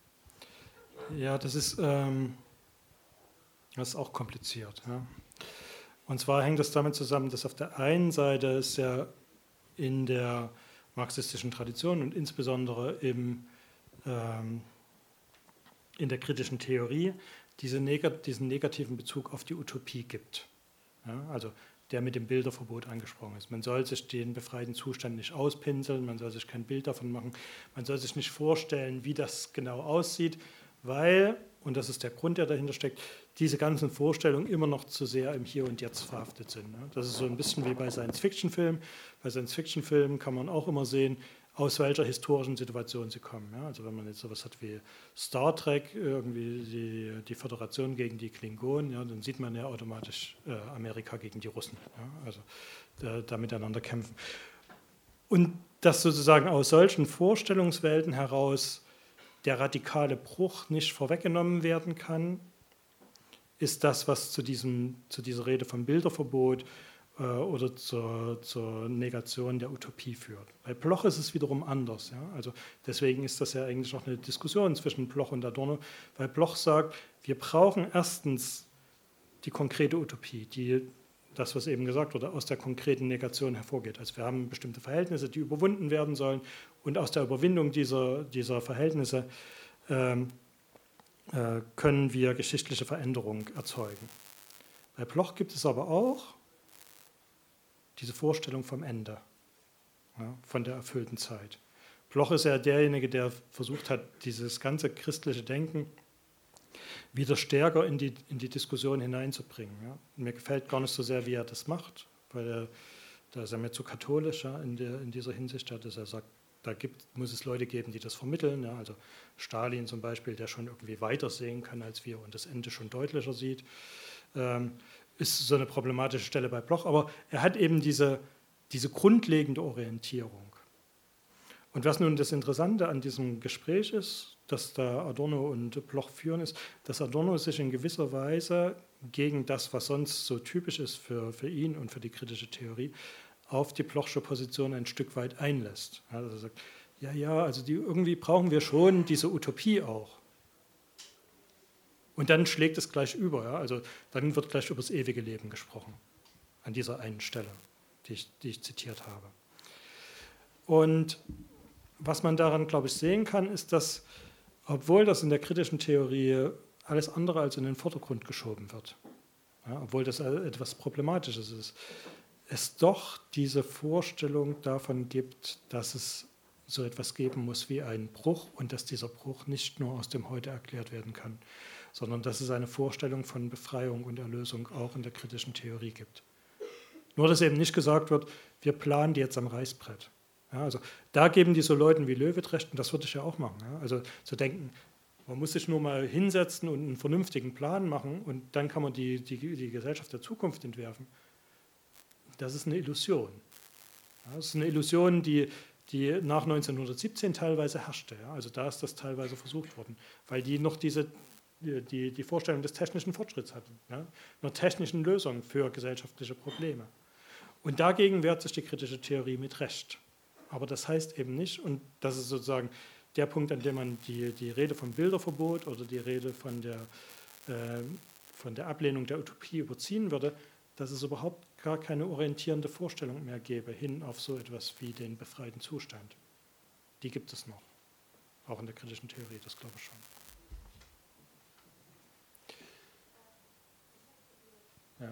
Ja, das ist, ähm, das ist auch kompliziert. Ja. Und zwar hängt das damit zusammen, dass auf der einen Seite es ja in der marxistischen Tradition und insbesondere im, ähm, in der kritischen Theorie diese neg- diesen negativen Bezug auf die Utopie gibt. Ja, also der mit dem Bilderverbot angesprochen ist. Man soll sich den befreiten Zustand nicht auspinseln, man soll sich kein Bild davon machen, man soll sich nicht vorstellen, wie das genau aussieht, weil, und das ist der Grund, der dahinter steckt, diese ganzen Vorstellungen immer noch zu sehr im Hier und Jetzt verhaftet sind. Das ist so ein bisschen wie bei Science-Fiction-Filmen. Bei Science-Fiction-Filmen kann man auch immer sehen, aus welcher historischen Situation sie kommen. Also wenn man jetzt sowas hat wie Star Trek, irgendwie die, die Föderation gegen die Klingonen, ja, dann sieht man ja automatisch äh, Amerika gegen die Russen, ja, also da, da miteinander kämpfen. Und dass sozusagen aus solchen Vorstellungswelten heraus der radikale Bruch nicht vorweggenommen werden kann, ist das, was zu, diesem, zu dieser Rede vom Bilderverbot äh, oder zur, zur Negation der Utopie führt. Bei Bloch ist es wiederum anders. Ja? Also deswegen ist das ja eigentlich noch eine Diskussion zwischen Bloch und Adorno, weil Bloch sagt, wir brauchen erstens die konkrete Utopie, die, das, was eben gesagt wurde, aus der konkreten Negation hervorgeht. Also wir haben bestimmte Verhältnisse, die überwunden werden sollen, und aus der Überwindung dieser, dieser Verhältnisse ähm, äh, können wir geschichtliche Veränderung erzeugen. Bei Bloch gibt es aber auch diese Vorstellung vom Ende, ja, von der erfüllten Zeit. Bloch ist ja derjenige, der versucht hat, dieses ganze christliche Denken wieder stärker in die, in die Diskussion hineinzubringen. Ja. Mir gefällt gar nicht so sehr, wie er das macht, weil er, da ist er mir zu katholisch, ja, in, der, in dieser Hinsicht, dass er sagt, da gibt, muss es Leute geben, die das vermitteln. Ja, also Stalin zum Beispiel, der schon irgendwie weiter sehen kann als wir und das Ende schon deutlicher sieht, ähm, ist so eine problematische Stelle bei Bloch. Aber er hat eben diese, diese grundlegende Orientierung. Und was nun das Interessante an diesem Gespräch ist, das da Adorno und Bloch führen, ist, dass Adorno sich in gewisser Weise gegen das, was sonst so typisch ist für, für ihn und für die kritische Theorie, auf die Blochsche Position ein Stück weit einlässt. Also er sagt, ja, ja, also die, irgendwie brauchen wir schon diese Utopie auch. Und dann schlägt es gleich über, ja? Also dann wird gleich über das ewige Leben gesprochen, an dieser einen Stelle, die ich, die ich zitiert habe. Und was man daran, glaube ich, sehen kann, ist, dass, obwohl das in der kritischen Theorie alles andere als in den Vordergrund geschoben wird, ja, obwohl das etwas Problematisches ist, es doch diese Vorstellung davon gibt, dass es so etwas geben muss wie einen Bruch und dass dieser Bruch nicht nur aus dem Heute erklärt werden kann, sondern dass es eine Vorstellung von Befreiung und Erlösung auch in der kritischen Theorie gibt. Nur, dass eben nicht gesagt wird, wir planen die jetzt am Reißbrett. Ja, also da geben die so Leuten wie Löwith recht, und das würde ich ja auch machen. Ja, also zu denken, man muss sich nur mal hinsetzen und einen vernünftigen Plan machen und dann kann man die, die, die Gesellschaft der Zukunft entwerfen. Das ist eine Illusion. Ja, das ist eine Illusion, die, die nach neunzehnhundertsiebzehn teilweise herrschte. Ja, also da ist das teilweise versucht worden, weil die noch diese, die, die Vorstellung des technischen Fortschritts hatten, ja, einer technischen Lösung für gesellschaftliche Probleme. Und dagegen wehrt sich die kritische Theorie mit Recht. Aber das heißt eben nicht, und das ist sozusagen der Punkt, an dem man die, die Rede vom Bilderverbot oder die Rede von der, äh, von der Ablehnung der Utopie überziehen würde, dass es überhaupt gar keine orientierende Vorstellung mehr gäbe hin auf so etwas wie den befreiten Zustand. Die gibt es noch, auch in der kritischen Theorie, das glaube ich schon. Ja.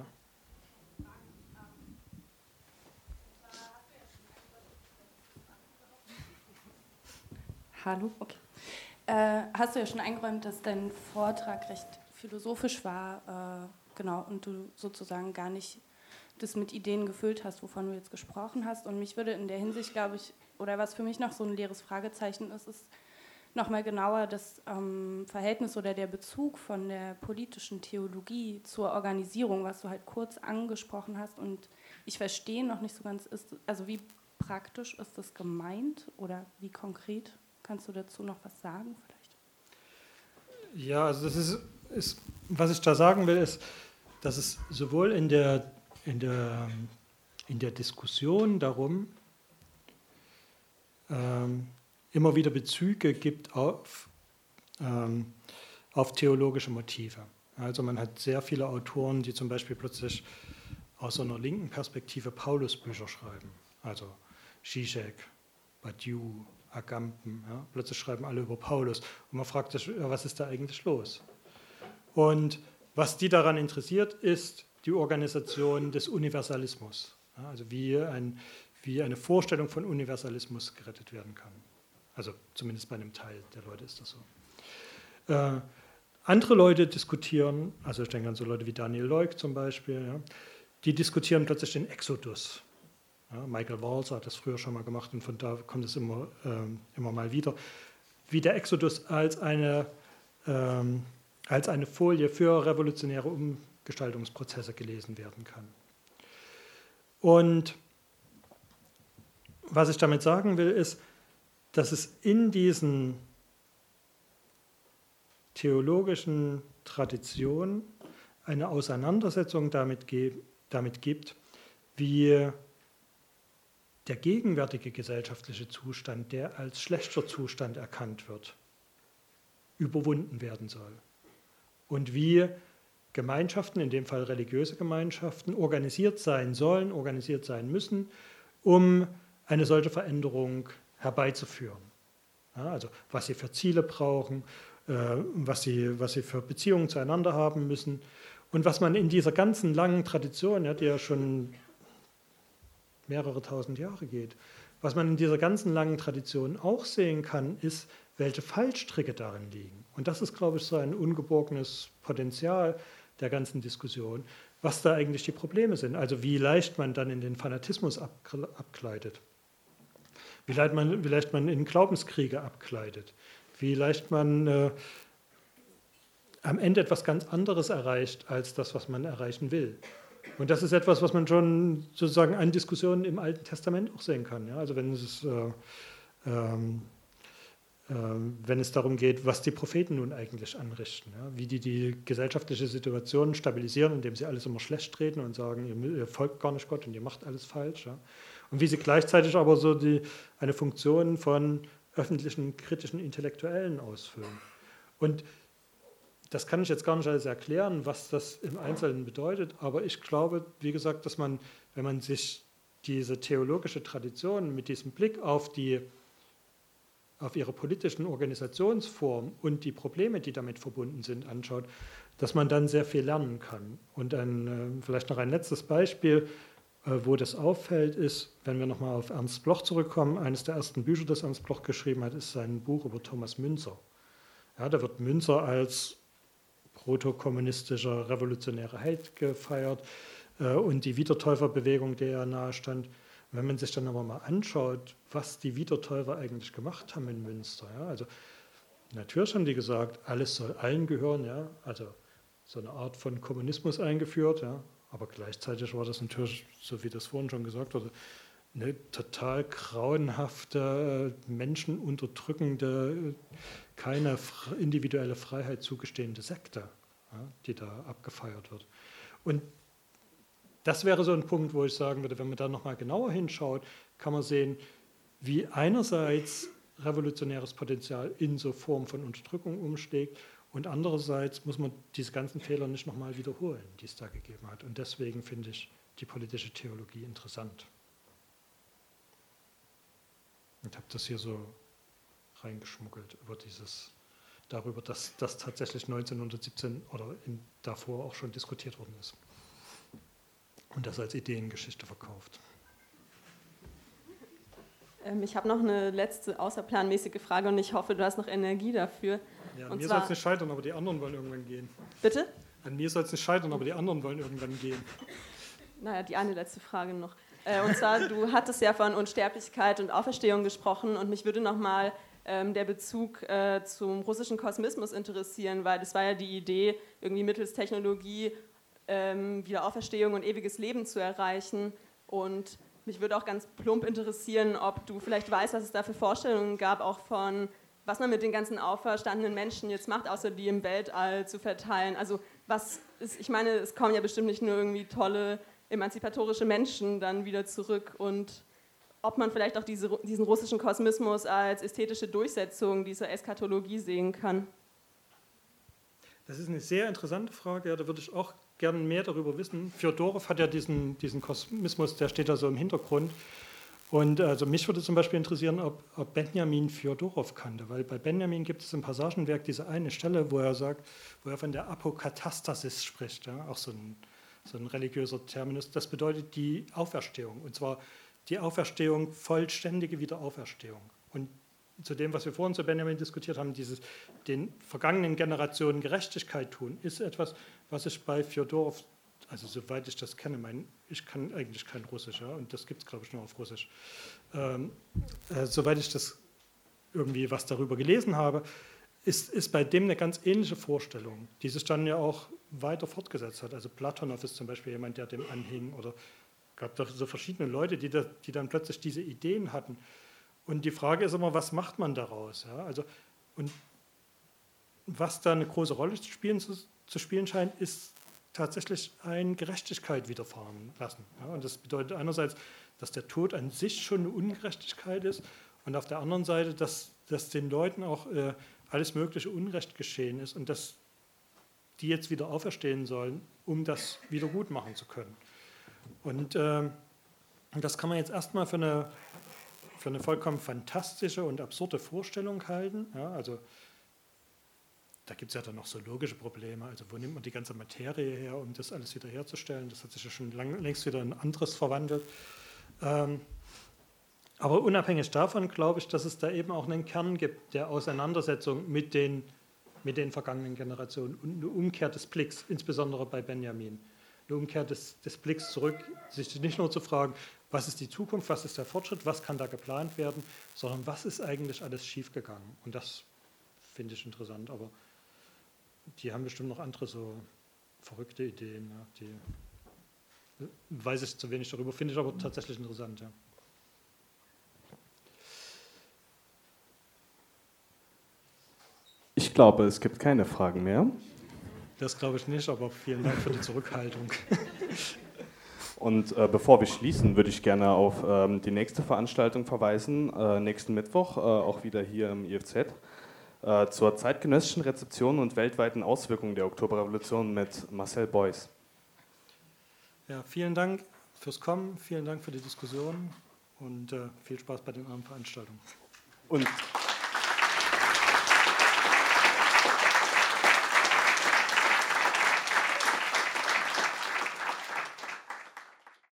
Hallo, okay. Äh, hast du ja schon eingeräumt, dass dein Vortrag recht philosophisch war, äh, genau, und du sozusagen gar nicht das mit Ideen gefüllt hast, wovon du jetzt gesprochen hast. Und mich würde in der Hinsicht, glaube ich, oder was für mich noch so ein leeres Fragezeichen ist, ist nochmal genauer das ähm, Verhältnis oder der Bezug von der politischen Theologie zur Organisierung, was du halt kurz angesprochen hast. Und ich verstehe noch nicht so ganz, ist, also wie praktisch ist das gemeint oder wie konkret? Kannst du dazu noch was sagen vielleicht? Ja, also das ist ist, was ich da sagen will, ist, dass es sowohl in der, in der, in der Diskussion darum ähm, immer wieder Bezüge gibt auf, ähm, auf theologische Motive. Also man hat sehr viele Autoren, die zum Beispiel plötzlich aus so einer linken Perspektive Paulusbücher schreiben. Also Zizek, Badiou, Agamben. Ja? Plötzlich schreiben alle über Paulus. Und man fragt sich, was ist da eigentlich los? Und was die daran interessiert, ist die Organisation des Universalismus. Ja? Also wie, ein, wie eine Vorstellung von Universalismus gerettet werden kann. Also zumindest bei einem Teil der Leute ist das so. Äh, andere Leute diskutieren, also ich denke an so Leute wie Daniel Leuk zum Beispiel, ja, die diskutieren plötzlich den Exodus. Ja, Michael Walzer hat das früher schon mal gemacht und von da kommt es immer, ähm, immer mal wieder, wie der Exodus als eine, ähm, als eine Folie für revolutionäre Umgestaltungsprozesse gelesen werden kann. Und was ich damit sagen will, ist, dass es in diesen theologischen Traditionen eine Auseinandersetzung damit, ge- damit gibt, wie der gegenwärtige gesellschaftliche Zustand, der als schlechter Zustand erkannt wird, überwunden werden soll. Und wie Gemeinschaften, in dem Fall religiöse Gemeinschaften, organisiert sein sollen, organisiert sein müssen, um eine solche Veränderung herbeizuführen. Ja, also was sie für Ziele brauchen, äh, was sie, was sie für Beziehungen zueinander haben müssen und was man in dieser ganzen langen Tradition, ja, die ja schon mehrere tausend Jahre geht, was man in dieser ganzen langen Tradition auch sehen kann, ist, welche Fallstricke darin liegen. Und das ist, glaube ich, so ein ungeborgenes Potenzial der ganzen Diskussion, was da eigentlich die Probleme sind. Also wie leicht man dann in den Fanatismus abgleitet. Wie leicht man, wie leicht man in Glaubenskriege abgleitet, wie leicht man äh, am Ende etwas ganz anderes erreicht, als das, was man erreichen will. Und das ist etwas, was man schon sozusagen an Diskussionen im Alten Testament auch sehen kann. Ja? Also wenn es, äh, ähm, äh, wenn es darum geht, was die Propheten nun eigentlich anrichten, ja? Wie die die gesellschaftliche Situation stabilisieren, indem sie alles immer schlecht reden und sagen, ihr, ihr folgt gar nicht Gott und ihr macht alles falsch. Ja? Und wie sie gleichzeitig aber so die, eine Funktion von öffentlichen, kritischen Intellektuellen ausfüllen. Und das kann ich jetzt gar nicht alles erklären, was das im Einzelnen bedeutet, aber ich glaube, wie gesagt, dass man, wenn man sich diese theologische Tradition mit diesem Blick auf, die, auf ihre politischen Organisationsformen und die Probleme, die damit verbunden sind, anschaut, dass man dann sehr viel lernen kann. Und ein, vielleicht noch ein letztes Beispiel, wo das auffällt, ist, wenn wir nochmal auf Ernst Bloch zurückkommen, eines der ersten Bücher, das Ernst Bloch geschrieben hat, ist sein Buch über Thomas Müntzer. Ja, da wird Müntzer als protokommunistischer revolutionärer Held gefeiert äh, und die Wiedertäuferbewegung, der er nahestand. Wenn man sich dann aber mal anschaut, was die Wiedertäufer eigentlich gemacht haben in Münster, ja, also natürlich haben die gesagt, alles soll allen gehören, ja, also so eine Art von Kommunismus eingeführt, ja, aber gleichzeitig war das natürlich, so wie das vorhin schon gesagt wurde, eine total grauenhafte, menschenunterdrückende, keine individuelle Freiheit zugestehende Sekte, ja, die da abgefeiert wird. Und das wäre so ein Punkt, wo ich sagen würde, wenn man da nochmal genauer hinschaut, kann man sehen, wie einerseits revolutionäres Potenzial in so Form von Unterdrückung umschlägt und andererseits muss man diese ganzen Fehler nicht nochmal wiederholen, die es da gegeben hat. Und deswegen finde ich die politische Theologie interessant. Ich habe das hier so reingeschmuggelt über dieses, darüber, dass das tatsächlich neunzehnhundertsiebzehn oder in, davor auch schon diskutiert worden ist. Und das als Ideengeschichte verkauft. Ähm, ich habe noch eine letzte außerplanmäßige Frage und ich hoffe, du hast noch Energie dafür. Ja, an mir soll es nicht scheitern, aber die anderen wollen irgendwann gehen. Bitte? An mir soll es nicht scheitern, aber die anderen wollen irgendwann gehen. Naja, die eine letzte Frage noch. Und zwar, du hattest ja von Unsterblichkeit und Auferstehung gesprochen und mich würde nochmal ähm, der Bezug äh, zum russischen Kosmismus interessieren, weil das war ja die Idee, irgendwie mittels Technologie ähm, wieder Auferstehung und ewiges Leben zu erreichen. Und mich würde auch ganz plump interessieren, ob du vielleicht weißt, was es da für Vorstellungen gab, auch von was man mit den ganzen auferstandenen Menschen jetzt macht, außer die im Weltall zu verteilen. Also was ist, ich meine, es kommen ja bestimmt nicht nur irgendwie tolle, emanzipatorische Menschen dann wieder zurück und ob man vielleicht auch diese, diesen russischen Kosmismus als ästhetische Durchsetzung dieser Eschatologie sehen kann. Das ist eine sehr interessante Frage, ja, da würde ich auch gerne mehr darüber wissen. Fjodorow hat ja diesen, diesen Kosmismus, der steht da so im Hintergrund. Und also mich würde zum Beispiel interessieren, ob, ob Benjamin Fjodorow kannte, weil bei Benjamin gibt es im Passagenwerk diese eine Stelle, wo er sagt, wo er von der Apokatastasis spricht, ja, auch so ein, so ein religiöser Terminus. Das bedeutet die Auferstehung, und zwar die Auferstehung, vollständige Wiederauferstehung. Und zu dem, was wir vorhin zu Benjamin diskutiert haben, dieses den vergangenen Generationen Gerechtigkeit tun, ist etwas, was ich bei Fjodorow, also soweit ich das kenne, mein, ich kann eigentlich kein Russisch, ja, und das gibt es, glaube ich, nur auf Russisch, ähm, äh, soweit ich das irgendwie was darüber gelesen habe, ist, ist bei dem eine ganz ähnliche Vorstellung, die sich dann ja auch weiter fortgesetzt hat. Also Platonow ist zum Beispiel jemand, der dem anhing, oder gab doch so verschiedene Leute, die, da, die dann plötzlich diese Ideen hatten. Und die Frage ist immer, was macht man daraus? Ja? Also, und was da eine große Rolle zu spielen, zu, zu spielen scheint, ist tatsächlich ein Gerechtigkeit widerfahren lassen. Ja? Und das bedeutet einerseits, dass der Tod an sich schon eine Ungerechtigkeit ist, und auf der anderen Seite, dass, dass den Leuten auch äh, alles mögliche Unrecht geschehen ist und dass die jetzt wieder auferstehen sollen, um das wieder gut machen zu können. Und äh, das kann man jetzt erstmal für eine, für eine vollkommen fantastische und absurde Vorstellung halten. Ja, also da gibt es ja dann noch so logische Probleme. Also wo nimmt man die ganze Materie her, um das alles wieder herzustellen? Das hat sich ja schon lang, längst wieder in anderes verwandelt. Ähm, aber unabhängig davon glaube ich, dass es da eben auch einen Kern gibt der Auseinandersetzung mit den, mit den vergangenen Generationen und eine Umkehr des Blicks, insbesondere bei Benjamin. Eine Umkehr des, des Blicks zurück, sich nicht nur zu fragen, was ist die Zukunft, was ist der Fortschritt, was kann da geplant werden, sondern was ist eigentlich alles schiefgegangen. Und das finde ich interessant, aber die haben bestimmt noch andere so verrückte Ideen. Ja, die weiß ich zu wenig darüber, finde ich aber tatsächlich interessant. Ja. Ich glaube, es gibt keine Fragen mehr. Das glaube ich nicht, aber vielen Dank für die Zurückhaltung. Und äh, bevor wir schließen, würde ich gerne auf ähm, die nächste Veranstaltung verweisen, äh, nächsten Mittwoch, äh, auch wieder hier im I F Z, äh, zur zeitgenössischen Rezeption und weltweiten Auswirkungen der Oktoberrevolution mit Marcel Beuys. Ja, vielen Dank fürs Kommen, vielen Dank für die Diskussion und äh, viel Spaß bei den anderen Veranstaltungen. Und